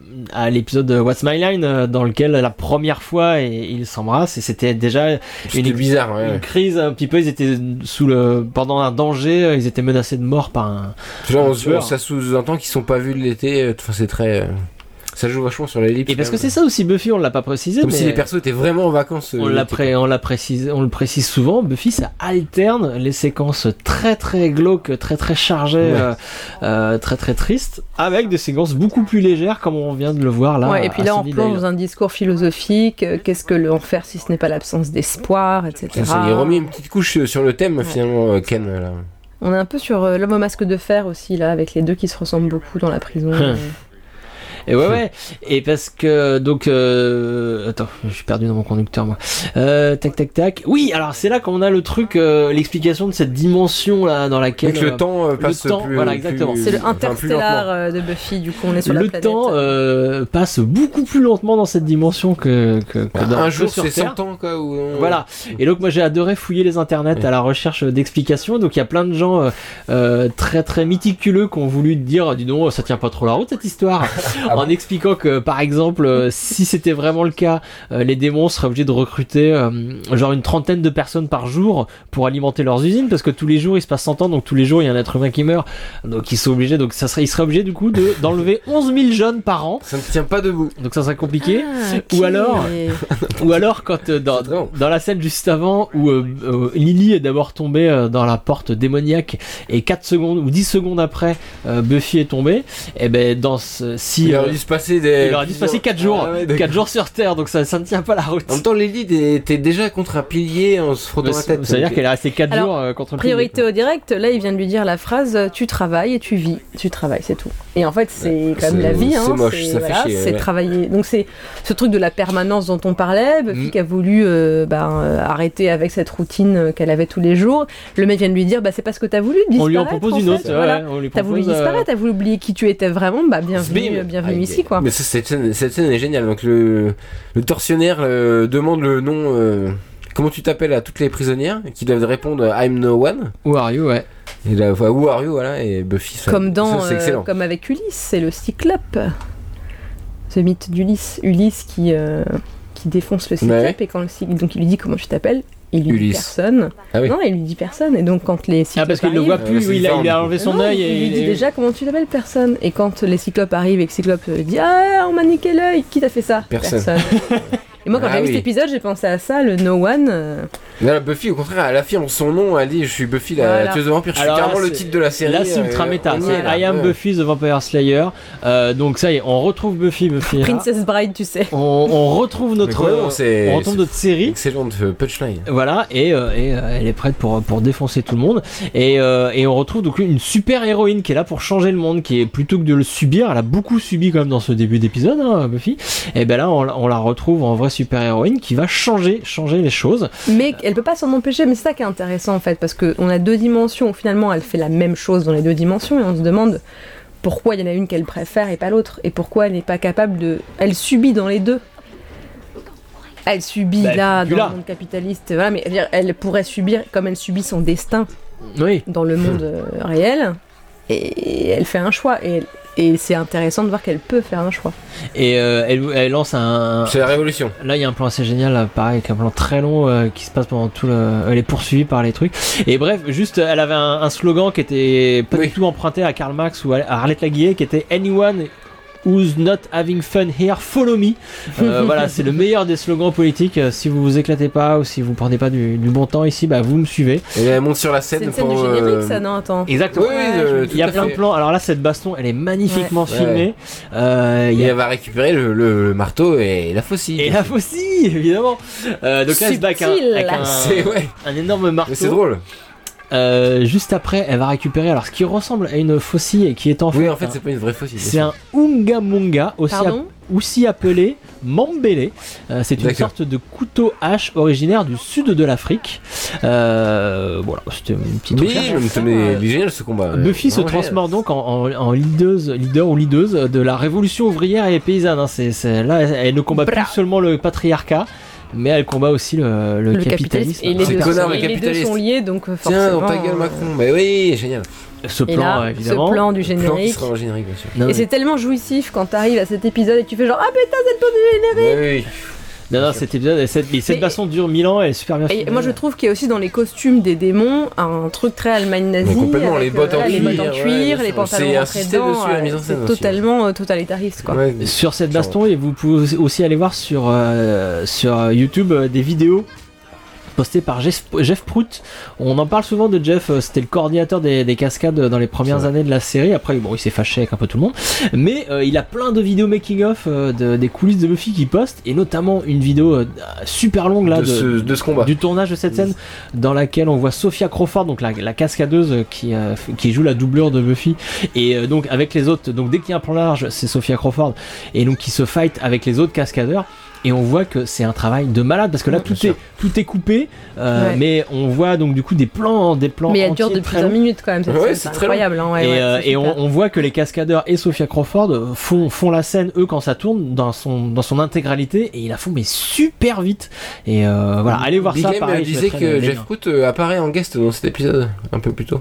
à l'épisode de What's My Line euh, dans lequel la première fois et- ils s'embrassent et c'était déjà C'était une, bizarre, ouais. une crise un petit peu, ils étaient sous le pendant un danger, euh, ils étaient menacés de mort par un, Genre, un on, tueur. ça sous-entend qu'ils sont pas vus de l'été. Enfin, c'est très. euh, Ça joue vachement sur l'ellipse. Et parce que quand même. c'est ça aussi Buffy, on l'a pas précisé, Comme mais si les persos étaient vraiment en vacances. euh, on l'a l'été, pré- on l'a précisé, on le précise souvent. Buffy, ça alterne les séquences très très glauques, très très chargées, Ouais. euh, euh, très très tristes, avec des séquences beaucoup plus légères, comme on vient de le voir là. Ouais, et puis à là, on Sunnydale. plonge dans un discours philosophique. euh, Qu'est-ce que l'enfer si ce n'est pas l'absence d'espoir, et cetera. Ça, il a remis une petite couche euh, sur le thème Ouais. finalement, euh, Ken. Là. On est un peu sur euh, l'homme au masque de fer aussi, là, avec les deux qui se ressemblent beaucoup dans la prison. Hum. euh. Et ouais, ouais. Et parce que, donc, euh... attends, je suis perdu dans mon conducteur, moi. Euh, tac, tac, tac. Oui, alors c'est là qu'on a le truc, euh, l'explication de cette dimension là dans laquelle. Donc, le temps euh, passe le temps, plus. voilà, exactement. Plus, C'est le enfin, plus interstellar lentement. euh, de Buffy, du coup on est sur la Le planète. temps euh, passe beaucoup plus lentement dans cette dimension que, que, que dans, Un que jour, sur c'est Terre. cent ans, quoi. Ou... Voilà. Et donc moi j'ai adoré fouiller les internets à la recherche d'explications. Donc il y a plein de gens euh, euh, très très méticuleux qui ont voulu dire, dis donc, ça tient pas trop la route cette histoire, en expliquant que par exemple, euh, si c'était vraiment le cas, euh, les démons seraient obligés de recruter euh, genre une trentaine de personnes par jour pour alimenter leurs usines, parce que tous les jours il se passe cent ans, donc tous les jours il y a un être humain qui meurt, donc ils sont obligés, donc ça serait, ils seraient obligés du coup de, d'enlever onze mille jeunes par an. Ça ne tient pas debout. Donc ça serait compliqué. Ah, ok. Ou alors, ou alors quand euh, dans, dans la scène juste avant où euh, euh, Lily est d'abord tombée euh, dans la porte démoniaque et quatre secondes ou dix secondes après euh, Buffy est tombée, et ben dans ce, si Il euh, aurait dû se passer des. il aurait dû se passer quatre jours, Ah ouais, d'accord. quatre jours sur Terre, donc ça, ça ne tient pas la route. En même temps, Lily était déjà contre un pilier en se frottant Bah, la tête. ça veut dire qu'elle est restée quatre Alors, jours euh, contre le Priorité au direct, là il vient de lui dire la phrase euh, tu travailles et tu vis, tu travailles, c'est tout. Et en fait c'est quand même c'est- la vie, hein, c'est moche, ça fait voilà, chier, c'est ouais. travailler. Donc c'est ce truc de la permanence dont on parlait, Buffy Mm. qui a voulu euh, bah, euh, arrêter avec cette routine euh, qu'elle avait tous les jours. Le mec vient de lui dire bah c'est parce que t'as voulu disparaître. On lui en propose une fait. autre, ouais, Voilà. on lui T'as voulu propose, euh, disparaître, t'as voulu oublier qui tu étais vraiment, bah bienvenue, Bim. euh, bienvenue Ah, ici quoi. Mais ça, cette, scène, cette scène est géniale. Donc le, le tortionnaire euh, demande le nom. euh, comment tu t'appelles à toutes les prisonnières qui doivent répondre I'm no one. Who are you, ouais. Et là, enfin, who are you, voilà. Et Buffy. Ça, Comme dans, ça, c'est euh, excellent. comme avec Ulysse, c'est le Cyclope. Ce mythe d'Ulysse, Ulysse qui, euh, qui défonce le Cyclope Ouais. et quand le Cyclope, donc il lui dit comment tu t'appelles, il lui dit Ulysse. personne. Ah oui. Non, il lui dit personne et donc quand les Cyclopes Ah parce qu'il ne le voit arrivent- plus, Euh, c'est il, a, différent, il a du coup. enlevé son Non, œil il et lui dit et- déjà comment tu t'appelles personne et quand les Cyclopes arrivent et que Cyclope euh, dit ah on m'a niqué l'œil, qui t'a fait ça? Personne. Et moi quand Ah j'ai vu oui. cet épisode j'ai pensé à ça, le No One. euh, Là, Buffy, au contraire, elle affirme son nom. Elle dit je suis Buffy, la Voilà. tueuse de vampires. Je suis Alors là, carrément le c'est- titre de la série. Là c'est euh, ultra méta, on y c'est est, là. I am Ouais. Buffy the Vampire Slayer. Euh, donc ça y est, on retrouve Buffy, Buffy. là. Princess Bride tu sais. On, on retrouve notre, Mais vraiment, c'est- on retrouve notre série. Excellente euh, punchline. Voilà, et, euh, et euh, elle est prête pour, pour défoncer tout le monde. Et, euh, et on retrouve donc une super héroïne qui est là pour changer le monde, qui est plutôt que de le subir, elle a beaucoup subi quand même dans ce début d'épisode, hein, Buffy. Et ben là, on, on la retrouve en vraie super héroïne qui va changer, changer les choses. Mais elle peut pas s'en empêcher, mais c'est ça qui est intéressant en fait, parce qu'on a deux dimensions, finalement elle fait la même chose dans les deux dimensions, et on se demande pourquoi il y en a une qu'elle préfère et pas l'autre, et pourquoi elle n'est pas capable de... Elle subit dans les deux. Elle subit Bah, là, plus dans là. le monde capitaliste, voilà, mais je veux dire, elle pourrait subir comme elle subit son destin Oui. dans le monde euh, réel, et elle fait un choix, et, et c'est intéressant de voir qu'elle peut faire un choix. Et euh, elle, elle lance un. C'est la révolution. Là, il y a un plan assez génial, là, pareil, avec un plan très long euh, qui se passe pendant tout le. Elle est poursuivie par les trucs. Et bref, juste, elle avait un, un slogan qui était pas Oui. du tout emprunté à Karl Marx ou à Arlette Laguillet, qui était Anyone who's not having fun here, follow me. Euh, voilà, c'est le meilleur des slogans politiques. Euh, Si vous vous éclatez pas ou si vous prenez pas du, du bon temps ici, bah vous me suivez. Et elle monte sur la scène C'est une scène pour. du générique euh, ça, non? Attends. Exactement. Oui, oui, Ouais, euh, je- tout Il y a à plein de fait. plans. Alors là, cette baston, elle est magnifiquement Ouais. filmée. Euh, il Et y a elle va récupérer le, le- le marteau et la faucille. Et la faucille, évidemment. Euh, donc là, elle se bat avec un, Subtil. avec un, C'est ouais. un énorme marteau. Mais c'est drôle. Euh, juste après, elle va récupérer alors ce qui ressemble à une faucille et qui est en fait, Oui, en fait, un- c'est pas une vraie faucille. c'est un Unga Munga, aussi, Pardon app- aussi appelé Mambele. Euh, c'est une D'accord. sorte de couteau hache originaire du sud de l'Afrique. Euh, voilà, c'était une petite Oui, recherche. mais, mais il est génial ce combat. Buffy se Vraiment génial. transforme donc en, en, en leaduse, leader ou leaduse de la révolution ouvrière et paysanne. hein. C'est, c'est- là, elle, elle ne combat Bra. plus seulement le patriarcat, mais elle combat aussi le, le Le capitalisme. capitalisme. Et les, C'est deux, connard, sont, le et les deux capitaliste. sont liés, donc euh, Tiens, forcément... dans ta gueule, euh, Macron. Bah oui, génial. Ce Et plan, là, euh, évidemment. ce plan du Plan qui générique. sera en générique, bien sûr. Non, Et mais- c'est tellement jouissif quand t'arrives à cet épisode et tu fais genre ah putain c'est le plan du générique. Oui, oui. non, non, cet épisode, et cette, et cette Mais- baston dure mille ans, elle est super bien Et filmée. moi je trouve qu'il y a aussi dans les costumes des démons un truc très Allemagne nazie. Mais complètement, avec, les bottes en voilà, les cuir, bottes en ouais, cuir, bien les sûr. pantalons C'est rentrés insisté dedans. dessus, la euh, mise en scène c'est aussi. totalement euh, totalitariste quoi. Ouais. Sur cette baston, et vous pouvez aussi aller voir sur, euh, sur YouTube euh, des vidéos posté par Jeff, Jeff Prout. On en parle souvent de Jeff, euh, c'était le coordinateur des, des cascades dans les premières années de la série. Après, bon, il s'est fâché avec un peu tout le monde, mais euh, il a plein de vidéos making-of euh, de, des coulisses de Buffy qui poste, et notamment une vidéo euh, super longue là de, de, ce, de ce combat, du tournage de cette scène, dans laquelle on voit Sophia Crawford, donc la, la cascadeuse qui, euh, qui joue la doublure de Buffy, et euh, donc avec les autres, donc dès qu'il y a un plan large, c'est Sophia Crawford, et donc qui se fight avec les autres cascadeurs. Et on voit que c'est un travail de malade parce que là, ouais, tout est sûr. tout est coupé, euh, ouais. mais on voit donc du coup des plans, des plans. Mais elle dure depuis plusieurs minutes quand même. Cette ouais, scène, c'est incroyable. Hein, ouais, et ouais, euh, et on, on voit que les cascadeurs et Sophia Crawford font font la scène eux quand ça tourne dans son dans son intégralité, et ils la font mais super vite. Et euh, voilà, allez voir Big ça. Game Pareil, disait que Jeff Prout euh, apparaît en guest dans cet épisode un peu plus tôt.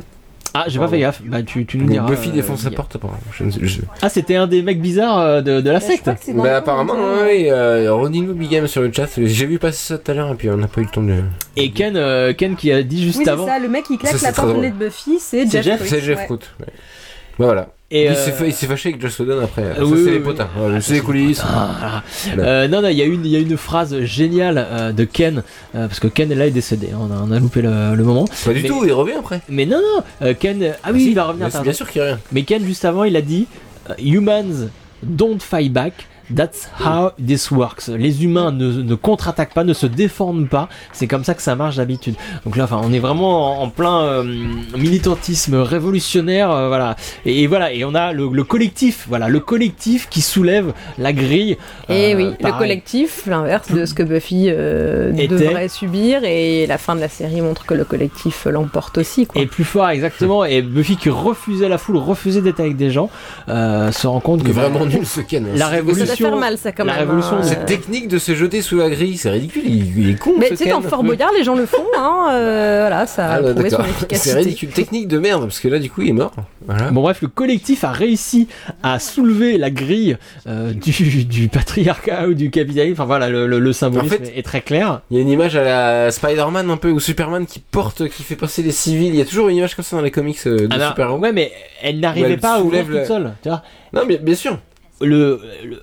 Ah, j'ai pas fait gaffe. Bah, tu, tu nous diras. Buffy euh, défonce sa porte, apparemment. Je, je... Ah, c'était un des mecs bizarres de, de la secte. Bah, apparemment, oui. Euh, Redis-nous Big Game sur le chat. J'ai vu passer ça tout à l'heure, et puis on n'a pas eu le temps de. Et Ken, euh, Ken qui a dit juste oui, avant. Oui, c'est ça. Le mec qui claque ça, la porte de Buffy, c'est Jeff. Jeff c'est Jeff Prout. Ouais. Bah, voilà. Et il, euh... s'est fait, il s'est fâché avec Joss Whedon après. Euh, ça, oui, c'est oui, les potins. Oui. Voilà, Ah, c'est les coulisses. Ah, voilà. euh, non, non, il y a une, il y a une phrase géniale euh, de Ken, euh, parce que Ken là est décédé. On a, on a loupé le, le moment. Pas du mais, tout. Il revient après. Mais non, non. Euh, Ken. Ah, ah oui, si, il va revenir. Bien, bien sûr qu'il revient. Mais Ken juste avant, il a dit uh, "Humans don't fight back. That's how this works." Les humains ne, ne contre-attaquent pas, ne se défendent pas. C'est comme ça que ça marche d'habitude. Donc là, enfin, on est vraiment en, en plein euh, militantisme révolutionnaire, euh, voilà. Et, et voilà, et on a le, le collectif, voilà, le collectif qui soulève la grille. Et euh, oui, pareil. Le collectif, l'inverse de ce que Buffy euh, devrait subir. Et la fin de la série montre que le collectif l'emporte aussi, quoi. Et plus fort, exactement. Et Buffy qui refusait la foule, refusait d'être avec des gens, euh, se rend compte que vraiment nul ce Ken. La révolution. Ça doit faire mal, ça, quand la même. révolution, hein, cette euh... technique de se jeter sous la grille, c'est ridicule. Il, il est con. Mais ce tu sais, Ken. dans Fort Boyard, les gens le font, hein. Euh, voilà, ça a ah, là, prouvé son d'accord. efficacité. C'est ridicule. Technique de merde, parce que là, du coup, il est mort. Voilà. Bon, bref, le collectif a réussi à soulever la grille euh, du, du patriarcat ou du capitalisme. Enfin voilà, le, le, le symbolisme en fait, est très clair. Il y a une image à la Spider-Man un peu, ou Superman qui porte, qui fait passer les civils. Il y a toujours une image comme ça dans les comics euh, de Alors, super-héros. Ouais, mais elle n'arrivait pas à ouvrir la... toute seule. Tu vois non, mais bien sûr. Le, le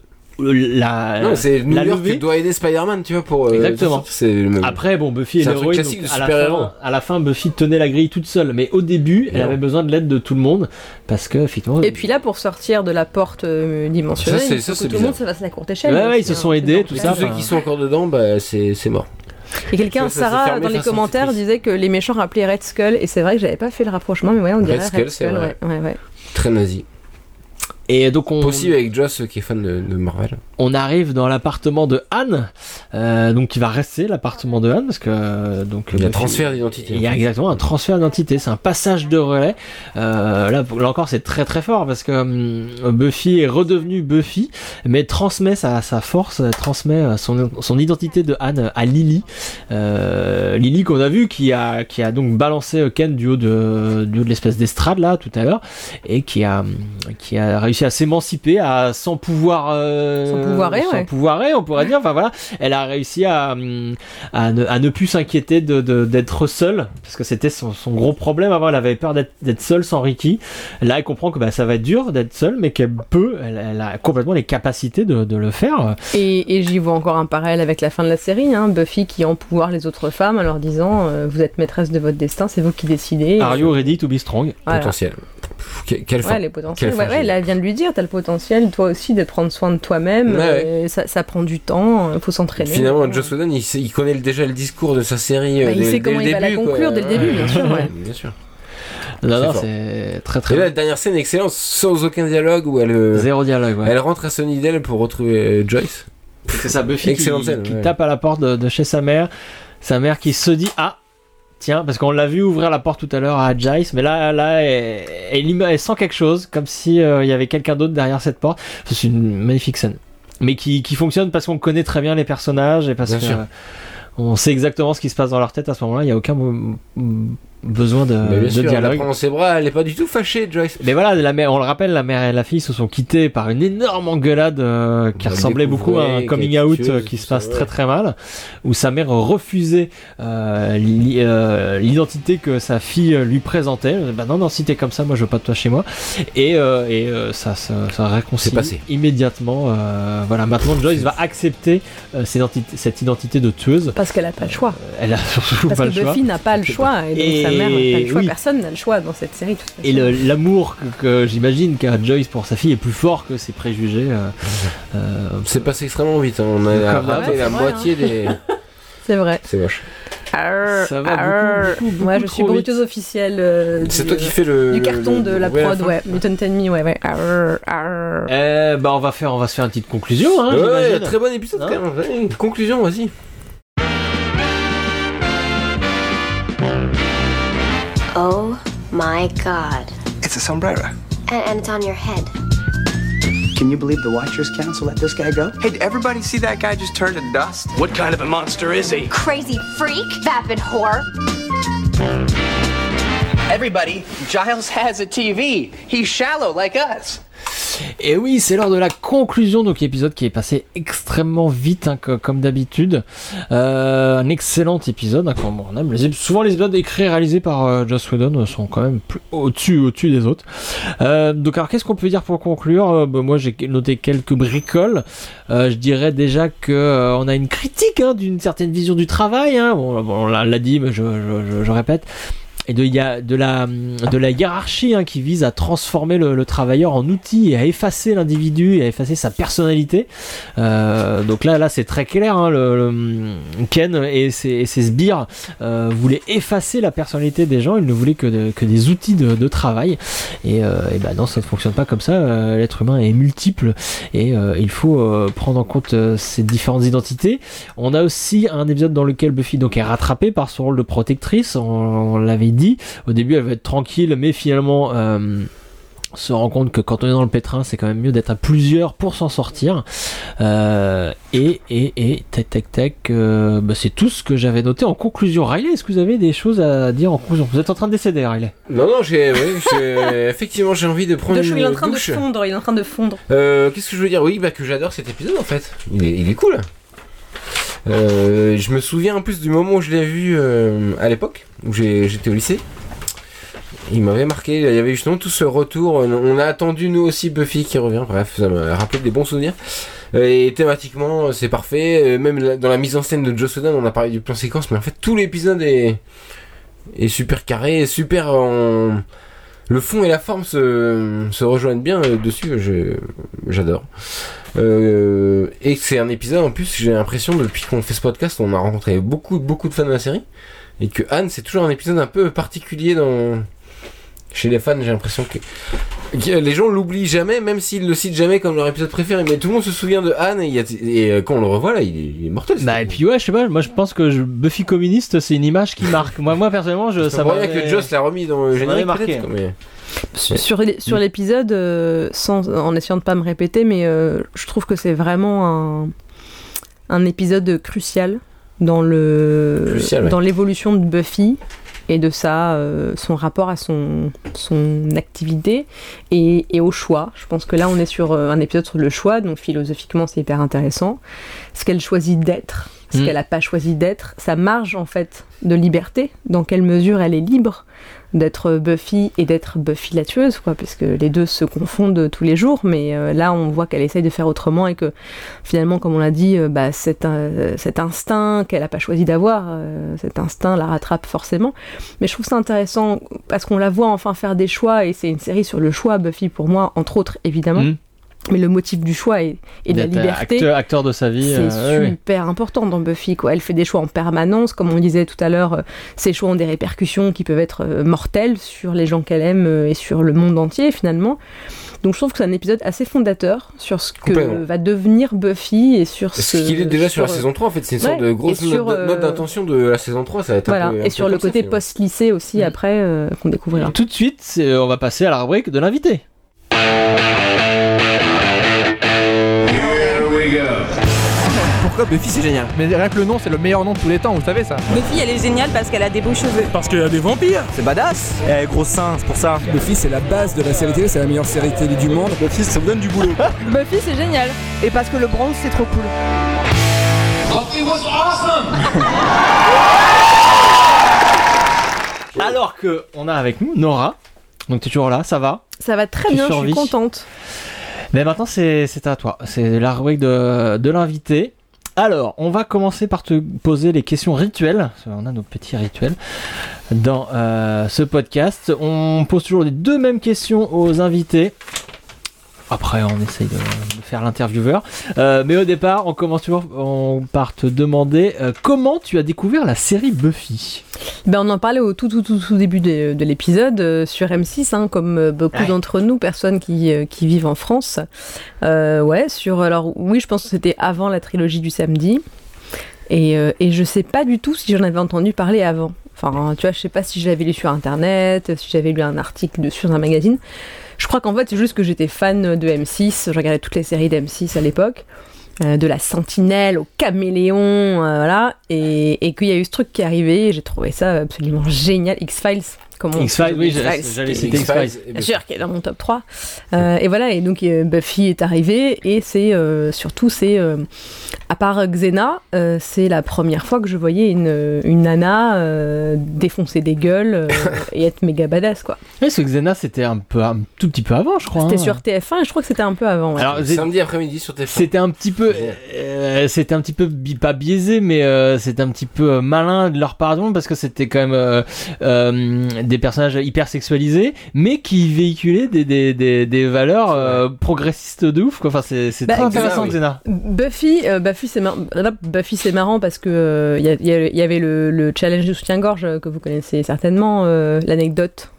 la non, c'est New la York levée qui doit aider Spider-Man, tu vois, pour. Euh, Exactement. C'est le... Après, bon, Buffy est, est l'héroïne. classique de à, la super-héros. fin, à la fin, Buffy tenait la grille toute seule, mais au début, elle non. avait besoin de l'aide de tout le monde parce que effectivement. Et puis là, pour sortir de la porte euh, dimensionnelle, ça, c'est, il faut ça, que tout le monde se fasse la courte échelle. Ouais, ouais, aussi, ils se hein, sont aidés, tout ça. Tous ceux qui sont encore dedans, bah, c'est, c'est mort. Et quelqu'un, ça, Sarah, fermé, dans les commentaires, disait que les méchants rappelaient Red Skull, et c'est vrai que j'avais pas fait le rapprochement, mais ouais, on dirait Red Skull. Red Skull ouais. Ouais, ouais. Très nazi. Et donc on possible avec Joss qui est fan de, de Marvel. On arrive dans l'appartement de Anne, euh, donc qui va rester l'appartement de Anne parce que euh, donc il y a un transfert d'identité. Il y a exactement un transfert d'identité, c'est un passage de relais. Euh, là, là encore c'est très très fort parce que hum, Buffy est redevenue Buffy, mais transmet sa, sa force, transmet son, son identité de Anne à Lily. Euh, Lily qu'on a vu qui a qui a donc balancé Ken du haut de du haut de l'espèce d'estrade là tout à l'heure et qui a qui a réussi à s'émanciper, à sans pouvoir, euh, sans pouvoirer, sans ouais. pouvoirer, on pourrait dire. Enfin voilà, elle a réussi à à ne, à ne plus s'inquiéter de, de d'être seule, parce que c'était son, son gros problème avant. Elle avait peur d'être, d'être seule sans Ricky. Là, elle comprend que bah ça va être dur d'être seule, mais qu'elle peut, elle, elle a complètement les capacités de, de le faire. Et, et j'y vois encore un parallèle avec la fin de la série, hein. Buffy qui empouvoir les autres femmes en leur disant euh, vous êtes maîtresse de votre destin, c'est vous qui décidez. Are you ready to be strong? Voilà. Potentiel. Quel, quel ouais, les potentiels. Ouais, ouais, elle vient de lui dire, t'as le potentiel, toi aussi, de prendre soin de toi-même. Ouais, euh, ouais. Ça, ça prend du temps, il faut s'entraîner. Finalement, ouais. Joss Whedon, il, sait, il connaît déjà le discours de sa série. Bah, euh, il dès, sait comment dès il va début, la conclure quoi. dès le début, bien sûr. Ouais. Bien sûr. Non, c'est non, fort. c'est très très. Et là, la dernière scène est excellente, sans aucun dialogue, où elle. Euh, Zéro dialogue, ouais. Elle rentre à Sunnydale pour retrouver euh, Joyce. C'est ça, Buffy qui, scène, qui ouais. tape à la porte de, de chez sa mère. Sa mère qui se dit ah. Tiens, parce qu'on l'a vu ouvrir la porte tout à l'heure à Giles, mais là, là, elle, elle, elle sent quelque chose, comme si euh, il y avait quelqu'un d'autre derrière cette porte. C'est une magnifique scène, mais qui, qui fonctionne parce qu'on connaît très bien les personnages et parce bien que euh, on sait exactement ce qui se passe dans leur tête à ce moment-là. Il y a aucun besoin de, mais bien de sûr, dialogue. elle la prend dans ses bras, elle est pas du tout fâchée, Joyce. Mais voilà, la mère, on le rappelle, la mère et la fille se sont quittées par une énorme engueulade euh, qui On ressemblait beaucoup à un coming out tueuse, qui se passe ouais. très très mal, où sa mère refusait euh, li- euh, l'identité que sa fille lui présentait. Bah non, non, si t'es comme ça, moi je veux pas de toi chez moi. Et, euh, et euh, ça, ça, ça réconcilie C'est passé. immédiatement. Euh, voilà, maintenant Joyce va accepter euh, cette, identité, cette identité de tueuse. Parce qu'elle a pas le choix. Elle a surtout Parce pas que le choix. Buffy n'a pas le choix et donc Et sa mère n'a pas le choix. oui. Personne n'a le choix dans cette série. de toute façon. Et le- l'amour que, que j'imagine qu'a Joyce pour sa fille est plus fort que ses préjugés. Euh, euh, C'est passé extrêmement vite, hein. On a Comme raté ouais, la c'est vrai, moitié des. C'est vrai. C'est moche. Arr, Ça va arr. beaucoup, beaucoup, Moi, je beaucoup suis trop bruteuse officielle euh, C'est du, toi qui fais le. du le- carton le- de la ouais, prod, fin. ouais. Mutant Enemy, ouais, ouais. Arr, arr. Eh bah on va faire, on va se faire une petite conclusion, hein. Ouais, j'imagine. très bon épisode Hein quand même. Allez, une conclusion, vas-y. Oh my god. It's a sombrero. And, and it's on your head. Can you believe the Watchers Council let this guy go? Hey, did everybody see that guy just turn to dust? What kind of a monster is he? Crazy freak, vapid whore. Everybody, Giles has a T V. He's shallow like us. Et oui, c'est l'heure de la conclusion, donc épisode qui est passé extrêmement vite, hein, co- comme d'habitude. Euh, un excellent épisode, hein, comme on aime. Les ép- souvent les épisodes écrits et réalisés par euh, Joss Whedon euh, sont quand même plus au-dessus, au-dessus des autres. Euh, donc alors qu'est-ce qu'on peut dire pour conclure euh, bah, moi j'ai noté quelques bricoles. Euh, je dirais déjà que euh, on a une critique hein, d'une certaine vision du travail. Hein. Bon, bon, on l'a, l'a dit, mais je, je, je, je répète. Et de, y a, de, la, de la hiérarchie hein, qui vise à transformer le, le travailleur en outil et à effacer l'individu et à effacer sa personnalité. Euh, donc là, là c'est très clair. Hein, le, le, Ken et ses, et ses sbires euh, voulaient effacer la personnalité des gens. Ils ne voulaient que, de, que des outils de, de travail. Et, euh, et ben non, ça ne fonctionne pas comme ça. Euh, l'être humain est multiple et euh, il faut euh, prendre en compte euh, ces différentes identités. On a aussi un épisode dans lequel Buffy donc, est rattrapée par son rôle de protectrice. On, on l'avait dit. Au début, elle va être tranquille, mais finalement, euh, se rend compte que quand on est dans le pétrin, c'est quand même mieux d'être à plusieurs pour s'en sortir. Euh, et, et, et, tac, tac, tac, euh, bah, c'est tout ce que j'avais noté en conclusion. Riley, est-ce que vous avez des choses à dire en conclusion? Vous êtes en train de décéder, Riley? Non, non, j'ai, oui, j'ai- effectivement, j'ai envie de prendre De chou, une il est en train douche. de fondre, il est en train de fondre. Euh, qu'est-ce que je veux dire? Oui, bah que j'adore cet épisode en fait. Il est, il est cool. Euh, je me souviens en plus du moment où je l'ai vu euh, à l'époque, où j'ai, j'étais au lycée. Il m'avait marqué, il y avait justement tout ce retour. On a attendu nous aussi Buffy qui revient, bref, ça m'a rappelé des bons souvenirs. Et thématiquement, c'est parfait. Même dans la mise en scène de Joss Whedon, on a parlé du plan séquence, mais en fait, tout l'épisode est, est super carré, super en... Le fond et la forme se, se rejoignent bien euh, dessus, je, j'adore. Euh, et c'est un épisode, en plus, j'ai l'impression, depuis qu'on fait ce podcast, on a rencontré beaucoup, beaucoup de fans de la série. Et que Anne, c'est toujours un épisode un peu particulier dans... Chez les fans, j'ai l'impression que... que les gens l'oublient jamais, même s'ils le citent jamais comme leur épisode préféré. Mais tout le monde se souvient de Anne, et, il y a... et euh, quand on le revoit, là, il est, il est mortel. Bah, et puis ouais, je sais pas, moi je pense que je... Buffy communiste, c'est une image qui marque. Moi, moi personnellement, je, ça ça m'a m'a que Joss l'a remis dans le ça générique, m'avait marqué. peut-être, mais... Sur, sur l'é- sur l'épisode, euh, sans, en essayant de pas me répéter, mais euh, je trouve que c'est vraiment un, un épisode crucial dans le Crucial, ouais. dans l'évolution de Buffy et de sa euh, son rapport à son son activité et, et au choix. Je pense que là on est sur euh, un épisode sur le choix, donc philosophiquement c'est hyper intéressant. Ce qu'elle choisit d'être, ce Mm. qu'elle n'a pas choisi d'être, sa marge en fait de liberté, dans quelle mesure elle est libre d'être Buffy et d'être Buffy la tueuse, quoi, puisque les deux se confondent tous les jours, mais euh, là on voit qu'elle essaye de faire autrement et que finalement, comme on l'a dit, euh, bah, cet, euh, cet instinct qu'elle n'a pas choisi d'avoir, euh, cet instinct la rattrape forcément. Mais je trouve ça intéressant parce qu'on la voit enfin faire des choix, et c'est une série sur le choix, Buffy pour moi, entre autres évidemment. Mm. Mais le motif du choix et, et de la D'être liberté, acteur, acteur de sa vie. c'est euh, ouais, super important dans Buffy, quoi. Elle fait des choix en permanence, comme on disait tout à l'heure, euh, ces choix ont des répercussions qui peuvent être euh, mortelles sur les gens qu'elle aime euh, et sur le monde entier finalement. Donc je trouve que c'est un épisode assez fondateur sur ce que Complètement. va devenir Buffy et sur ce... Ce qu'il est déjà sur, la euh, saison trois, en fait, c'est une sorte ouais, de grosse et sur, note, euh, note d'intention de la saison trois, ça va être Voilà, un peu... un et peu sur le comme ça, côté finalement. post-lycée aussi après, euh, qu'on découvrira. Tout de suite, c'est- on va passer à la rubrique de l'invité. Here we go. Pour pourquoi Buffy c'est génial. Mais rien que le nom, c'est le meilleur nom de tous les temps, vous savez ça. Buffy, elle est géniale parce qu'elle a des beaux cheveux. Parce qu'il y a des vampires. C'est badass. Eh, gros sein, c'est pour ça. Buffy, c'est la base de la série télé, c'est la meilleure série télé du monde. Buffy, ça me donne du boulot. Buffy, c'est génial. Et parce que le bronze, c'est trop cool. Buffy was awesome! Alors que on a avec nous Nora. Donc t'es toujours là, ça va? Ça va très Tu bien, survis. je suis contente. Mais maintenant c'est, c'est à toi, c'est la rubrique de, de l'invité. Alors, on va commencer par te poser les questions rituelles. On a nos petits rituels dans euh, ce podcast. On pose toujours les deux mêmes questions aux invités. Après, on essaye de, de faire l'intervieweur. Euh, mais au départ, on commence toujours on, par te demander euh, comment tu as découvert la série Buffy. Ben, on en parlait au tout tout tout, tout début de, de l'épisode euh, sur M six, hein, comme euh, beaucoup ouais. d'entre nous, personnes qui, euh, qui vivent en France. Euh, ouais, sur alors oui, je pense que c'était avant la trilogie du samedi. Et, euh, et je sais pas du tout si j'en avais entendu parler avant. Enfin, tu vois, je sais pas si je l'avais lu sur internet, si j'avais lu un article dessus dans un magazine. Je crois qu'en fait, c'est juste que j'étais fan de M six. Je regardais toutes les séries d'M six à l'époque. Euh, de la Sentinelle au Caméléon, euh, voilà. Et, et qu'il y a eu ce truc qui est arrivé. Et j'ai trouvé ça absolument génial. X-Files. Comment X-Files, oui, X-Files. j'allais citer X-Files. Bien sûr, qui est dans mon top trois. Euh, et voilà, et donc euh, Buffy est arrivée. Et c'est euh, surtout, c'est... Euh, à part Xena, euh, c'est la première fois que je voyais une, une nana euh, défoncer des gueules euh, et être méga badass, quoi. Oui, ce Xena, c'était un, peu, un tout petit peu avant, je crois. C'était hein. sur T F un et je crois que c'était un peu avant. Ouais. Alors, samedi après-midi sur T F un. C'était un petit peu... Euh, c'était un petit peu, pas biaisé, mais euh, c'était un petit peu malin de leur part, parce que c'était quand même euh, euh, des personnages hyper sexualisés, mais qui véhiculaient des, des, des, des valeurs euh, progressistes de ouf, quoi. Enfin, c'est, c'est bah, très intéressant, oui. Xena. Buffy, euh, Buffy, c'est mar... Buffy, c'est marrant parce que il euh, y, y, y avait le, le challenge de soutien-gorge que vous connaissez certainement, euh, l'anecdote.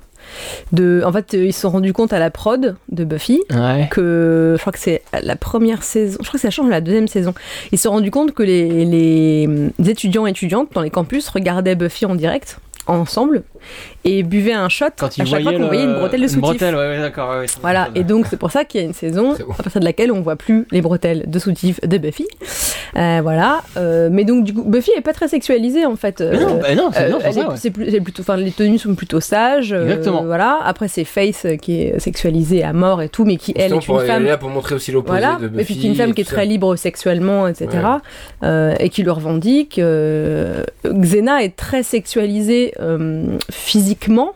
De, en fait, ils se sont rendus compte à la prod de Buffy ouais. que je crois que c'est la première saison, je crois que ça change la deuxième saison. Ils se sont rendus compte que les, les, les étudiants et étudiantes dans les campus regardaient Buffy en direct ensemble et buvaient un shot quand à chaque fois qu'on le... voyait une bretelle de soutif. Une bretelle, ouais, ouais, d'accord. Ouais, voilà, et donc c'est pour ça qu'il y a une saison à partir de laquelle on voit plus les bretelles de soutif de Buffy. Euh, voilà, euh, mais donc du coup Buffy est pas très sexualisée en fait. Mais non, bah non, c'est euh, bien pour ça, est, ouais. c'est, plus, c'est plutôt, enfin les tenues sont plutôt sages. Exactement. Euh, voilà. Après c'est Faith qui est sexualisée à mort et tout, mais qui elle est une femme. Là pour montrer aussi l'opposé voilà, de Buffy. Et puis qui est une femme qui est très libre sexuellement, et cetera. Ouais. Euh, et qui le revendique. Euh, Xena est très sexualisée euh, physiquement.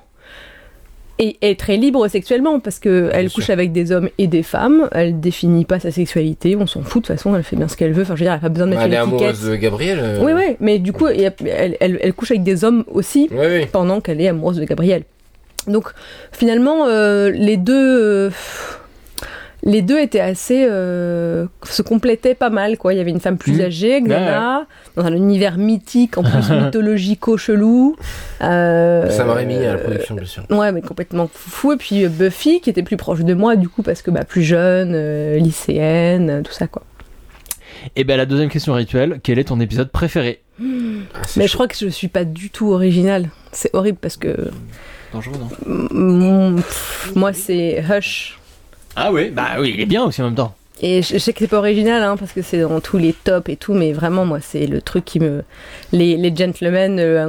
Et est très libre sexuellement parce qu'elle couche avec des hommes et des femmes, elle définit pas sa sexualité, on s'en fout de toute façon, elle fait bien ce qu'elle veut, enfin je veux dire, elle a pas besoin de mettre bah, une étiquette. Elle est amoureuse de Gabriel. Euh... Oui, oui, mais du coup, elle, elle, elle couche avec des hommes aussi oui, oui. pendant qu'elle est amoureuse de Gabriel. Donc finalement, euh, les deux... Euh, les deux étaient assez... Euh, se complétaient pas mal, quoi. Il y avait une femme plus mmh. âgée, Xena, ouais. dans un univers mythique, en plus mythologico-chelou. Euh, Sam Raimi à la production, bien sûr. Ouais, mais complètement fou. Et puis Buffy, qui était plus proche de moi, du coup, parce que bah, plus jeune, euh, lycéenne, tout ça, quoi. Et ben la deuxième question rituelle, quel est ton épisode préféré? mmh. ah, Mais chaud. Je crois que je suis pas du tout originale. C'est horrible, parce que... Dangereux, non m- pff, Moi, c'est Hush. Ah oui, bah oui, il est bien aussi en même temps. Et je, je sais que c'est pas original, hein, parce que c'est dans tous les tops et tout, mais vraiment, moi, c'est le truc qui me... Les, les gentlemen... Euh...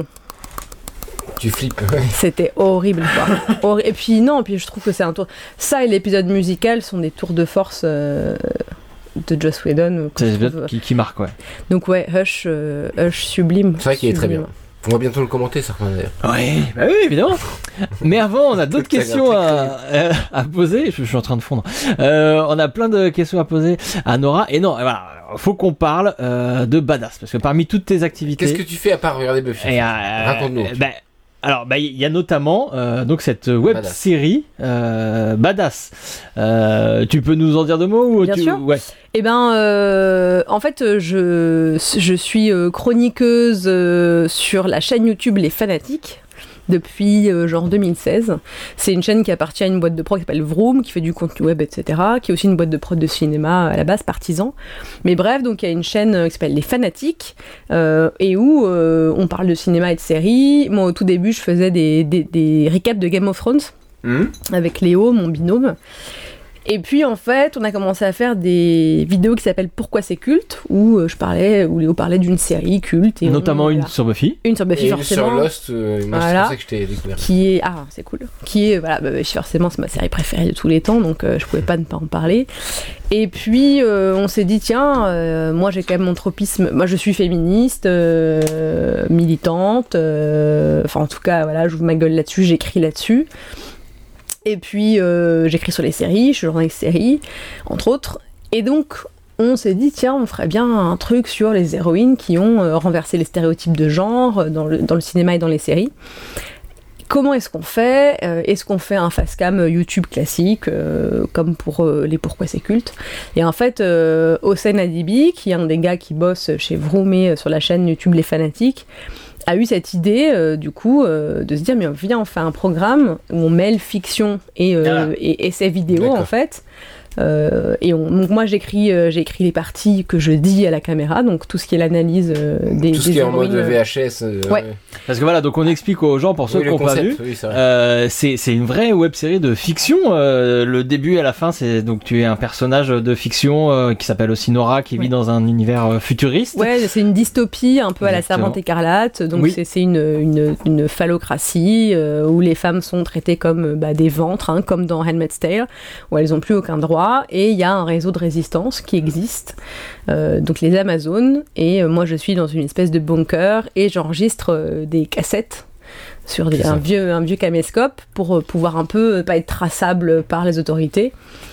Tu flippes. C'était horrible, quoi. Et puis, non, puis je trouve que c'est un tour... Ça et l'épisode musical sont des tours de force euh, de Joss Whedon. C'est l'épisode qui, qui marque, ouais. Donc, ouais, Hush, euh, Hush sublime. C'est vrai qu'il est très bien. On va bientôt le commenter, certains d'ailleurs. Oui, bah oui, évidemment. Mais avant, on a d'autres questions à, à, à poser. Je, je suis en train de fondre. Euh, on a plein de questions à poser à Nora. Et non, voilà, faut qu'on parle euh, de badass. Parce que parmi toutes tes activités... Qu'est-ce que tu fais à part regarder Buffy? Et, euh, Raconte-nous. Bah, alors, bah, il y a notamment euh, donc cette web badass. série euh, Badass. Euh, tu peux nous en dire deux mots ou Bien tu... sûr. Ouais. Eh ben, euh, en fait, je, je suis chroniqueuse euh, sur la chaîne YouTube Les Fanatiques depuis euh, genre deux mille seize. C'est une chaîne qui appartient à une boîte de prod qui s'appelle Vroom, qui fait du contenu web, et cetera, qui est aussi une boîte de prod de cinéma à la base, Partisan. Mais bref, donc il y a une chaîne euh, qui s'appelle Les Fanatiques, euh, et où euh, on parle de cinéma et de séries. Moi, au tout début, je faisais des, des, des recaps de Game of Thrones, mmh. avec Léo, mon binôme. Et puis en fait, on a commencé à faire des vidéos qui s'appellent Pourquoi c'est culte, où euh, je parlais, où Léo parlait d'une série culte. Et notamment on, une voilà. sur Buffy. Une sur Buffy, et forcément. Une sur Lost, euh, moi voilà. c'est pour ça que je t'ai découvert. Qui est, ah, c'est cool. Qui est, voilà, bah, Buffy, forcément, c'est ma série préférée de tous les temps, donc euh, je pouvais pas ne pas en parler. Et puis, euh, on s'est dit, tiens, euh, moi j'ai quand même mon tropisme, moi je suis féministe, euh, militante, euh, enfin en tout cas, voilà, j'ouvre ma gueule là-dessus, j'écris là-dessus. Et puis, euh, j'écris sur les séries, je suis journaliste série, entre autres. Et donc, on s'est dit, tiens, on ferait bien un truc sur les héroïnes qui ont euh, renversé les stéréotypes de genre dans le, dans le cinéma et dans les séries. Comment est-ce qu'on fait ? euh, Est-ce qu'on fait un face-cam YouTube classique, euh, comme pour euh, les Pourquoi c'est culte ? Et en fait, euh, Hossein Adibi, qui est un des gars qui bosse chez Vroomé sur la chaîne YouTube Les Fanatiques, a eu cette idée, euh, du coup, euh, de se dire, mais viens, on fait un programme où on mêle fiction et, euh, ah. et essais vidéo, D'accord. en fait. Euh, et on, donc moi j'écris, euh, j'écris les parties que je dis à la caméra, donc tout ce qui est l'analyse euh, des tout ce des qui est en mode héroïnes. V H S. Euh, ouais. Parce que voilà, donc on explique aux gens, pour ceux oui, qui n'ont pas vu, oui, c'est, euh, c'est, c'est une vraie web série de fiction. Euh, le début et la fin, c'est donc tu es un personnage de fiction euh, qui s'appelle aussi Nora, qui ouais. vit dans un univers euh, futuriste. Ouais, c'est une dystopie un peu à la Servante écarlate. Donc oui. c'est, c'est une, une, une phallocratie euh, où les femmes sont traitées comme bah, des ventres, hein, comme dans Handmaid's Tale, où elles n'ont plus aucun droit. Et il y a un réseau de résistance qui existe, euh, donc les Amazones, et euh, moi je suis dans une espèce de bunker et j'enregistre euh, des cassettes sur des, un, vieux, un vieux caméscope pour euh, pouvoir un peu euh, pas être traçable par les autorités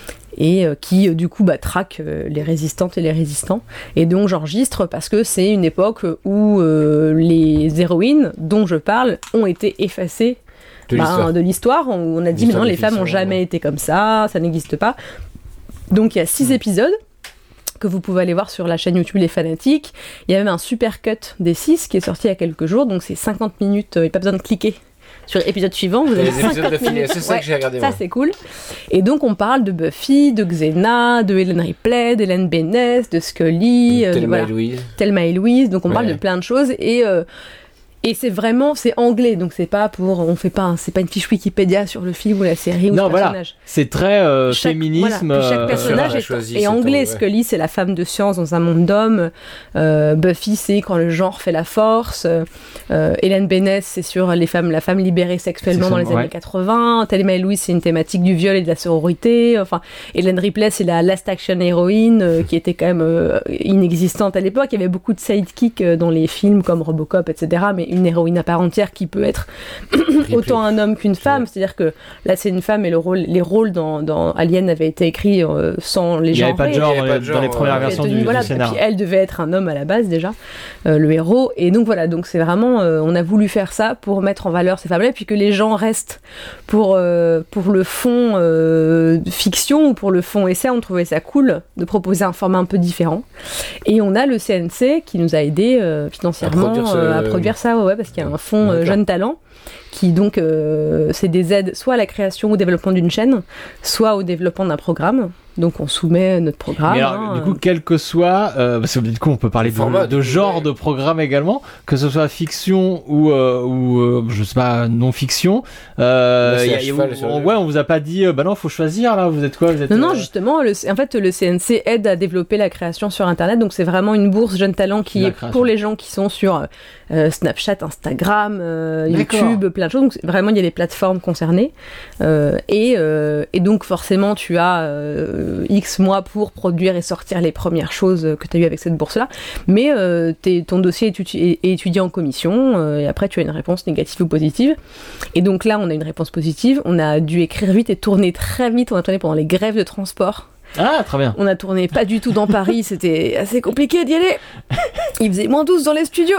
et euh, qui euh, du coup bah, traque euh, les résistantes et les résistants. Et donc j'enregistre parce que c'est une époque où euh, les héroïnes dont je parle ont été effacées de, bah, l'histoire. de l'histoire. On, on a dit mais non, les femmes n'ont jamais ouais. été comme ça, ça n'existe pas. Donc il y a six mmh. épisodes que vous pouvez aller voir sur la chaîne YouTube Les Fanatiques. Il y a même un super cut des six qui est sorti il y a quelques jours, donc c'est cinquante minutes, il n'y a pas besoin de cliquer sur l'épisode suivant, vous avez les épisodes cinquante de minutes. C'est ça ouais, que j'ai regardé. Ça moi. c'est cool. Et donc on parle de Buffy, de Xena, de Ellen Ripley, d'Hélène Bénès, de Scully, euh, Thelma voilà. et Louise. Thelma et Louise, donc on ouais. parle de plein de choses et... Euh, Et c'est vraiment, c'est anglais, donc c'est pas pour, on fait pas, un, c'est pas une fiche Wikipédia sur le film ou la série ou non, le voilà. personnage. C'est très euh, chaque, féminisme. Voilà. Chaque personnage euh, est, est anglais. Temps, ouais. Scully, c'est la femme de science dans un monde d'hommes. Euh, Buffy, c'est quand le genre fait la force. Euh, Hélène Bénès, c'est sur les femmes, la femme libérée sexuellement c'est dans les ouais. années quatre-vingts. Thelma et Louise, c'est une thématique du viol et de la sororité. Enfin, Hélène Ripley, c'est la last action héroïne euh, qui était quand même euh, inexistante à l'époque. Il y avait beaucoup de sidekicks euh, dans les films comme Robocop, et cetera. Mais une héroïne à part entière qui peut être autant un homme qu'une femme, c'est-à-dire que là c'est une femme et le rôle, les rôles dans, dans Alien avaient été écrits euh, sans les genres. Il n'y avait pas de genre dans les, dans les premières euh, versions du, voilà, du scénario. Et puis elle devait être un homme à la base déjà, euh, le héros. Et donc voilà, donc c'est vraiment, euh, on a voulu faire ça pour mettre en valeur ces femmes-là, et puis que les gens restent pour euh, pour le fond euh, fiction ou pour le fond essai. On trouvait ça cool de proposer un format un peu différent. Et on a le C N C qui nous a aidé euh, financièrement à produire, ce... euh, à produire ça, ouais, parce qu'il y a un fonds euh, Jeunes Talents qui donc euh, c'est des aides soit à la création ou au développement d'une chaîne, soit au développement d'un programme. Donc on soumet notre programme. Mais alors, hein, du coup, quel que soit, euh, parce que du coup on peut parler de, format, de genre ouais. de programme également, que ce soit fiction ou, euh, ou euh, je sais pas, non-fiction. Euh, bah, y a, y a, on, ouais, on vous a pas dit, euh, bah non, faut choisir là, vous êtes quoi vous êtes, Non, non, euh... justement, le, en fait, le C N C aide à développer la création sur Internet, donc c'est vraiment une bourse Jeunes Talents qui la est création. Pour les gens qui sont sur euh, Snapchat, Instagram, euh, YouTube, plein de choses. Donc vraiment, il y a des plateformes concernées. Euh, et, euh, et donc forcément, tu as euh, X mois pour produire et sortir les premières choses que tu as eues avec cette bourse-là. Mais euh, ton dossier est, uti- est, est étudié en commission euh, et après tu as une réponse négative ou positive. Et donc là, on a une réponse positive. On a dû écrire vite et tourner très vite. On a tourné pendant les grèves de transport. Ah, très bien. On a tourné pas du tout dans Paris, c'était assez compliqué d'y aller. Il faisait moins douze dans les studios.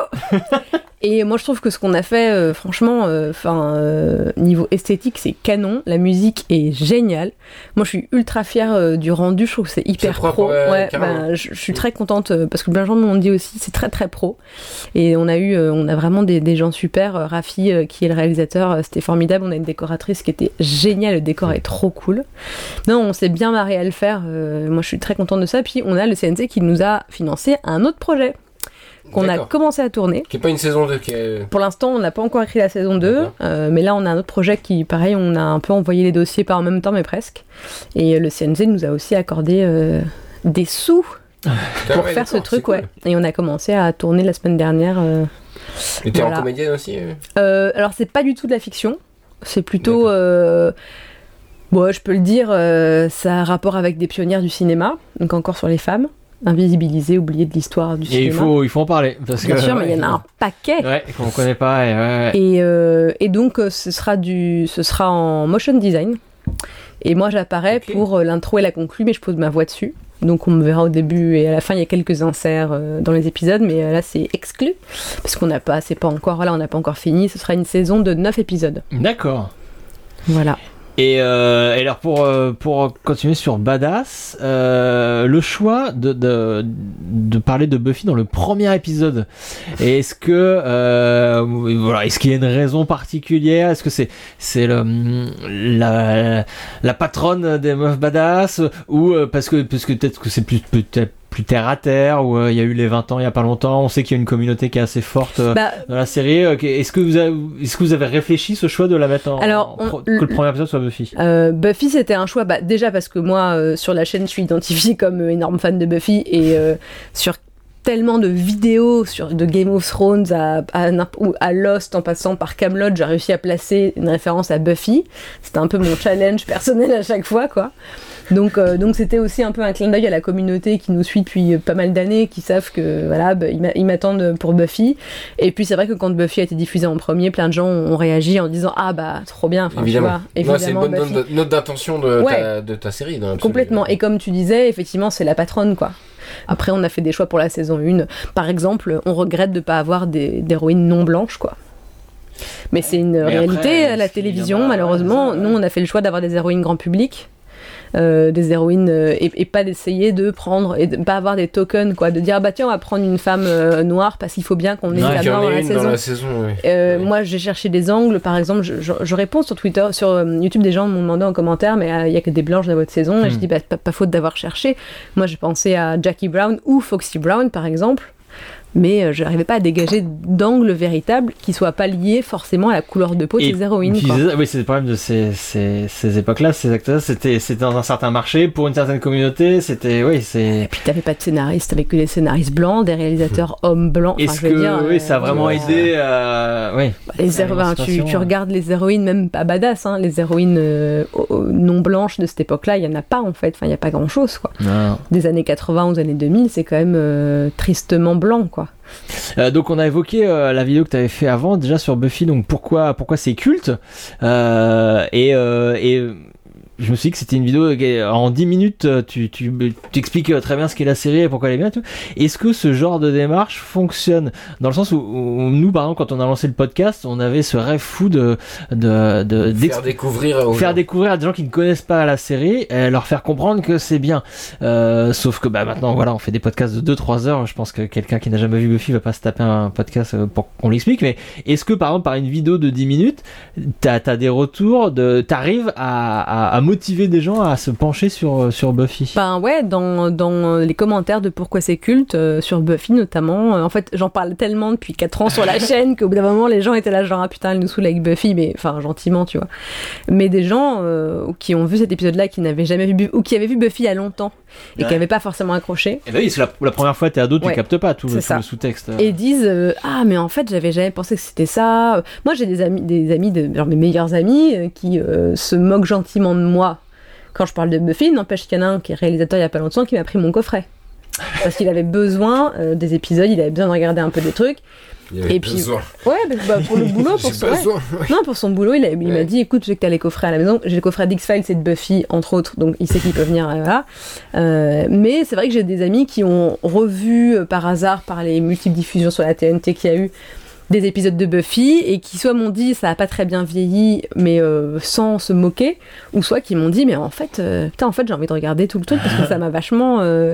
Et moi je trouve que ce qu'on a fait, euh, franchement, enfin euh, euh, niveau esthétique, c'est canon. La musique est géniale. Moi je suis ultra fière euh, du rendu. Je trouve que c'est hyper c'est propre, pro. Ouais, ouais, ben, je, je suis très contente euh, parce que plein de gens m'ont dit aussi, c'est très très pro. Et on a eu, euh, on a vraiment des, des gens super. Euh, Rafi, euh, qui est le réalisateur, euh, c'était formidable. On a une décoratrice qui était géniale. Le décor est trop cool. Non, on s'est bien marré à le faire. Euh, moi je suis très contente de ça. Puis on a le C N C qui nous a financé un autre projet. qu'on D'accord. a commencé à tourner. Qui est pas une saison deux, qui est... Pour l'instant, on n'a pas encore écrit la saison deux, euh, mais là, on a un autre projet qui, pareil, on a un peu envoyé les dossiers par en même temps, mais presque. Et euh, le C N Z nous a aussi accordé euh, des sous pour ouais, faire ce d'accord, truc, c'est cool. ouais. Et on a commencé à tourner la semaine dernière. Euh, Et t'es voilà. en comédienne aussi euh Euh, alors, c'est pas du tout de la fiction, c'est plutôt... Euh, bon, je peux le dire, euh, ça a un rapport avec des pionnières du cinéma, donc encore sur les femmes. Invisibilisées, oubliées de l'histoire du Et cinéma. il faut, il faut en parler. Parce Bien que, sûr, mais il y en a ouais, un paquet. Ouais, qu'on connaît pas. Et, ouais, ouais. Et, euh, et donc, euh, ce sera, du, ce sera en motion design. Et moi, j'apparais okay. pour euh, l'intro et la conclue, mais je pose ma voix dessus. Donc, on me verra au début et à la fin, il y a quelques inserts euh, dans les épisodes, mais euh, là, c'est exclu. Parce qu'on n'a pas, c'est pas encore, voilà, on n'a pas encore fini. Ce sera une saison de neuf épisodes. D'accord. Voilà. Et, euh, et alors pour, euh, pour continuer sur Badass, euh, le choix de, de, de parler de Buffy dans le premier épisode, est-ce que euh, voilà, est-ce qu'il y a une raison particulière? Est-ce que c'est c'est le, la, la patronne des meufs Badass, ou euh, parce que parce que peut-être que c'est plus peut-être plus terre à terre, où il euh, y a eu les vingt ans il y a pas longtemps, on sait qu'il y a une communauté qui est assez forte euh, bah, dans la série. Euh, est-ce que vous avez, est-ce que vous avez réfléchi ce choix de la mettre en, alors, en, on, que le premier épisode soit Buffy? euh, Buffy, c'était un choix, bah, déjà parce que moi euh, sur la chaîne je suis identifiée comme euh, énorme fan de Buffy, et euh, sur tellement de vidéos sur de Game of Thrones à, à, à Lost en passant par Camelot, j'ai réussi à placer une référence à Buffy. C'était un peu mon challenge personnel à chaque fois, quoi. Donc, euh, donc c'était aussi un peu un clin d'œil à la communauté qui nous suit depuis pas mal d'années, qui savent que voilà, bah, ils m'attendent pour Buffy. Et puis c'est vrai que quand Buffy a été diffusée en premier, plein de gens ont réagi en disant ah bah trop bien. Enfin, évidemment. Tu vois, évidemment, non, c'est une bonne Buffy. note d'intention de, ouais. ta, de ta série. Dans complètement. Et comme tu disais, effectivement, c'est la patronne, quoi. Après, on a fait des choix pour la saison un. Par exemple, on regrette de ne pas avoir des, d'héroïnes non blanches, quoi. Mais c'est une Mais réalité après, à la télévision, a... malheureusement. ouais, nous, on a fait le choix d'avoir des héroïnes grand public. Euh, des héroïnes euh, et, et pas d'essayer de prendre et de pas avoir des tokens, quoi, de dire ah bah tiens on va prendre une femme euh, noire parce qu'il faut bien qu'on ait non, la noire dans, la saison. dans la saison oui. euh, oui. Moi j'ai cherché des angles, par exemple je, je, je réponds sur Twitter, sur euh, YouTube, des gens m'ont demandé en commentaire mais il euh, y a que des blanches dans votre saison, mm. et je dis bah pas, pas faute d'avoir cherché. Moi j'ai pensé à Jackie Brown ou Foxy Brown par exemple, mais euh, je n'arrivais pas à dégager d'angle véritable qui soit pas lié forcément à la couleur de peau de et ces héroïnes. Puis, quoi. Oui, c'est le problème de ces, ces, ces époques-là, ces acteurs, c'était, c'était dans un certain marché, pour une certaine communauté, c'était, oui, c'est... Et puis t'avais pas de scénaristes, t'avais que des scénaristes blancs, des réalisateurs hommes blancs. Est-ce enfin, je veux que, dire, oui, euh, ça a vraiment euh, aidé à... Oui. Bah, les héro- tu, tu regardes les héroïnes, même pas badass, hein, les héroïnes euh, non blanches de cette époque-là, il y en a pas en fait, enfin il y a pas grand-chose, quoi. Non. Des années quatre-vingts aux années deux mille, c'est quand même euh, tristement blanc, quoi. Euh, donc on a évoqué euh, la vidéo que tu avais fait avant déjà sur Buffy, donc pourquoi pourquoi c'est culte, euh, et, euh, et je me suis dit que c'était une vidéo qui, en dix minutes tu, tu, tu expliques très bien ce qu'est la série et pourquoi elle est bien et tout. Est-ce que ce genre de démarche fonctionne dans le sens où, où nous par exemple quand on a lancé le podcast on avait ce rêve fou de, de, de faire découvrir aux faire gens. découvrir à des gens qui ne connaissent pas la série et leur faire comprendre que c'est bien, euh, sauf que bah maintenant voilà on fait des podcasts de deux trois heures. Je pense que quelqu'un qui n'a jamais vu Buffy va pas se taper un podcast pour qu'on l'explique, mais est-ce que par exemple par une vidéo de dix minutes t'as, t'as des retours de, t'arrives à, à, à motiver des gens à se pencher sur, sur Buffy? Ben ouais, dans, dans les commentaires de pourquoi c'est culte, euh, sur Buffy notamment, euh, en fait j'en parle tellement depuis quatre ans sur la chaîne qu'au bout d'un moment les gens étaient là genre ah putain elle nous saoule avec Buffy, mais enfin gentiment tu vois. Mais des gens euh, qui ont vu cet épisode là, qui n'avaient jamais vu ou qui avaient vu Buffy il y a longtemps et ouais. qui n'avaient pas forcément accroché. Et ben oui, c'est la, la première fois t'es ado, tu ouais. captes pas tout, le, tout ça. le sous-texte. Et disent euh, ah mais en fait j'avais jamais pensé que c'était ça. Moi j'ai des amis, des amis de, genre mes meilleurs amis euh, qui euh, se moquent gentiment de moi quand je parle de Buffy, n'empêche qu'il y en a un qui est réalisateur il y a pas longtemps qui m'a pris mon coffret. Parce qu'il avait besoin euh, des épisodes, il avait besoin de regarder un peu des trucs. Il avait et puis, besoin. Ouais, bah, pour le boulot, pour son, besoin, ouais. Ouais. Non, pour son boulot, il, a, il ouais. m'a dit écoute, je sais que t'as les coffrets à la maison. J'ai le coffret d'X-Files et de Buffy, entre autres, donc il sait qu'il peut venir. Euh, voilà. Euh, mais c'est vrai que j'ai des amis qui ont revu euh, par hasard, par les multiples diffusions sur la T N T qu'il y a eu, des épisodes de Buffy et qui soit m'ont dit ça a pas très bien vieilli mais euh, sans se moquer, ou soit qui m'ont dit mais en fait euh, putain en fait j'ai envie de regarder tout le truc parce que ça m'a vachement euh,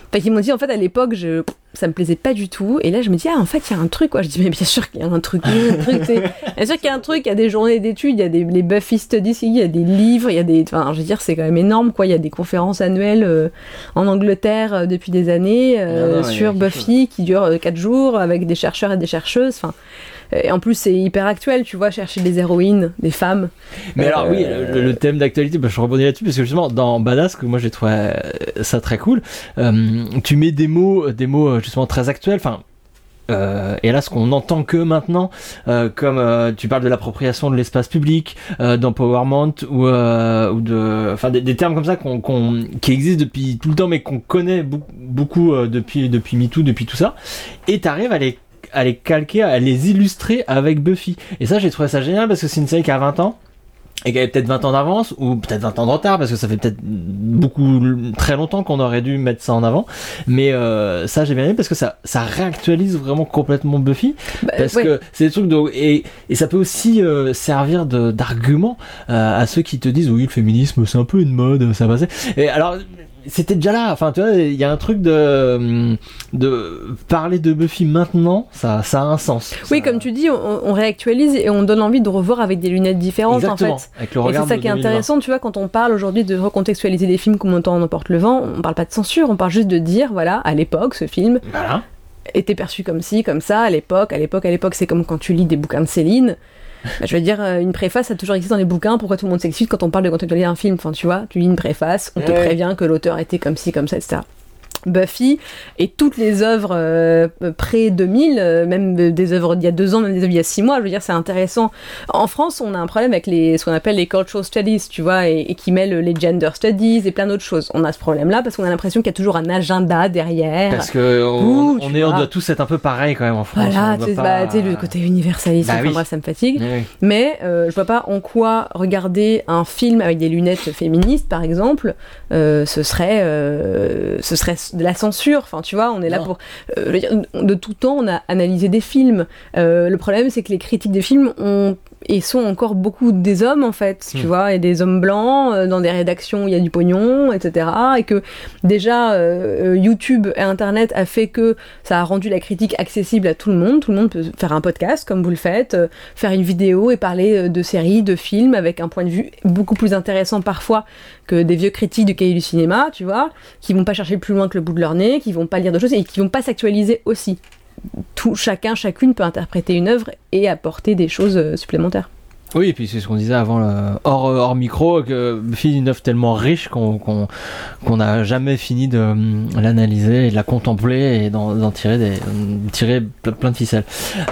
Enfin, ils m'ont dit en fait à l'époque, je... ça me plaisait pas du tout. Et là, je me dis, ah, en fait, il y a un truc, quoi. Je dis, mais bien sûr qu'il y a un truc. Il y a un truc, c'est... Bien sûr qu'il y a un truc, il y a des journées d'études, il y a des les Buffy Studies, il y a des livres, il y a des. Enfin, je veux dire, c'est quand même énorme, quoi. Il y a des conférences annuelles euh, en Angleterre euh, depuis des années euh, non, non, sur Buffy qui durent euh, quatre jours avec des chercheurs et des chercheuses. Enfin. Et en plus, c'est hyper actuel, tu vois, chercher des héroïnes, des femmes. Mais euh, alors, oui, le, le thème d'actualité, bah, je rebondis là-dessus parce que justement, dans Badass, que moi j'ai trouvé euh, ça très cool, euh, tu mets des mots, des mots justement très actuels. Enfin, Euh, et là, ce qu'on entend que maintenant, euh, comme euh, tu parles de l'appropriation de l'espace public, euh, d'empowerment ou, euh, ou de, enfin des, des termes comme ça qu'on, qu'on, qui existent depuis tout le temps, mais qu'on connaît beaucoup, beaucoup euh, depuis depuis MeToo, depuis tout ça, et t'arrives à les à les calquer, à les illustrer avec Buffy. Et ça, j'ai trouvé ça génial parce que c'est une série qui a vingt ans. Et qui avait peut-être vingt ans d'avance, ou peut-être vingt ans de retard, parce que ça fait peut-être beaucoup, très longtemps qu'on aurait dû mettre ça en avant. Mais euh, ça, j'ai bien aimé, parce que ça, ça réactualise vraiment complètement Buffy. Bah, parce ouais. que c'est des trucs de... Et, et ça peut aussi euh, servir de, d'argument euh, à ceux qui te disent, oui, le féminisme, c'est un peu une mode, ça passait. Et alors... c'était déjà là, enfin tu vois, il y a un truc de de parler de Buffy maintenant, ça ça a un sens. Oui, ça... comme tu dis, on, on réactualise et on donne envie de revoir avec des lunettes différentes. Exactement, en fait. Avec le regard et c'est ça de qui est intéressant, tu vois, quand on parle aujourd'hui de recontextualiser des films comme Autant en emporte le vent, on parle pas de censure, on parle juste de dire, voilà, à l'époque, ce film voilà. était perçu comme ci, comme ça, à l'époque, à l'époque, à l'époque, c'est comme quand tu lis des bouquins de Céline. Bah, je veux dire, une préface a toujours existé dans les bouquins, pourquoi tout le monde s'excite quand on parle de contextualiser un film, enfin tu vois, tu lis une préface, on te ouais. prévient que l'auteur était comme ci, comme ça, et cetera. Buffy et toutes les œuvres euh, pré deux mille, euh, même des œuvres d'il y a deux ans, même des œuvres d'il y a six mois, je veux dire, c'est intéressant. En France, on a un problème avec les, ce qu'on appelle les cultural studies, tu vois, et, et qui mêlent les gender studies et plein d'autres choses. On a ce problème-là parce qu'on a l'impression qu'il y a toujours un agenda derrière. Parce que on, Ouh, on, est, on doit tous être un peu pareil quand même en France. Voilà, tu sais, pas... bah, le côté universaliste, bah, enfin oui. bref, ça me fatigue. Oui, oui. Mais euh, je vois pas en quoi regarder un film avec des lunettes féministes, par exemple, euh, ce serait, euh, ce serait de la censure. Enfin, tu vois, on est là non. pour... Euh, de tout temps, on a analysé des films. Euh, le problème, c'est que les critiques des films ont... et sont encore beaucoup des hommes, en fait, tu mmh. vois, et des hommes blancs, euh, dans des rédactions où il y a du pognon, et cetera. Et que, déjà, euh, YouTube et Internet a fait que ça a rendu la critique accessible à tout le monde. Tout le monde peut faire un podcast, comme vous le faites, euh, faire une vidéo et parler de séries, de films, avec un point de vue beaucoup plus intéressant, parfois, que des vieux critiques du cahier du cinéma, tu vois, qui vont pas chercher plus loin que le bout de leur nez, qui vont pas lire de choses, et qui vont pas s'actualiser aussi. Tout, chacun, chacune peut interpréter une œuvre et apporter des choses supplémentaires. Oui, et puis c'est ce qu'on disait avant, le, hors, hors micro, que Buffy est une œuvre tellement riche qu'on qu'on qu'on n'a jamais fini de um, l'analyser, et de la contempler et d'en, d'en tirer des tirer plein de ficelles.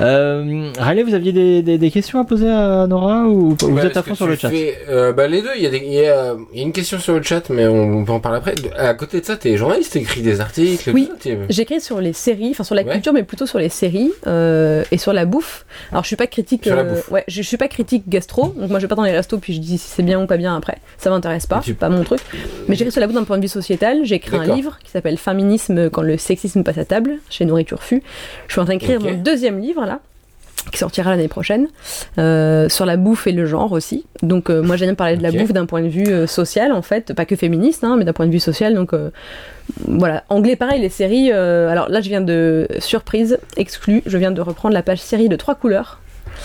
Euh, Riley, vous aviez des, des, des questions à poser à Nora ou vous bah, êtes à fond sur le chat? Fais, euh, bah les deux, il y a des, il y a, il y a une question sur le chat, mais on, on peut en parler après. À côté de ça, t'es journaliste, t'écris des articles. Oui, tout ça, j'écris sur les séries, enfin sur la ouais. culture, mais plutôt sur les séries euh, et sur la bouffe. Alors je suis pas critique. Sur la euh, bouffe. Ouais, je, je suis pas critique gastro, donc moi je vais pas dans les restos puis je dis si c'est bien ou pas bien après. Ça m'intéresse pas, tu... c'est pas mon truc. Mais j'écris sur la bouffe d'un point de vue sociétal. J'ai écrit D'accord. un livre qui s'appelle Féminisme quand le sexisme passe à table chez Nourriture Fu. Je suis en train d'écrire okay. mon deuxième livre là, qui sortira l'année prochaine, euh, sur la bouffe et le genre aussi. Donc euh, moi j'aime parler de la okay. bouffe d'un point de vue euh, social en fait, pas que féministe, hein, mais d'un point de vue social. Donc euh, voilà, anglais pareil, les séries. Euh, alors là je viens de, surprise, exclue, je viens de reprendre la page série de Trois Couleurs.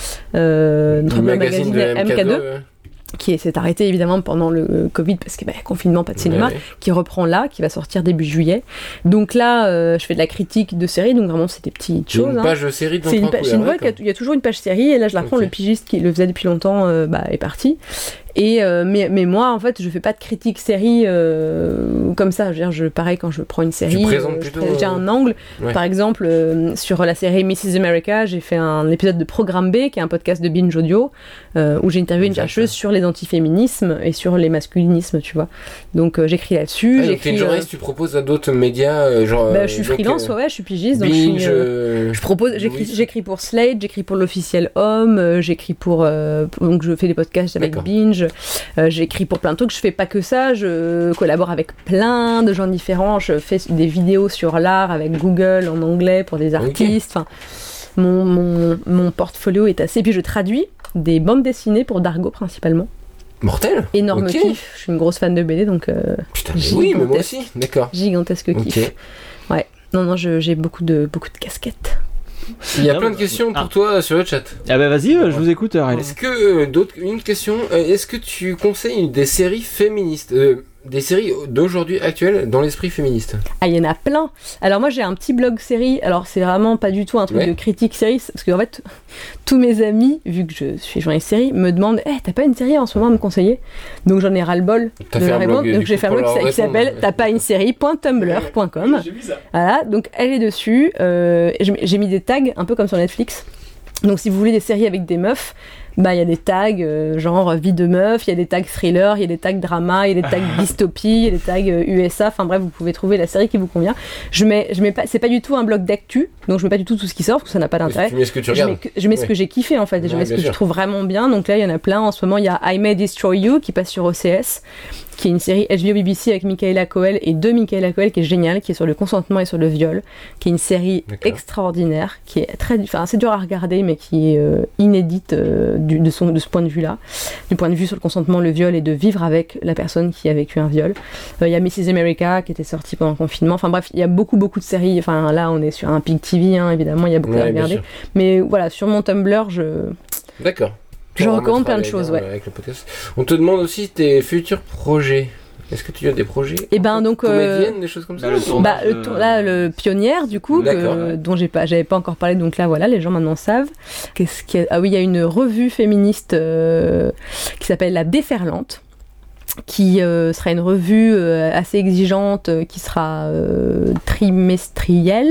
Euh, notre magazine, magazine M K deux, ouais. qui s'est arrêté évidemment pendant le Covid parce que bah, confinement, pas de cinéma, ouais. qui reprend là, qui va sortir début juillet. Donc là, euh, je fais de la critique de série, donc vraiment c'est des petites choses. Une hein. page série dans c'est une Trois page, Couleurs. Il y a toujours une page série et là je la prends, okay. le pigiste qui le faisait depuis longtemps euh, bah, est parti. Et euh, mais, mais moi en fait je fais pas de critique série euh, comme ça, je veux dire, je, pareil quand je prends une série, tu présentes euh, plutôt, je, j'ai un angle, ouais. Par exemple euh, sur la série missus America j'ai fait un épisode de Programme B qui est un podcast de Binge Audio euh, où j'ai interviewé une chercheuse sur les antiféminismes et sur les masculinismes, tu vois, donc euh, j'écris là-dessus. Ah, j'écris, t'es une journaliste, euh, tu proposes à d'autres médias euh, genre bah, je suis donc, freelance, euh, ouais, je suis pigiste, Binge, donc je, suis, euh, je propose, j'écris, oui. j'écris pour Slate, j'écris pour l'Officiel Homme, euh, j'écris pour, euh, donc je fais des podcasts avec D'accord. Binge, euh, j'écris pour plein de trucs, je fais pas que ça, je collabore avec plein de gens différents, je fais des vidéos sur l'art avec Google en anglais pour des artistes, enfin, okay. mon, mon, mon portfolio est assez, et puis je traduis des bandes dessinées pour Dargo principalement. Mortel. Énorme okay. kiff. Je suis une grosse fan de B D, donc. Euh, Putain, mais oui, mais moi aussi. D'accord. Gigantesque kiff. Okay. Ouais. Non, non, je, j'ai beaucoup de, beaucoup de casquettes. Il y a plein de questions pour ah. toi sur le chat. Ah bah vas-y, euh, je vous écoute. Euh, est-ce que euh, d'autres une question euh, est-ce que tu conseilles des séries féministes, euh, des séries d'aujourd'hui actuelles dans l'esprit féministe? Ah, il y en a plein. Alors moi j'ai un petit blog série. Alors c'est vraiment pas du tout un truc ouais. de critique série, parce qu'en fait tous mes amis, vu que je suis journaliste série, me demandent hey, t'as pas une série en ce moment à me conseiller? Donc j'en ai ras-le-bol t'as de leur répondre. Blog, donc j'ai fait un blog qui s'appelle t'as pas une série point tumblr point com. Voilà, donc elle est dessus. Euh, j'ai mis des tags un peu comme sur Netflix. Donc si vous voulez des séries avec des meufs, bah il y a des tags euh, genre vie de meuf, il y a des tags thriller, il y a des tags drama, il y a des tags dystopie, il y a des tags euh, U S A, enfin bref, vous pouvez trouver la série qui vous convient. Je mets je mets pas c'est pas du tout un blog d'actu, donc je mets pas du tout tout ce qui sort parce que ça n'a pas d'intérêt. Tu mets ce que tu regardes. Je mets, que, je mets ouais. ce que j'ai kiffé en fait, et je ouais, mets ce que sûr. je trouve vraiment bien. Donc là, il y en a plein en ce moment, il y a I May Destroy You qui passe sur O C S, qui est une série H B O B B C avec Michaela Coel et de Michaela Coel qui est géniale, qui est sur le consentement et sur le viol, qui est une série D'accord. extraordinaire, qui est très enfin assez dur à regarder mais qui est euh, inédite euh, du, de son de ce point de vue-là, du point de vue sur le consentement, le viol et de vivre avec la personne qui a vécu un viol. Il euh, y a Missus America qui était sortie pendant le confinement. Enfin bref, il y a beaucoup beaucoup de séries. Enfin là, on est sur un Pig T V, hein, évidemment, il y a beaucoup ouais, à regarder. Mais voilà, sur mon Tumblr, je. D'accord. Je recommande plein de choses, ouais. Avec le podcast. On te demande aussi tes futurs projets. Est-ce que tu as des projets? Et ben donc comédienne, euh, des choses comme ça. Bah, le tournage, bah, le tour, là le pionnière du coup que, ouais. dont j'ai pas j'avais pas encore parlé, donc là voilà, les gens maintenant savent. Qu'est-ce qu'il y a? Ah oui, il y a une revue féministe euh, qui s'appelle La Déferlante, qui euh, sera une revue euh, assez exigeante, euh, qui sera euh, trimestrielle,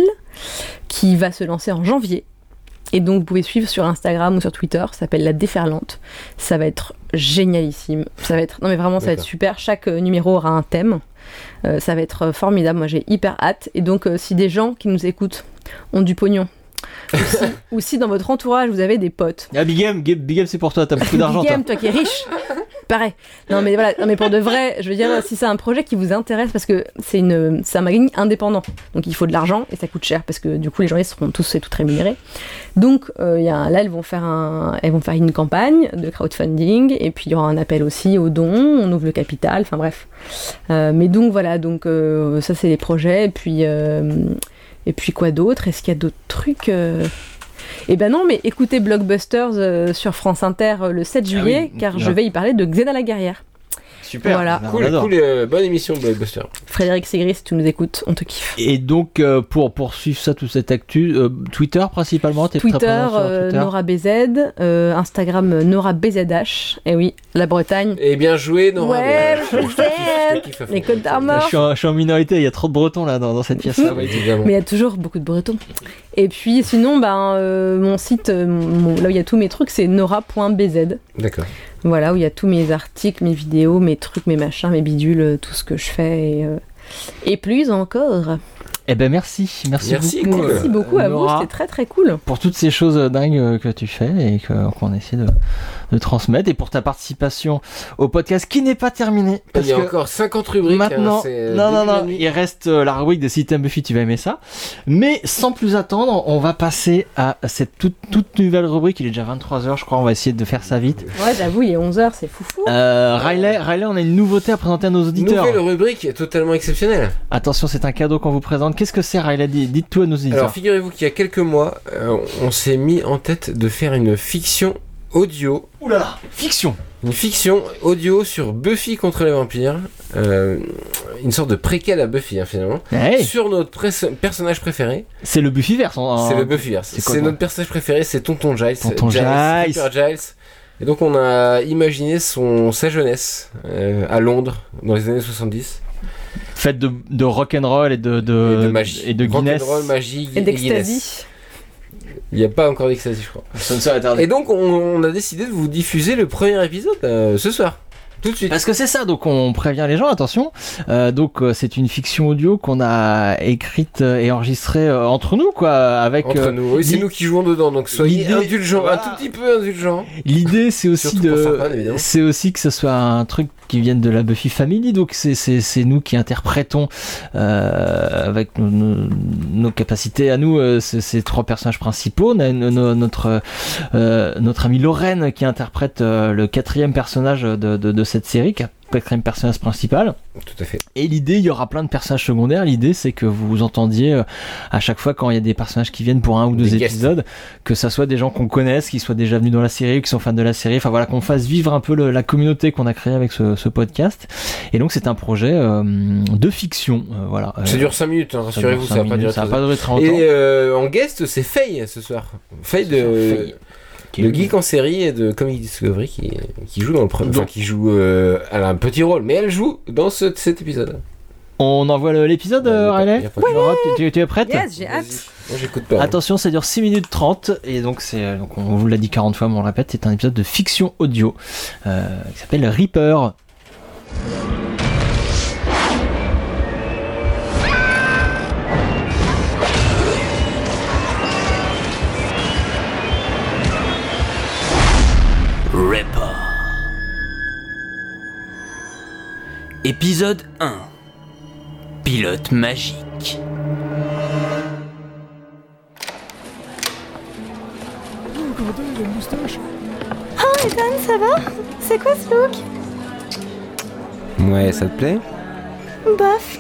qui va se lancer en janvier. Et donc vous pouvez suivre sur Instagram ou sur Twitter, ça s'appelle La Déferlante. Ça va être génialissime. Ça va être non mais vraiment ça D'accord. va être super. Chaque euh, numéro aura un thème. Euh, ça va être euh, formidable. Moi j'ai hyper hâte. Et donc euh, si des gens qui nous écoutent ont du pognon, ou si, ou si dans votre entourage vous avez des potes. Ah Big M, Big M c'est pour toi. T'as beaucoup d'argent. Big M, toi qui es riche. Pareil. Non mais voilà, non mais pour de vrai, je veux dire, si c'est un projet qui vous intéresse, parce que c'est une, c'est un magazine indépendant, donc il faut de l'argent et ça coûte cher parce que du coup les journalistes seront tous et toutes rémunérés. Donc euh, y a, là elles vont faire un, elles vont faire une campagne de crowdfunding et puis il y aura un appel aussi aux dons, on ouvre le capital, enfin bref. Euh, mais donc voilà, donc euh, ça c'est les projets et puis euh, et puis quoi d'autre? Est-ce qu'il y a d'autres trucs? euh... Eh ben non, mais écoutez Blockbusters euh, sur France Inter euh, le sept juillet, ah oui, car non. je vais y parler de Xena la guerrière. Super, voilà. cool, cool euh, bonne émission Blockbuster. Frédéric Segris, si tu nous écoutes, on te kiffe. Et donc euh, pour poursuivre ça, toute cette actu, euh, Twitter principalement, t'es Twitter, très présent sur euh, Twitter. Nora B Z, euh, Instagram Nora B Z H, et oui, la Bretagne. Et bien joué Nora. Ouais, B Z, les Côtes d'Armor. Je suis, en, je suis en minorité, il y a trop de Bretons là dans, dans cette pièce là. Mais il y a toujours beaucoup de Bretons. Et puis sinon, ben, euh, mon site, mon, là où il y a tous mes trucs, c'est nora point b z. D'accord. Voilà, où il y a tous mes articles, mes vidéos, mes trucs, mes machins, mes bidules, tout ce que je fais et, euh, et plus encore. Eh ben merci, merci, merci beaucoup. Cool. Merci beaucoup à Nora, vous, c'était très très cool. Pour toutes ces choses dingues que tu fais et que, qu'on essaie de, de transmettre, et pour ta participation au podcast qui n'est pas terminé. Parce il y a encore cinquante rubriques. Maintenant, hein, c'est non, non, non, il reste la rubrique de Si t'aimes Buffy, tu vas aimer ça. Mais sans plus attendre, on va passer à cette toute, toute nouvelle rubrique. Il est déjà vingt-trois heures, je crois, on va essayer de faire ça vite. Ouais, j'avoue, il est onze heures, c'est foufou. Euh, Riley, Riley, on a une nouveauté à présenter à nos auditeurs. Nouvelle rubrique totalement exceptionnelle. Attention, c'est un cadeau qu'on vous présente. Qu'est-ce que c'est, Riley? Dites tout à nos auditeurs. Alors, figurez-vous qu'il y a quelques mois, euh, on s'est mis en tête de faire une fiction audio. Ouh là là, fiction. Une fiction audio sur Buffy contre les vampires. Euh, une sorte de préquel à Buffy, hein, finalement. Hey. Sur notre pres- personnage préféré. C'est le Buffyverse. En... C'est le Buffyverse. C'est, c'est notre personnage préféré, c'est Tonton Giles. Tonton Giles. Giles. Super Giles. Et donc, on a imaginé son, sa jeunesse euh, à Londres, dans les années soixante-dix. Faite de, de rock'n'roll et de, de, et de magie. Et de Guinness. Rock'n'roll, magie et d'ecstasy. Il n'y a pas encore d'ecstasy, je crois. Ça ne serait tardé. Et donc, on, on a décidé de vous diffuser le premier épisode euh, ce soir. Tout de suite. Parce que c'est ça, donc on prévient les gens, attention. Euh, donc euh, c'est une fiction audio qu'on a écrite et enregistrée euh, entre nous, quoi, avec. Entre euh, nous, oui, c'est nous qui jouons dedans, donc soyez indulgents, voilà. Un tout petit peu indulgents. L'idée, c'est aussi Surtout de, certains, c'est aussi que ce soit un truc qui viennent de la Buffy Family, donc c'est, c'est, c'est nous qui interprétons euh, avec nos, nos, nos capacités à nous euh, ces, ces trois personnages principaux. On a une, no, notre, euh, notre amie Lorraine qui interprète euh, le quatrième personnage de, de, de cette série, qui a quatrième personnage principal. Tout à fait. Et l'idée, il y aura plein de personnages secondaires. L'idée, c'est que vous entendiez euh, à chaque fois quand il y a des personnages qui viennent pour un ou deux des épisodes, guests. Que ça soit des gens qu'on connaisse, qui soient déjà venus dans la série, qui sont fans de la série. Enfin voilà, qu'on fasse vivre un peu le, la communauté qu'on a créée avec ce, ce podcast. Et donc, c'est un projet euh, de fiction. Euh, voilà. Ça dure cinq minutes, hein, rassurez-vous, ça, ça va pas durer ça va pas durer très longtemps. Et euh, en guest, c'est Faye ce soir. Faye de. Faye. Le geek en série et de Comedy Discovery qui, qui joue dans le premier, enfin qui joue, euh, elle a un petit rôle, mais elle joue dans ce, cet épisode. On envoie le, l'épisode, euh, Riley ? Oui. tu, tu, tu es prête ? Yes, j'ai hâte. Moi, j'écoute pas. Attention, ça dure six minutes trente et donc c'est, donc on vous l'a dit quarante fois, mais on le répète, c'est un épisode de fiction audio euh, qui s'appelle Reaper. Reaper. Épisode un. Pilote magique. Oh, Ethan, ça va ? C'est quoi ce look ? Ouais, ça te plaît ? Bof.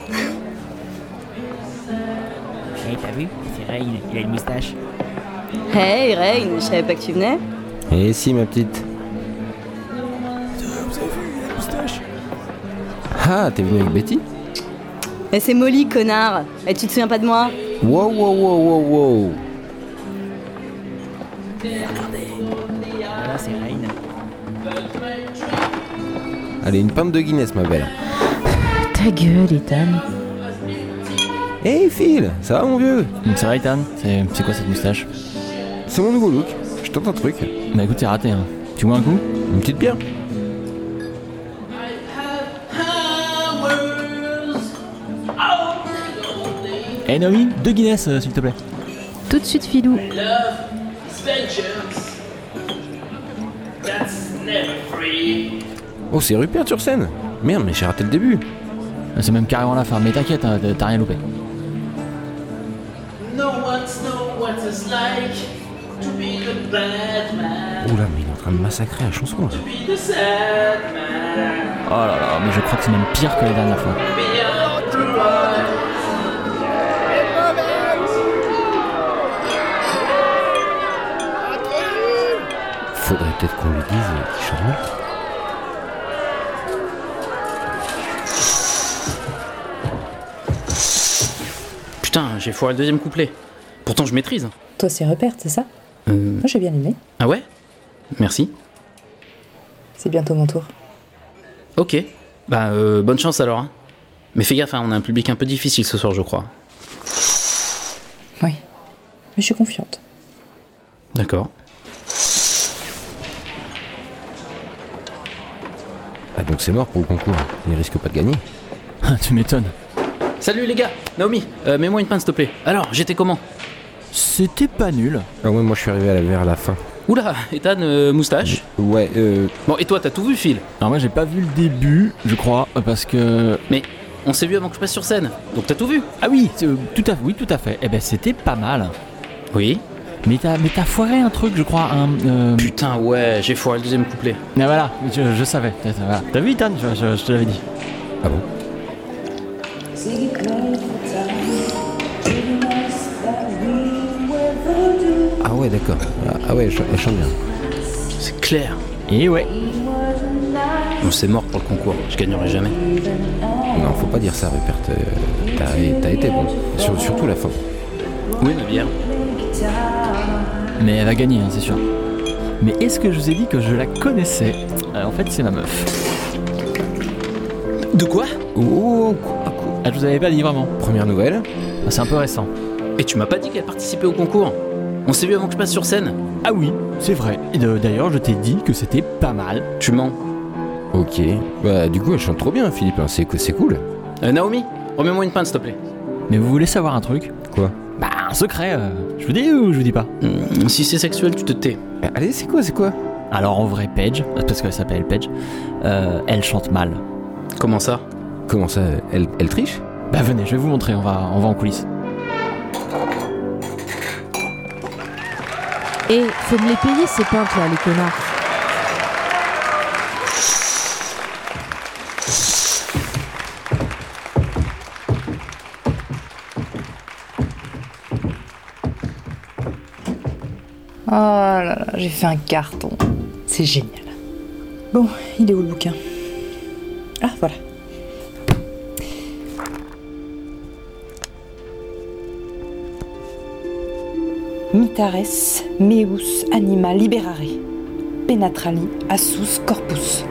Hey, t'as vu ? C'est Rain, il a une moustache. Hey, Rain, je savais pas que tu venais. Eh si, ma petite. Vous avez vu, il a une moustache. Ah, t'es venu avec Betty ? Mais c'est Molly, connard. Et tu te souviens pas de moi ? Wow, wow, wow, wow, wow. Regardez. Voilà, c'est Rain. Allez, une pinte de Guinness, ma belle. Ta gueule, Ethan. Hey, Phil, ça va, mon vieux ? C'est vrai, Ethan ? C'est, c'est quoi cette moustache ? C'est mon nouveau look. Je tente un truc. Bah écoute, c'est raté, hein. Tu vois un coup ? Une petite bière ? Eh hey, Naomi, deux Guinness, euh, s'il te plaît. Tout de suite, Filou. Oh, c'est Rupert sur scène. Merde, mais j'ai raté le début. C'est même carrément la fin, mais t'inquiète, hein, t'as rien loupé. Oula, mais il est en train de massacrer la chanson là. Oh là là, mais je crois que c'est même pire que la dernière fois. Faudrait peut-être qu'on lui dise qu'il chante mal. Putain, j'ai foiré le deuxième couplet. Pourtant, je maîtrise. Toi, c'est Rupert, c'est ça ? Euh... Moi, j'ai bien aimé. Ah ouais ? Merci. C'est bientôt mon tour. Ok. Bah, euh, bonne chance alors. Hein. Mais fais gaffe, hein, on a un public un peu difficile ce soir, je crois. Oui. Mais je suis confiante. D'accord. Ah, donc c'est mort pour le concours. Il risque pas de gagner. Tu m'étonnes. Salut les gars, Naomi, euh, mets-moi une pinte s'il te plaît. Alors, j'étais comment ? C'était pas nul. Ah ouais, moi je suis arrivé à la, vers la fin. Oula, Ethan, euh, moustache. Ouais, euh... Bon, et toi, t'as tout vu, Phil ? Alors moi j'ai pas vu le début, je crois, parce que... Mais on s'est vu avant que je passe sur scène, donc t'as tout vu ? Ah oui, euh, tout à, oui, tout à fait. Eh ben c'était pas mal. Oui. Mais t'as, mais t'as foiré un truc, je crois. Un, euh... Putain, ouais, j'ai foiré le deuxième couplet. Ah voilà, je, je savais. Voilà. T'as vu, Ethan ? je, je, je te l'avais dit. Ah bon ? Ah ouais, d'accord. Ah ouais, elle chante bien. C'est clair. Et ouais. Bon, c'est mort pour le concours, je gagnerai jamais. Non, faut pas dire ça, Rupert. T'as, t'as été bon. Sur, surtout la fin. Oui, ma bière. Mais elle va gagner, hein, c'est sûr. Mais est-ce que je vous ai dit que je la connaissais ? euh, En fait, c'est ma meuf. De quoi ? Oh, ah, je vous avais pas dit vraiment. Première nouvelle ? Ah, c'est un peu récent. Et tu m'as pas dit qu'elle participait au concours ? On s'est vu avant que je passe sur scène ? Ah oui, c'est vrai. Et de, d'ailleurs, je t'ai dit que c'était pas mal. Tu mens. Ok. Bah, du coup, elle chante trop bien, Philippe. Hein. C'est, c'est cool. Euh, Naomi, remets-moi une pinte, s'il te plaît. Mais vous voulez savoir un truc ? Quoi ? Bah, un secret. Euh, je vous dis ou je vous dis pas ? mmh, Si c'est sexuel, tu te tais. Allez, c'est quoi, c'est quoi ? Alors en vrai, Paige, parce qu'elle s'appelle Paige, euh, elle chante mal. Comment ça? Comment ça? Elle, elle triche? Bah venez, je vais vous montrer, on va, on va en coulisses. Et faut me les payer ces pintes là, les connards. Oh là là, j'ai fait un carton. C'est génial. Bon, il est où le bouquin? Ah, voilà. Mitares meus anima liberare, penetrali assus corpus.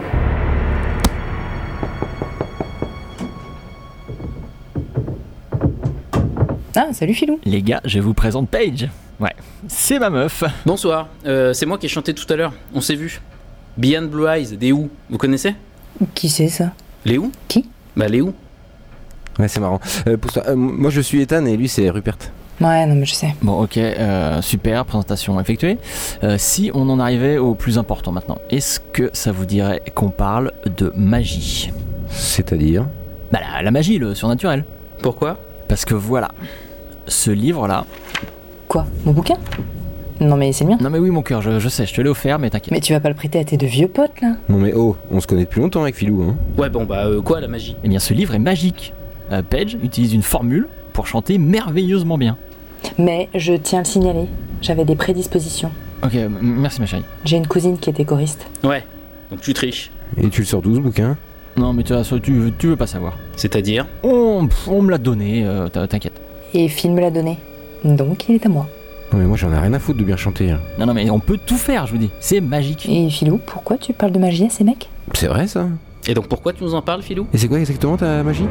Ah, salut Philou. Les gars, je vous présente Paige. Ouais, c'est ma meuf. Bonsoir, euh, c'est moi qui ai chanté tout à l'heure, on s'est vu. Beyond Blue Eyes, des Who, vous connaissez? Qui c'est ça? Les Who? Qui? Bah les Who. Ouais, c'est marrant. Euh, pour ça, euh, moi je suis Ethan et lui c'est Rupert. Ouais, non mais je sais. Bon, ok, euh, super, présentation effectuée. Euh, si on en arrivait au plus important maintenant, est-ce que ça vous dirait qu'on parle de magie? C'est-à-dire? Bah la, la magie, le surnaturel. Pourquoi? Parce que voilà, ce livre-là... Quoi? Mon bouquin? Non mais c'est le mien. Non mais oui mon cœur, je, je sais, je te l'ai offert, mais t'inquiète. Mais tu vas pas le prêter à tes deux vieux potes là? Non mais oh, on se connaît depuis longtemps avec Philou, hein. Ouais bon bah euh, quoi la magie? Eh bien ce livre est magique. Euh, Paige utilise une formule pour chanter merveilleusement bien. Mais je tiens à le signaler, j'avais des prédispositions. Ok, m- merci ma chérie. J'ai une cousine qui était choriste. Ouais, donc tu triches. Et tu le sors d'où ce bouquin? Non mais tu, tu, tu veux pas savoir. C'est-à-dire? On, on me l'a donné, euh, t'inquiète. Et Phil me l'a donné, donc il est à moi. Non mais moi j'en ai rien à foutre de bien chanter. Hein. Non non mais on peut tout faire, je vous dis, c'est magique. Et Philou, pourquoi tu parles de magie à ces mecs? C'est vrai ça? Et donc pourquoi tu nous en parles, Philou? Et c'est quoi exactement ta magie?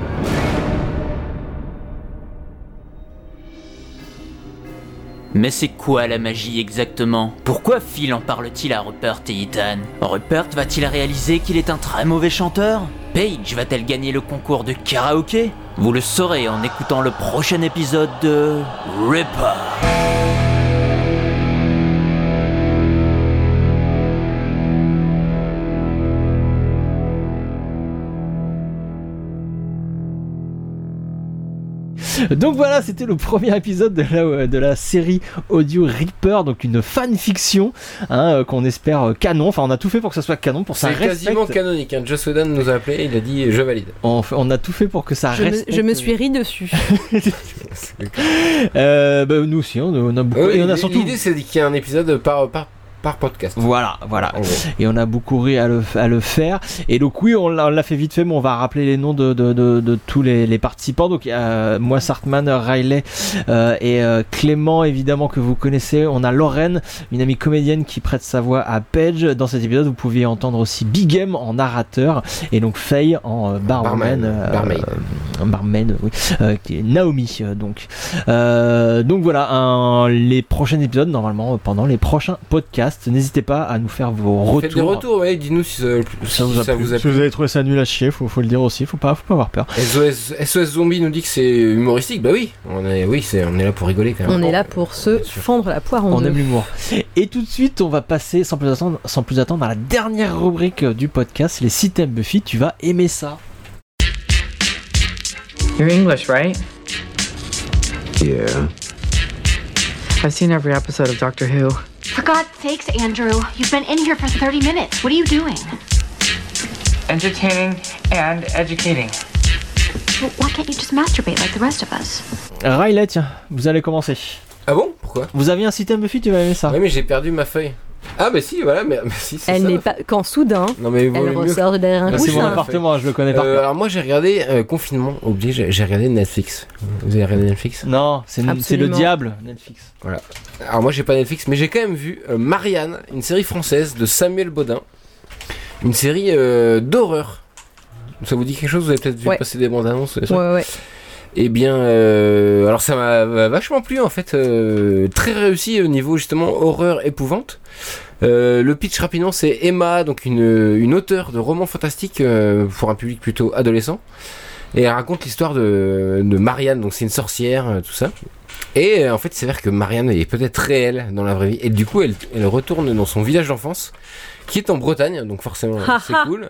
Mais c'est quoi la magie exactement? Pourquoi Phil en parle-t-il à Rupert et Ethan? Rupert va-t-il réaliser qu'il est un très mauvais chanteur? Paige va-t-elle gagner le concours de karaoké? Vous le saurez en écoutant le prochain épisode de Ripper. Donc voilà, c'était le premier épisode de la, de la série audio Reaper, donc une fanfiction hein, euh, qu'on espère euh, canon. Enfin, on a tout fait pour que ça soit canon, pour que ça C'est respecte. quasiment canonique. Hein. Joss Whedon nous a appelé, il a dit je valide. On, on a tout fait pour que ça Je respecte. me, je me suis ri dessus. euh, bah, nous aussi, on, on a beaucoup. Euh, et on a surtout. L'idée, c'est qu'il y ait un épisode par par. par podcast. Voilà, voilà. Et on a beaucoup ri à le, à le faire. Et donc oui, on l'a, on l'a fait vite fait, mais on va rappeler les noms de, de, de, de tous les, les participants. Donc euh, moi, Sartman, Riley euh, et euh, Clément, évidemment, que vous connaissez. On a Lorraine, une amie comédienne qui prête sa voix à Paige. Dans cet épisode, vous pouviez entendre aussi Big M en narrateur et donc Faye en euh, barwoman. Barman, euh, barmaid. Euh, barmaid, oui. Euh, qui est Naomi, euh, donc. Euh, donc voilà, un, les prochains épisodes, normalement, pendant les prochains podcasts. N'hésitez pas à nous faire vos retours. Faites des retours, ouais, dis-nous si ça, si ça, vous, a ça plu. vous a Si plu. vous avez trouvé ça nul à chier, faut, faut le dire aussi, faut pas, faut pas avoir peur. S O S, S O S Zombie nous dit que c'est humoristique, bah oui, on est, oui, c'est, on est là pour rigoler quand même. On est là pour se fendre la poire en On deux. aime l'humour. Et tout de suite, on va passer sans plus attendre, sans plus attendre à la dernière rubrique du podcast, les si t'aimes Buffy, tu vas aimer ça. You're English, right? Yeah. I've seen every episode of Doctor Who. For God's sakes, Andrew, you've been in here for thirty minutes. What are you doing? Entertaining and educating. Well, why can't you just masturbate like the rest of us? Riley, tiens, vous allez commencer. Ah bon? Pourquoi? Vous aviez un si t'aimes Buffy, tu vas aimer ça. Oui, mais j'ai perdu ma feuille. Ah bah si, voilà, mais, mais si, c'est Elle ça. n'est pas quand soudain, Non, mais vaut elle mieux- ressort de derrière un Bah, c'est mon coussin. appartement, je le connais par Euh, cœur. alors moi j'ai regardé euh, confinement obligé, j'ai, j'ai regardé Netflix. Vous avez regardé Netflix? Non, c'est, c'est le Absolument. diable, Netflix. Voilà. Alors moi j'ai pas Netflix, mais j'ai quand même vu euh, Marianne, une série française de Samuel Baudin, une série euh, d'horreur. Ça vous dit quelque chose? Vous avez peut-être vu Ouais. passer des bandes annonces. Ouais, ouais. Eh bien, euh, alors ça m'a vachement plu en fait, euh, très réussi au niveau justement horreur épouvante. Euh, le pitch rapidement, c'est Emma, donc une, une auteure de romans fantastiques euh, pour un public plutôt adolescent, et elle raconte l'histoire de, de Marianne, donc c'est une sorcière, euh, tout ça. Et euh, en fait, il s'avère que Marianne est peut-être réelle dans la vraie vie, et du coup, elle, elle retourne dans son village d'enfance qui est en Bretagne, donc forcément c'est cool.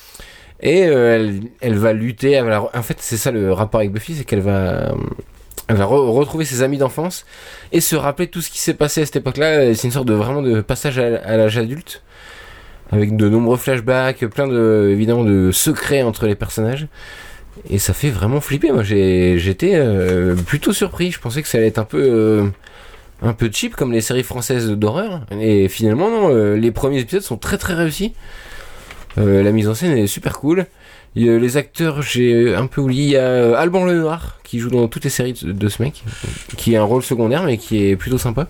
Et euh, elle, elle va lutter. Elle va, en fait, c'est ça le rapport avec Buffy, c'est qu'elle va, elle va re- retrouver ses amis d'enfance et se rappeler tout ce qui s'est passé à cette époque-là. C'est une sorte de vraiment de passage à, à l'âge adulte, avec de nombreux flashbacks, plein de évidemment de secrets entre les personnages. Et ça fait vraiment flipper. Moi, j'ai, j'étais euh, plutôt surpris. Je pensais que ça allait être un peu, euh, un peu cheap comme les séries françaises d'horreur. Et finalement, non. Euh, les premiers épisodes sont très très réussis. Euh, la mise en scène est super cool. Il y a les acteurs, j'ai un peu oublié. Il y a Alban Lenoir qui joue dans toutes les séries de, de ce mec, qui a un rôle secondaire mais qui est plutôt sympa.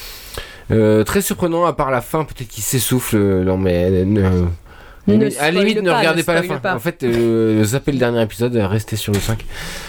Euh, très surprenant, à part la fin, peut-être qu'il s'essouffle. Euh, non mais euh, Ne à la limite, ne pas, regardez ne pas la spoil fin. pas. En fait, euh, zappez le dernier épisode, restez sur le cinq.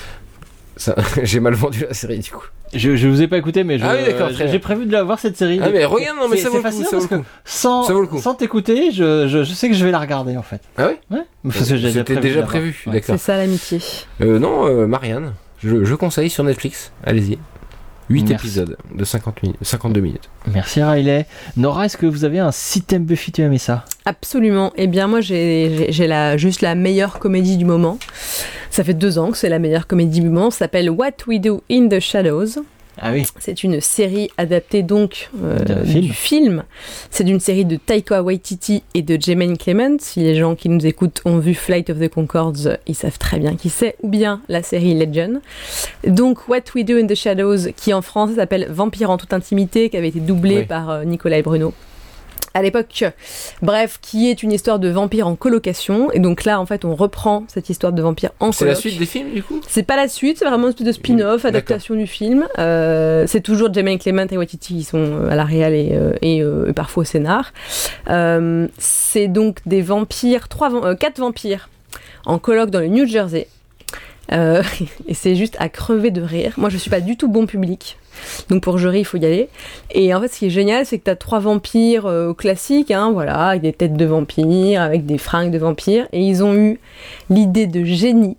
Ça, j'ai mal vendu la série du coup. Je, je vous ai pas écouté, mais je, Ah oui, d'accord, euh, très j'ai bien. prévu de la voir cette série. Ah mais regarde, non mais C'est- ça vaut c'est le coup, fascinant ça vaut le parce coup. que Sans, Ça vaut le coup. sans t'écouter, je, je, je sais que je vais la regarder en fait. Ah oui Ouais. Parce que j'ai déjà C'était prévu. déjà de la prévu, voir. Ouais. d'accord. C'est ça l'amitié. Euh, non, euh, Marianne, je, je conseille sur Netflix, allez-y. huit Merci. épisodes de cinquante minutes, cinquante-deux minutes. Merci Riley. Nora, est-ce que vous avez un système Buffy, tu as aimé ça? Absolument. Eh bien, moi, j'ai, j'ai, j'ai la, juste la meilleure comédie du moment. Ça fait deux ans que c'est la meilleure comédie du moment. Ça s'appelle What We Do in the Shadows. Ah oui. C'est une série adaptée donc euh, D'un film. du film. C'est d'une série de Taika Waititi et de Jemaine Clement. Si les gens qui nous écoutent ont vu Flight of the Conchords, ils savent très bien qui c'est. Ou bien la série Legend. Donc What We Do in the Shadows, qui en français s'appelle Vampire en toute intimité, qui avait été doublé Oui. par euh, Nicolas Bruno à l'époque. Bref, qui est une histoire de vampire en colocation. Et donc là, en fait, on reprend cette histoire de vampire en C'est la coloc. suite des films du coup? C'est pas la suite, c'est vraiment une espèce de spin-off, adaptation du film. Euh, c'est toujours Jemaine Clement et Waititi qui sont à la réal et, euh, et, euh, et parfois au scénar. Euh, c'est donc des vampires, trois, vam- euh, quatre vampires en coloc dans le New Jersey. Euh, et c'est juste à crever de rire. Moi, je suis pas du tout bon public. Donc pour jury, il faut y aller. Et en fait, ce qui est génial, c'est que t'as trois vampires euh, classiques, hein, voilà, avec des têtes de vampires, avec des fringues de vampires. Et ils ont eu l'idée de génie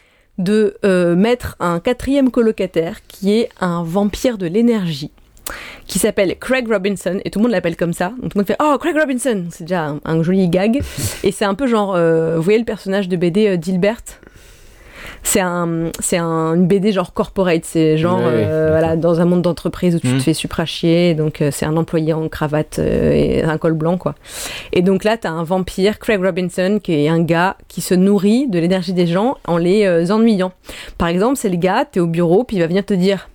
de euh, mettre un quatrième colocataire qui est un vampire de l'énergie, qui s'appelle Craig Robinson, et tout le monde l'appelle comme ça. Donc tout le monde fait « Oh, Craig Robinson !» C'est déjà un, un joli gag. Et c'est un peu genre, euh, vous voyez le personnage de B D euh, Dilbert ? C'est un, c'est un, une B D genre corporate, c'est genre Ouais, ouais, euh, voilà, dans un monde d'entreprise où tu Mhm. te fais supra chier, donc euh, c'est un employé en cravate euh, et un col blanc quoi. Et donc là t'as un vampire, Craig Robinson, qui est un gars qui se nourrit de l'énergie des gens en les euh, ennuyant. Par exemple, c'est le gars, t'es au bureau, puis il va venir te dire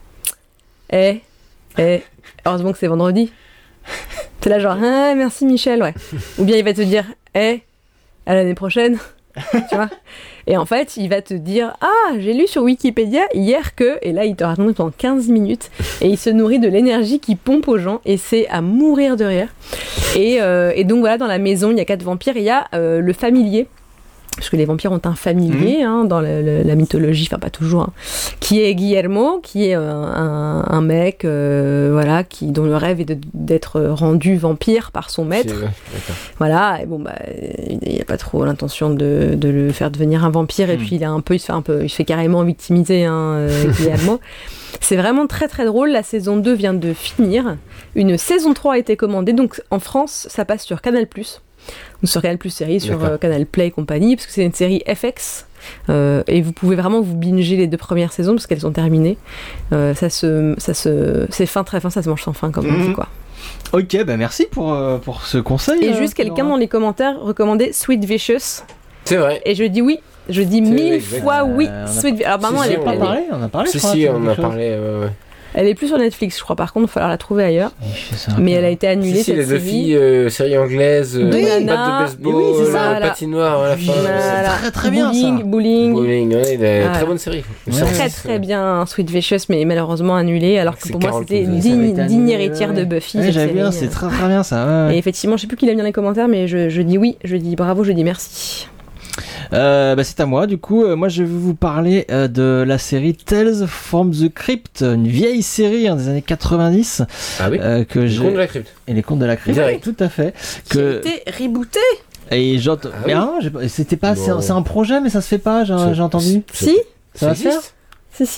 Eh, eh, heureusement que c'est vendredi. T'es là genre ah, merci Michel, ouais. Ou bien il va te dire Eh, à l'année prochaine. Tu vois. Et en fait, il va te dire ah, j'ai lu sur Wikipédia hier que, et là il te raconte pendant quinze minutes, et il se nourrit de l'énergie qui pompe aux gens, et c'est à mourir de rire. Et, euh, et donc voilà, dans la maison, il y a quatre vampires, il y a euh, le familier, parce que les vampires ont un familier hein, dans le- le- la mythologie, enfin pas toujours, hein, qui est Guillermo, qui est euh, un, un mec euh, voilà, qui, dont le rêve est de- d'être rendu vampire par son maître. C'est- ouais, d'accord. Voilà, et bon bah il n'y a pas trop l'intention de, de le faire devenir un vampire, et puis il a un peu, il se fait un peu, il se fait carrément victimiser, hein, euh, Guillermo. C'est vraiment très très drôle. La saison deux vient de finir. Une saison trois a été commandée, donc en France ça passe sur Canal plus. Ou sur Canal plus série, sur D'accord. euh, Canal Play et compagnie, parce que c'est une série F X. Euh, et vous pouvez vraiment vous binger les deux premières saisons parce qu'elles sont terminées. Euh, ça se, ça se, c'est fin très fin, ça se mange sans fin comme on dit Mhm. quoi. Ok, bah merci pour, euh, pour ce conseil. Et euh, juste quelqu'un Nora. dans les commentaires recommandait Sweet Vicious. C'est vrai. Et je dis oui, je dis C'est mille exact. fois oui. Euh, on a Sweet Vi- Alors maman, Si, elle si, est, on On elle a est- parlé, on a parlé. Si, je crois, si, sur on quelque a chose. parlé. Ouais, ouais. elle est plus sur Netflix, je crois. Par contre, il va falloir la trouver ailleurs. Et je fais ça Mais rapidement. elle a été annulée Si, si, cette les deux série. filles, euh, série anglaise, euh, Deux batte nanas. de baseball, Oui, c'est ça, euh, voilà. patinoire à la fin. Voilà. très, très bien, Bowling, ça. bowling. Bowling, ouais, il a- Voilà. très bonne série. Ouais. Ça, Très c'est- très bien Sweet Vicious, mais malheureusement annulée, alors que C'est pour moi Carole c'était qui faisait Ça avait digne, été digne annulé, héritière ouais, de ouais. Buffy. Ouais, cette j'avais bien, série. c'est très très bien ça. ouais, ouais. Et effectivement, je sais plus qui l'a mis dans les commentaires, mais je, je dis oui, je dis bravo, je dis merci. Euh, bah, c'est à moi, du coup, euh, moi je vais vous parler euh, de la série Tales from the Crypt, une vieille série hein, des années quatre-vingt-dix. Ah oui. euh, que Les j'ai... Contes de la Crypte. Et les contes de la crypte, Direct. tout à fait. Qui a Que... été rebooté. Et j'entends... Ah mais oui. non, j'ai pas- c'était pas... C'est, Bon. un, c'est un projet, mais ça se fait pas, j'ai, C'est- j'ai entendu. c'est- Si, Ça va existe faire si, si.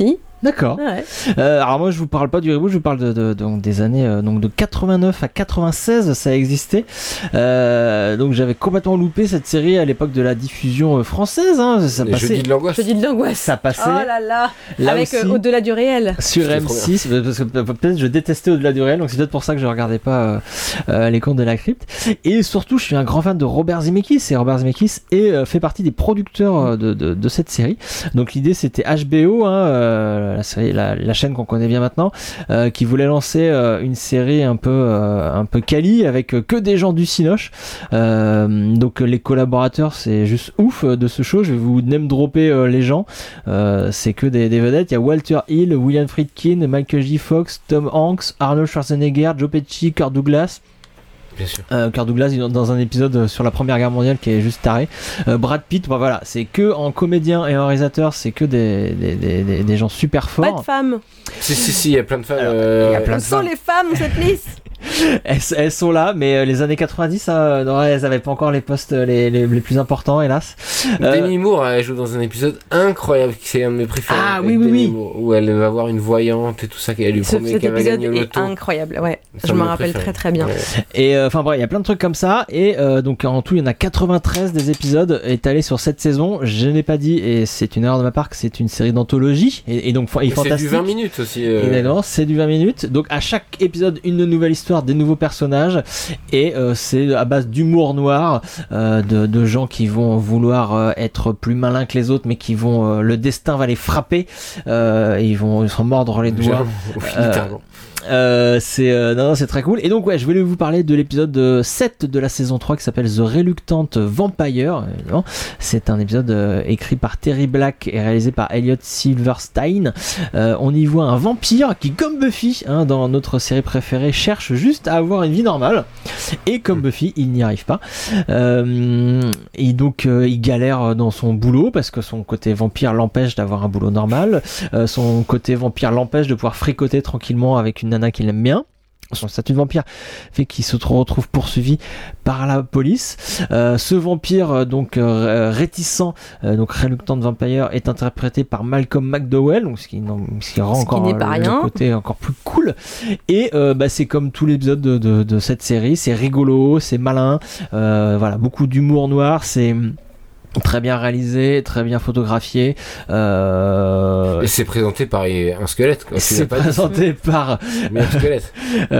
D'accord. Ouais. Euh, alors moi je vous parle pas du reboot, je vous parle de, de, donc des années euh, donc de quatre-vingt-neuf à quatre-vingt-seize, ça a existé. Euh, donc j'avais complètement loupé cette série à l'époque de la diffusion euh, française. Hein. Ça Les passait. Jeudis de l'angoisse. Je dis de l'angoisse. Ça passait. Oh là là. Là Avec aussi, euh, Au-delà du réel. sur C'était M trop six, parce que peut-être je détestais Au-delà du réel, donc c'est peut-être pour ça que je regardais pas euh, euh, les contes de la crypte. Et surtout, je suis un grand fan de Robert Zemeckis, et Robert Zemeckis est, euh, fait partie des producteurs euh, de, de, de cette série. Donc l'idée c'était H B O, hein, euh, la, série, la, la chaîne qu'on connaît bien maintenant, euh, qui voulait lancer euh, une série un peu euh, un peu quali avec euh, que des gens du cinoche. Euh, donc euh, les collaborateurs, c'est juste ouf euh, de ce show. Je vais vous name dropper euh, les gens. Euh, c'est que des, des vedettes. Il y a Walter Hill, William Friedkin, Michael J. Fox, Tom Hanks, Arnold Schwarzenegger, Joe Pesci, Kirk Douglas. Bien sûr. Euh, Kirk Douglas dans, dans un épisode sur la Première Guerre mondiale qui est juste taré. Euh, Brad Pitt, bah voilà, c'est que en comédien et en réalisateur, c'est que des, des, des, des, des gens super forts. Pas de femmes. Si, si, si, il y a plein de femmes. Alors, euh, il y a plein Où de sont femmes. les femmes dans cette liste? Elles, elles sont là, mais euh, les années quatre-vingt-dix, hein, non, elles avaient pas encore les postes les, les, les plus importants, hélas. Euh, Demi Moore, elle joue dans un épisode incroyable, qui c'est un de mes préférés. Ah, avec oui, oui, Demi oui. Moore, où elle va voir une voyante et tout ça, qu'elle lui Ce, promet cet qu'elle va épisode gagner au est loto. incroyable, ouais. C'est Je un de me mes rappelle préférés. très très bien. Ouais. Et enfin euh, bref, il y a plein de trucs comme ça. Et euh, donc en tout, il y en a quatre-vingt-treize des épisodes étalés sur cette saison. Je n'ai pas dit, et c'est une erreur de ma part, que c'est une série d'anthologie. Et, et donc, et Et c'est fantastique. du vingt minutes aussi. euh, Évidemment, c'est du vingt minutes. Donc à chaque épisode, une nouvelle histoire, des nouveaux personnages. Et euh, c'est à base d'humour noir, euh, de, de gens qui vont vouloir euh, être plus malins que les autres, mais qui vont, euh, le destin va les frapper. Euh, et ils vont se mordre les doigts. Genre, littéralement. Euh, c'est euh, non, non, c'est très cool. Et donc ouais, je voulais vous parler de l'épisode euh, sept de la saison trois qui s'appelle The Reluctant Vampire. Évidemment. C'est un épisode euh, écrit par Terry Black et réalisé par Elliot Silverstein. Euh, on y voit un vampire qui, comme Buffy, hein, dans notre série préférée, cherche juste à avoir une vie normale. Et comme Buffy, il n'y arrive pas. Euh, et donc euh, il galère dans son boulot parce que son côté vampire l'empêche d'avoir un boulot normal. Euh, son côté vampire l'empêche de pouvoir fricoter tranquillement avec une nana qu'il aime bien. Son statut de vampire fait qu'il se retrouve poursuivi par la police. Euh, ce vampire euh, donc euh, réticent, euh, donc Reluctant Vampire, est interprété par Malcolm McDowell, donc ce qui, non, ce qui rend Ce qui encore n'est pas euh, le rien. côté encore plus cool. Et euh, bah, c'est comme tous les épisodes de, de, de cette série, c'est rigolo, c'est malin, euh, voilà, beaucoup d'humour noir, c'est très bien réalisé, très bien photographié. Euh... Et c'est présenté par un squelette. Quoi. Tu C'est l'as pas dit. présenté par. Mais un squelette.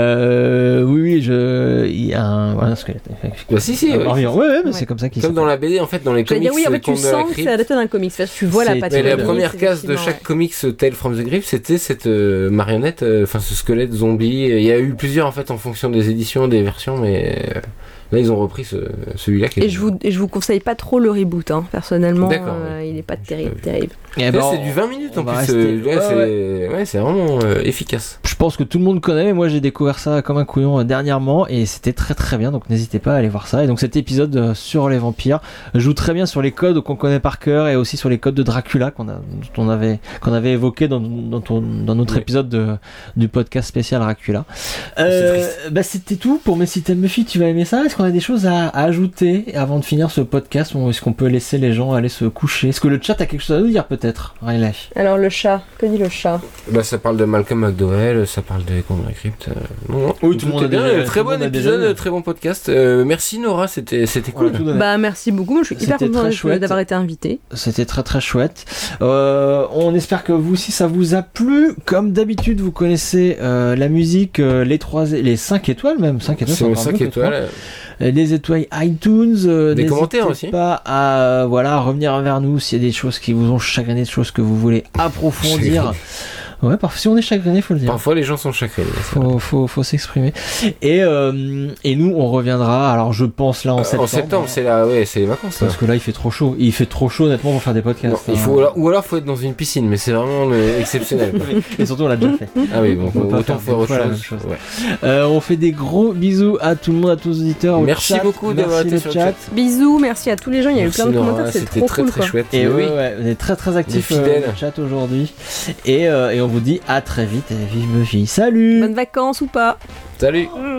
euh, oui, oui, je. Il y a un, ouais, un squelette. Bah, si, si. Euh, ouais. ouais, ouais, ouais, mais Ouais. c'est comme ça qu'il Comme s'appelle. dans la B D, en fait, dans les J'allais comics. dire oui, en fait, tu Contes de la sens que Crypte. c'est adapté d'un comics. Parce que tu vois la C'est- patte. Mais la comics, première case de effectivement, chaque ouais. comics euh, Tale from the Crypt, c'était cette euh, marionnette, euh, enfin ce squelette zombie. Il y a eu plusieurs en fait en fonction des éditions, des versions, mais euh, là ils ont repris ce, celui-là. Qui est- Et je vous, et je vous conseille pas trop le reboot, hein. Personnellement, D'accord, euh, il est pas terrible, terrible. Eh Là, ben, c'est du vingt minutes en on va plus. rester- euh, ouais, ouais, c'est ouais. ouais, c'est vraiment euh, efficace. Je pense que tout le monde connaît, mais moi j'ai découvert ça comme un couillon euh, dernièrement et c'était très très bien, donc n'hésitez pas à aller voir ça. Et donc cet épisode euh, sur les vampires joue très bien sur les codes qu'on connaît par cœur et aussi sur les codes de Dracula qu'on a, dont on avait, qu'on avait évoqué dans, dans, ton- dans notre Oui. épisode de, du podcast spécial Dracula. Euh, bah c'était tout pour mes Cité Buffy, tu vas aimer ça? Est-ce qu'on a des choses à, à ajouter avant de finir ce podcast ou est-ce qu'on peut laisser les gens aller se coucher? Est-ce que le chat a quelque chose à nous dire peut-être, Riley? Alors le chat, que dit le chat? Bah ça parle de Malcolm McDowell, ça parle des Contes de la Crypte. euh, non, non, Oui, tout le monde est a bien. déjà- euh, tout Très le bon monde a déjà épisode, vu. très bon podcast. Euh, merci Nora, c'était c'était On cool. a tout donné. Bah merci beaucoup, moi je suis hyper C'était contente très de- chouette. d'avoir été invitée. C'était très très chouette. Euh, on espère que vous aussi ça vous a plu. Comme d'habitude, vous connaissez euh, la musique, euh, les trois, les cinq étoiles même, cinq étoiles. C'est encore cinq mieux que étoiles. trois. Euh, Les étoiles iTunes. euh, Des n'hésitez commentaires aussi. Pas à euh, voilà revenir vers nous s'il y a des choses qui vous ont chagriné, des choses que vous voulez approfondir. Ouais, parfois si on est chagriné, faut le dire. Parfois les gens sont chagrinés. c'est vrai. Faut, faut, faut s'exprimer. Et, euh, et nous, on reviendra. Alors, je pense là en Euh, septembre. En septembre, c'est là, ouais, c'est les vacances. Là. Parce que là, il fait trop chaud. Il fait trop chaud, honnêtement, pour faire des Non, podcasts. il hein. faut, ou alors faut être dans une piscine, mais c'est vraiment le- exceptionnel. quoi. Et surtout, on l'a déjà fait. Ah oui, bon, On peut pas autant faire faire deux autre fois la chose. même chose. Ouais. Euh, on fait des gros bisous à tout le monde, à tous les auditeurs. Au Merci chat. beaucoup d'avoir Merci été le sur le chat. chat. Bisous, merci à tous les gens, il y a Merci eu plein de Nora, commentaires, c'est c'était trop très cool très quoi. chouette. Et Mais ouais, oui. ouais, on est très très actifs Des fidèles. euh, dans le chat aujourd'hui. Et, euh, et on vous dit à très vite et vive Buffy. Salut! Bonnes vacances ou pas? Salut. Mm.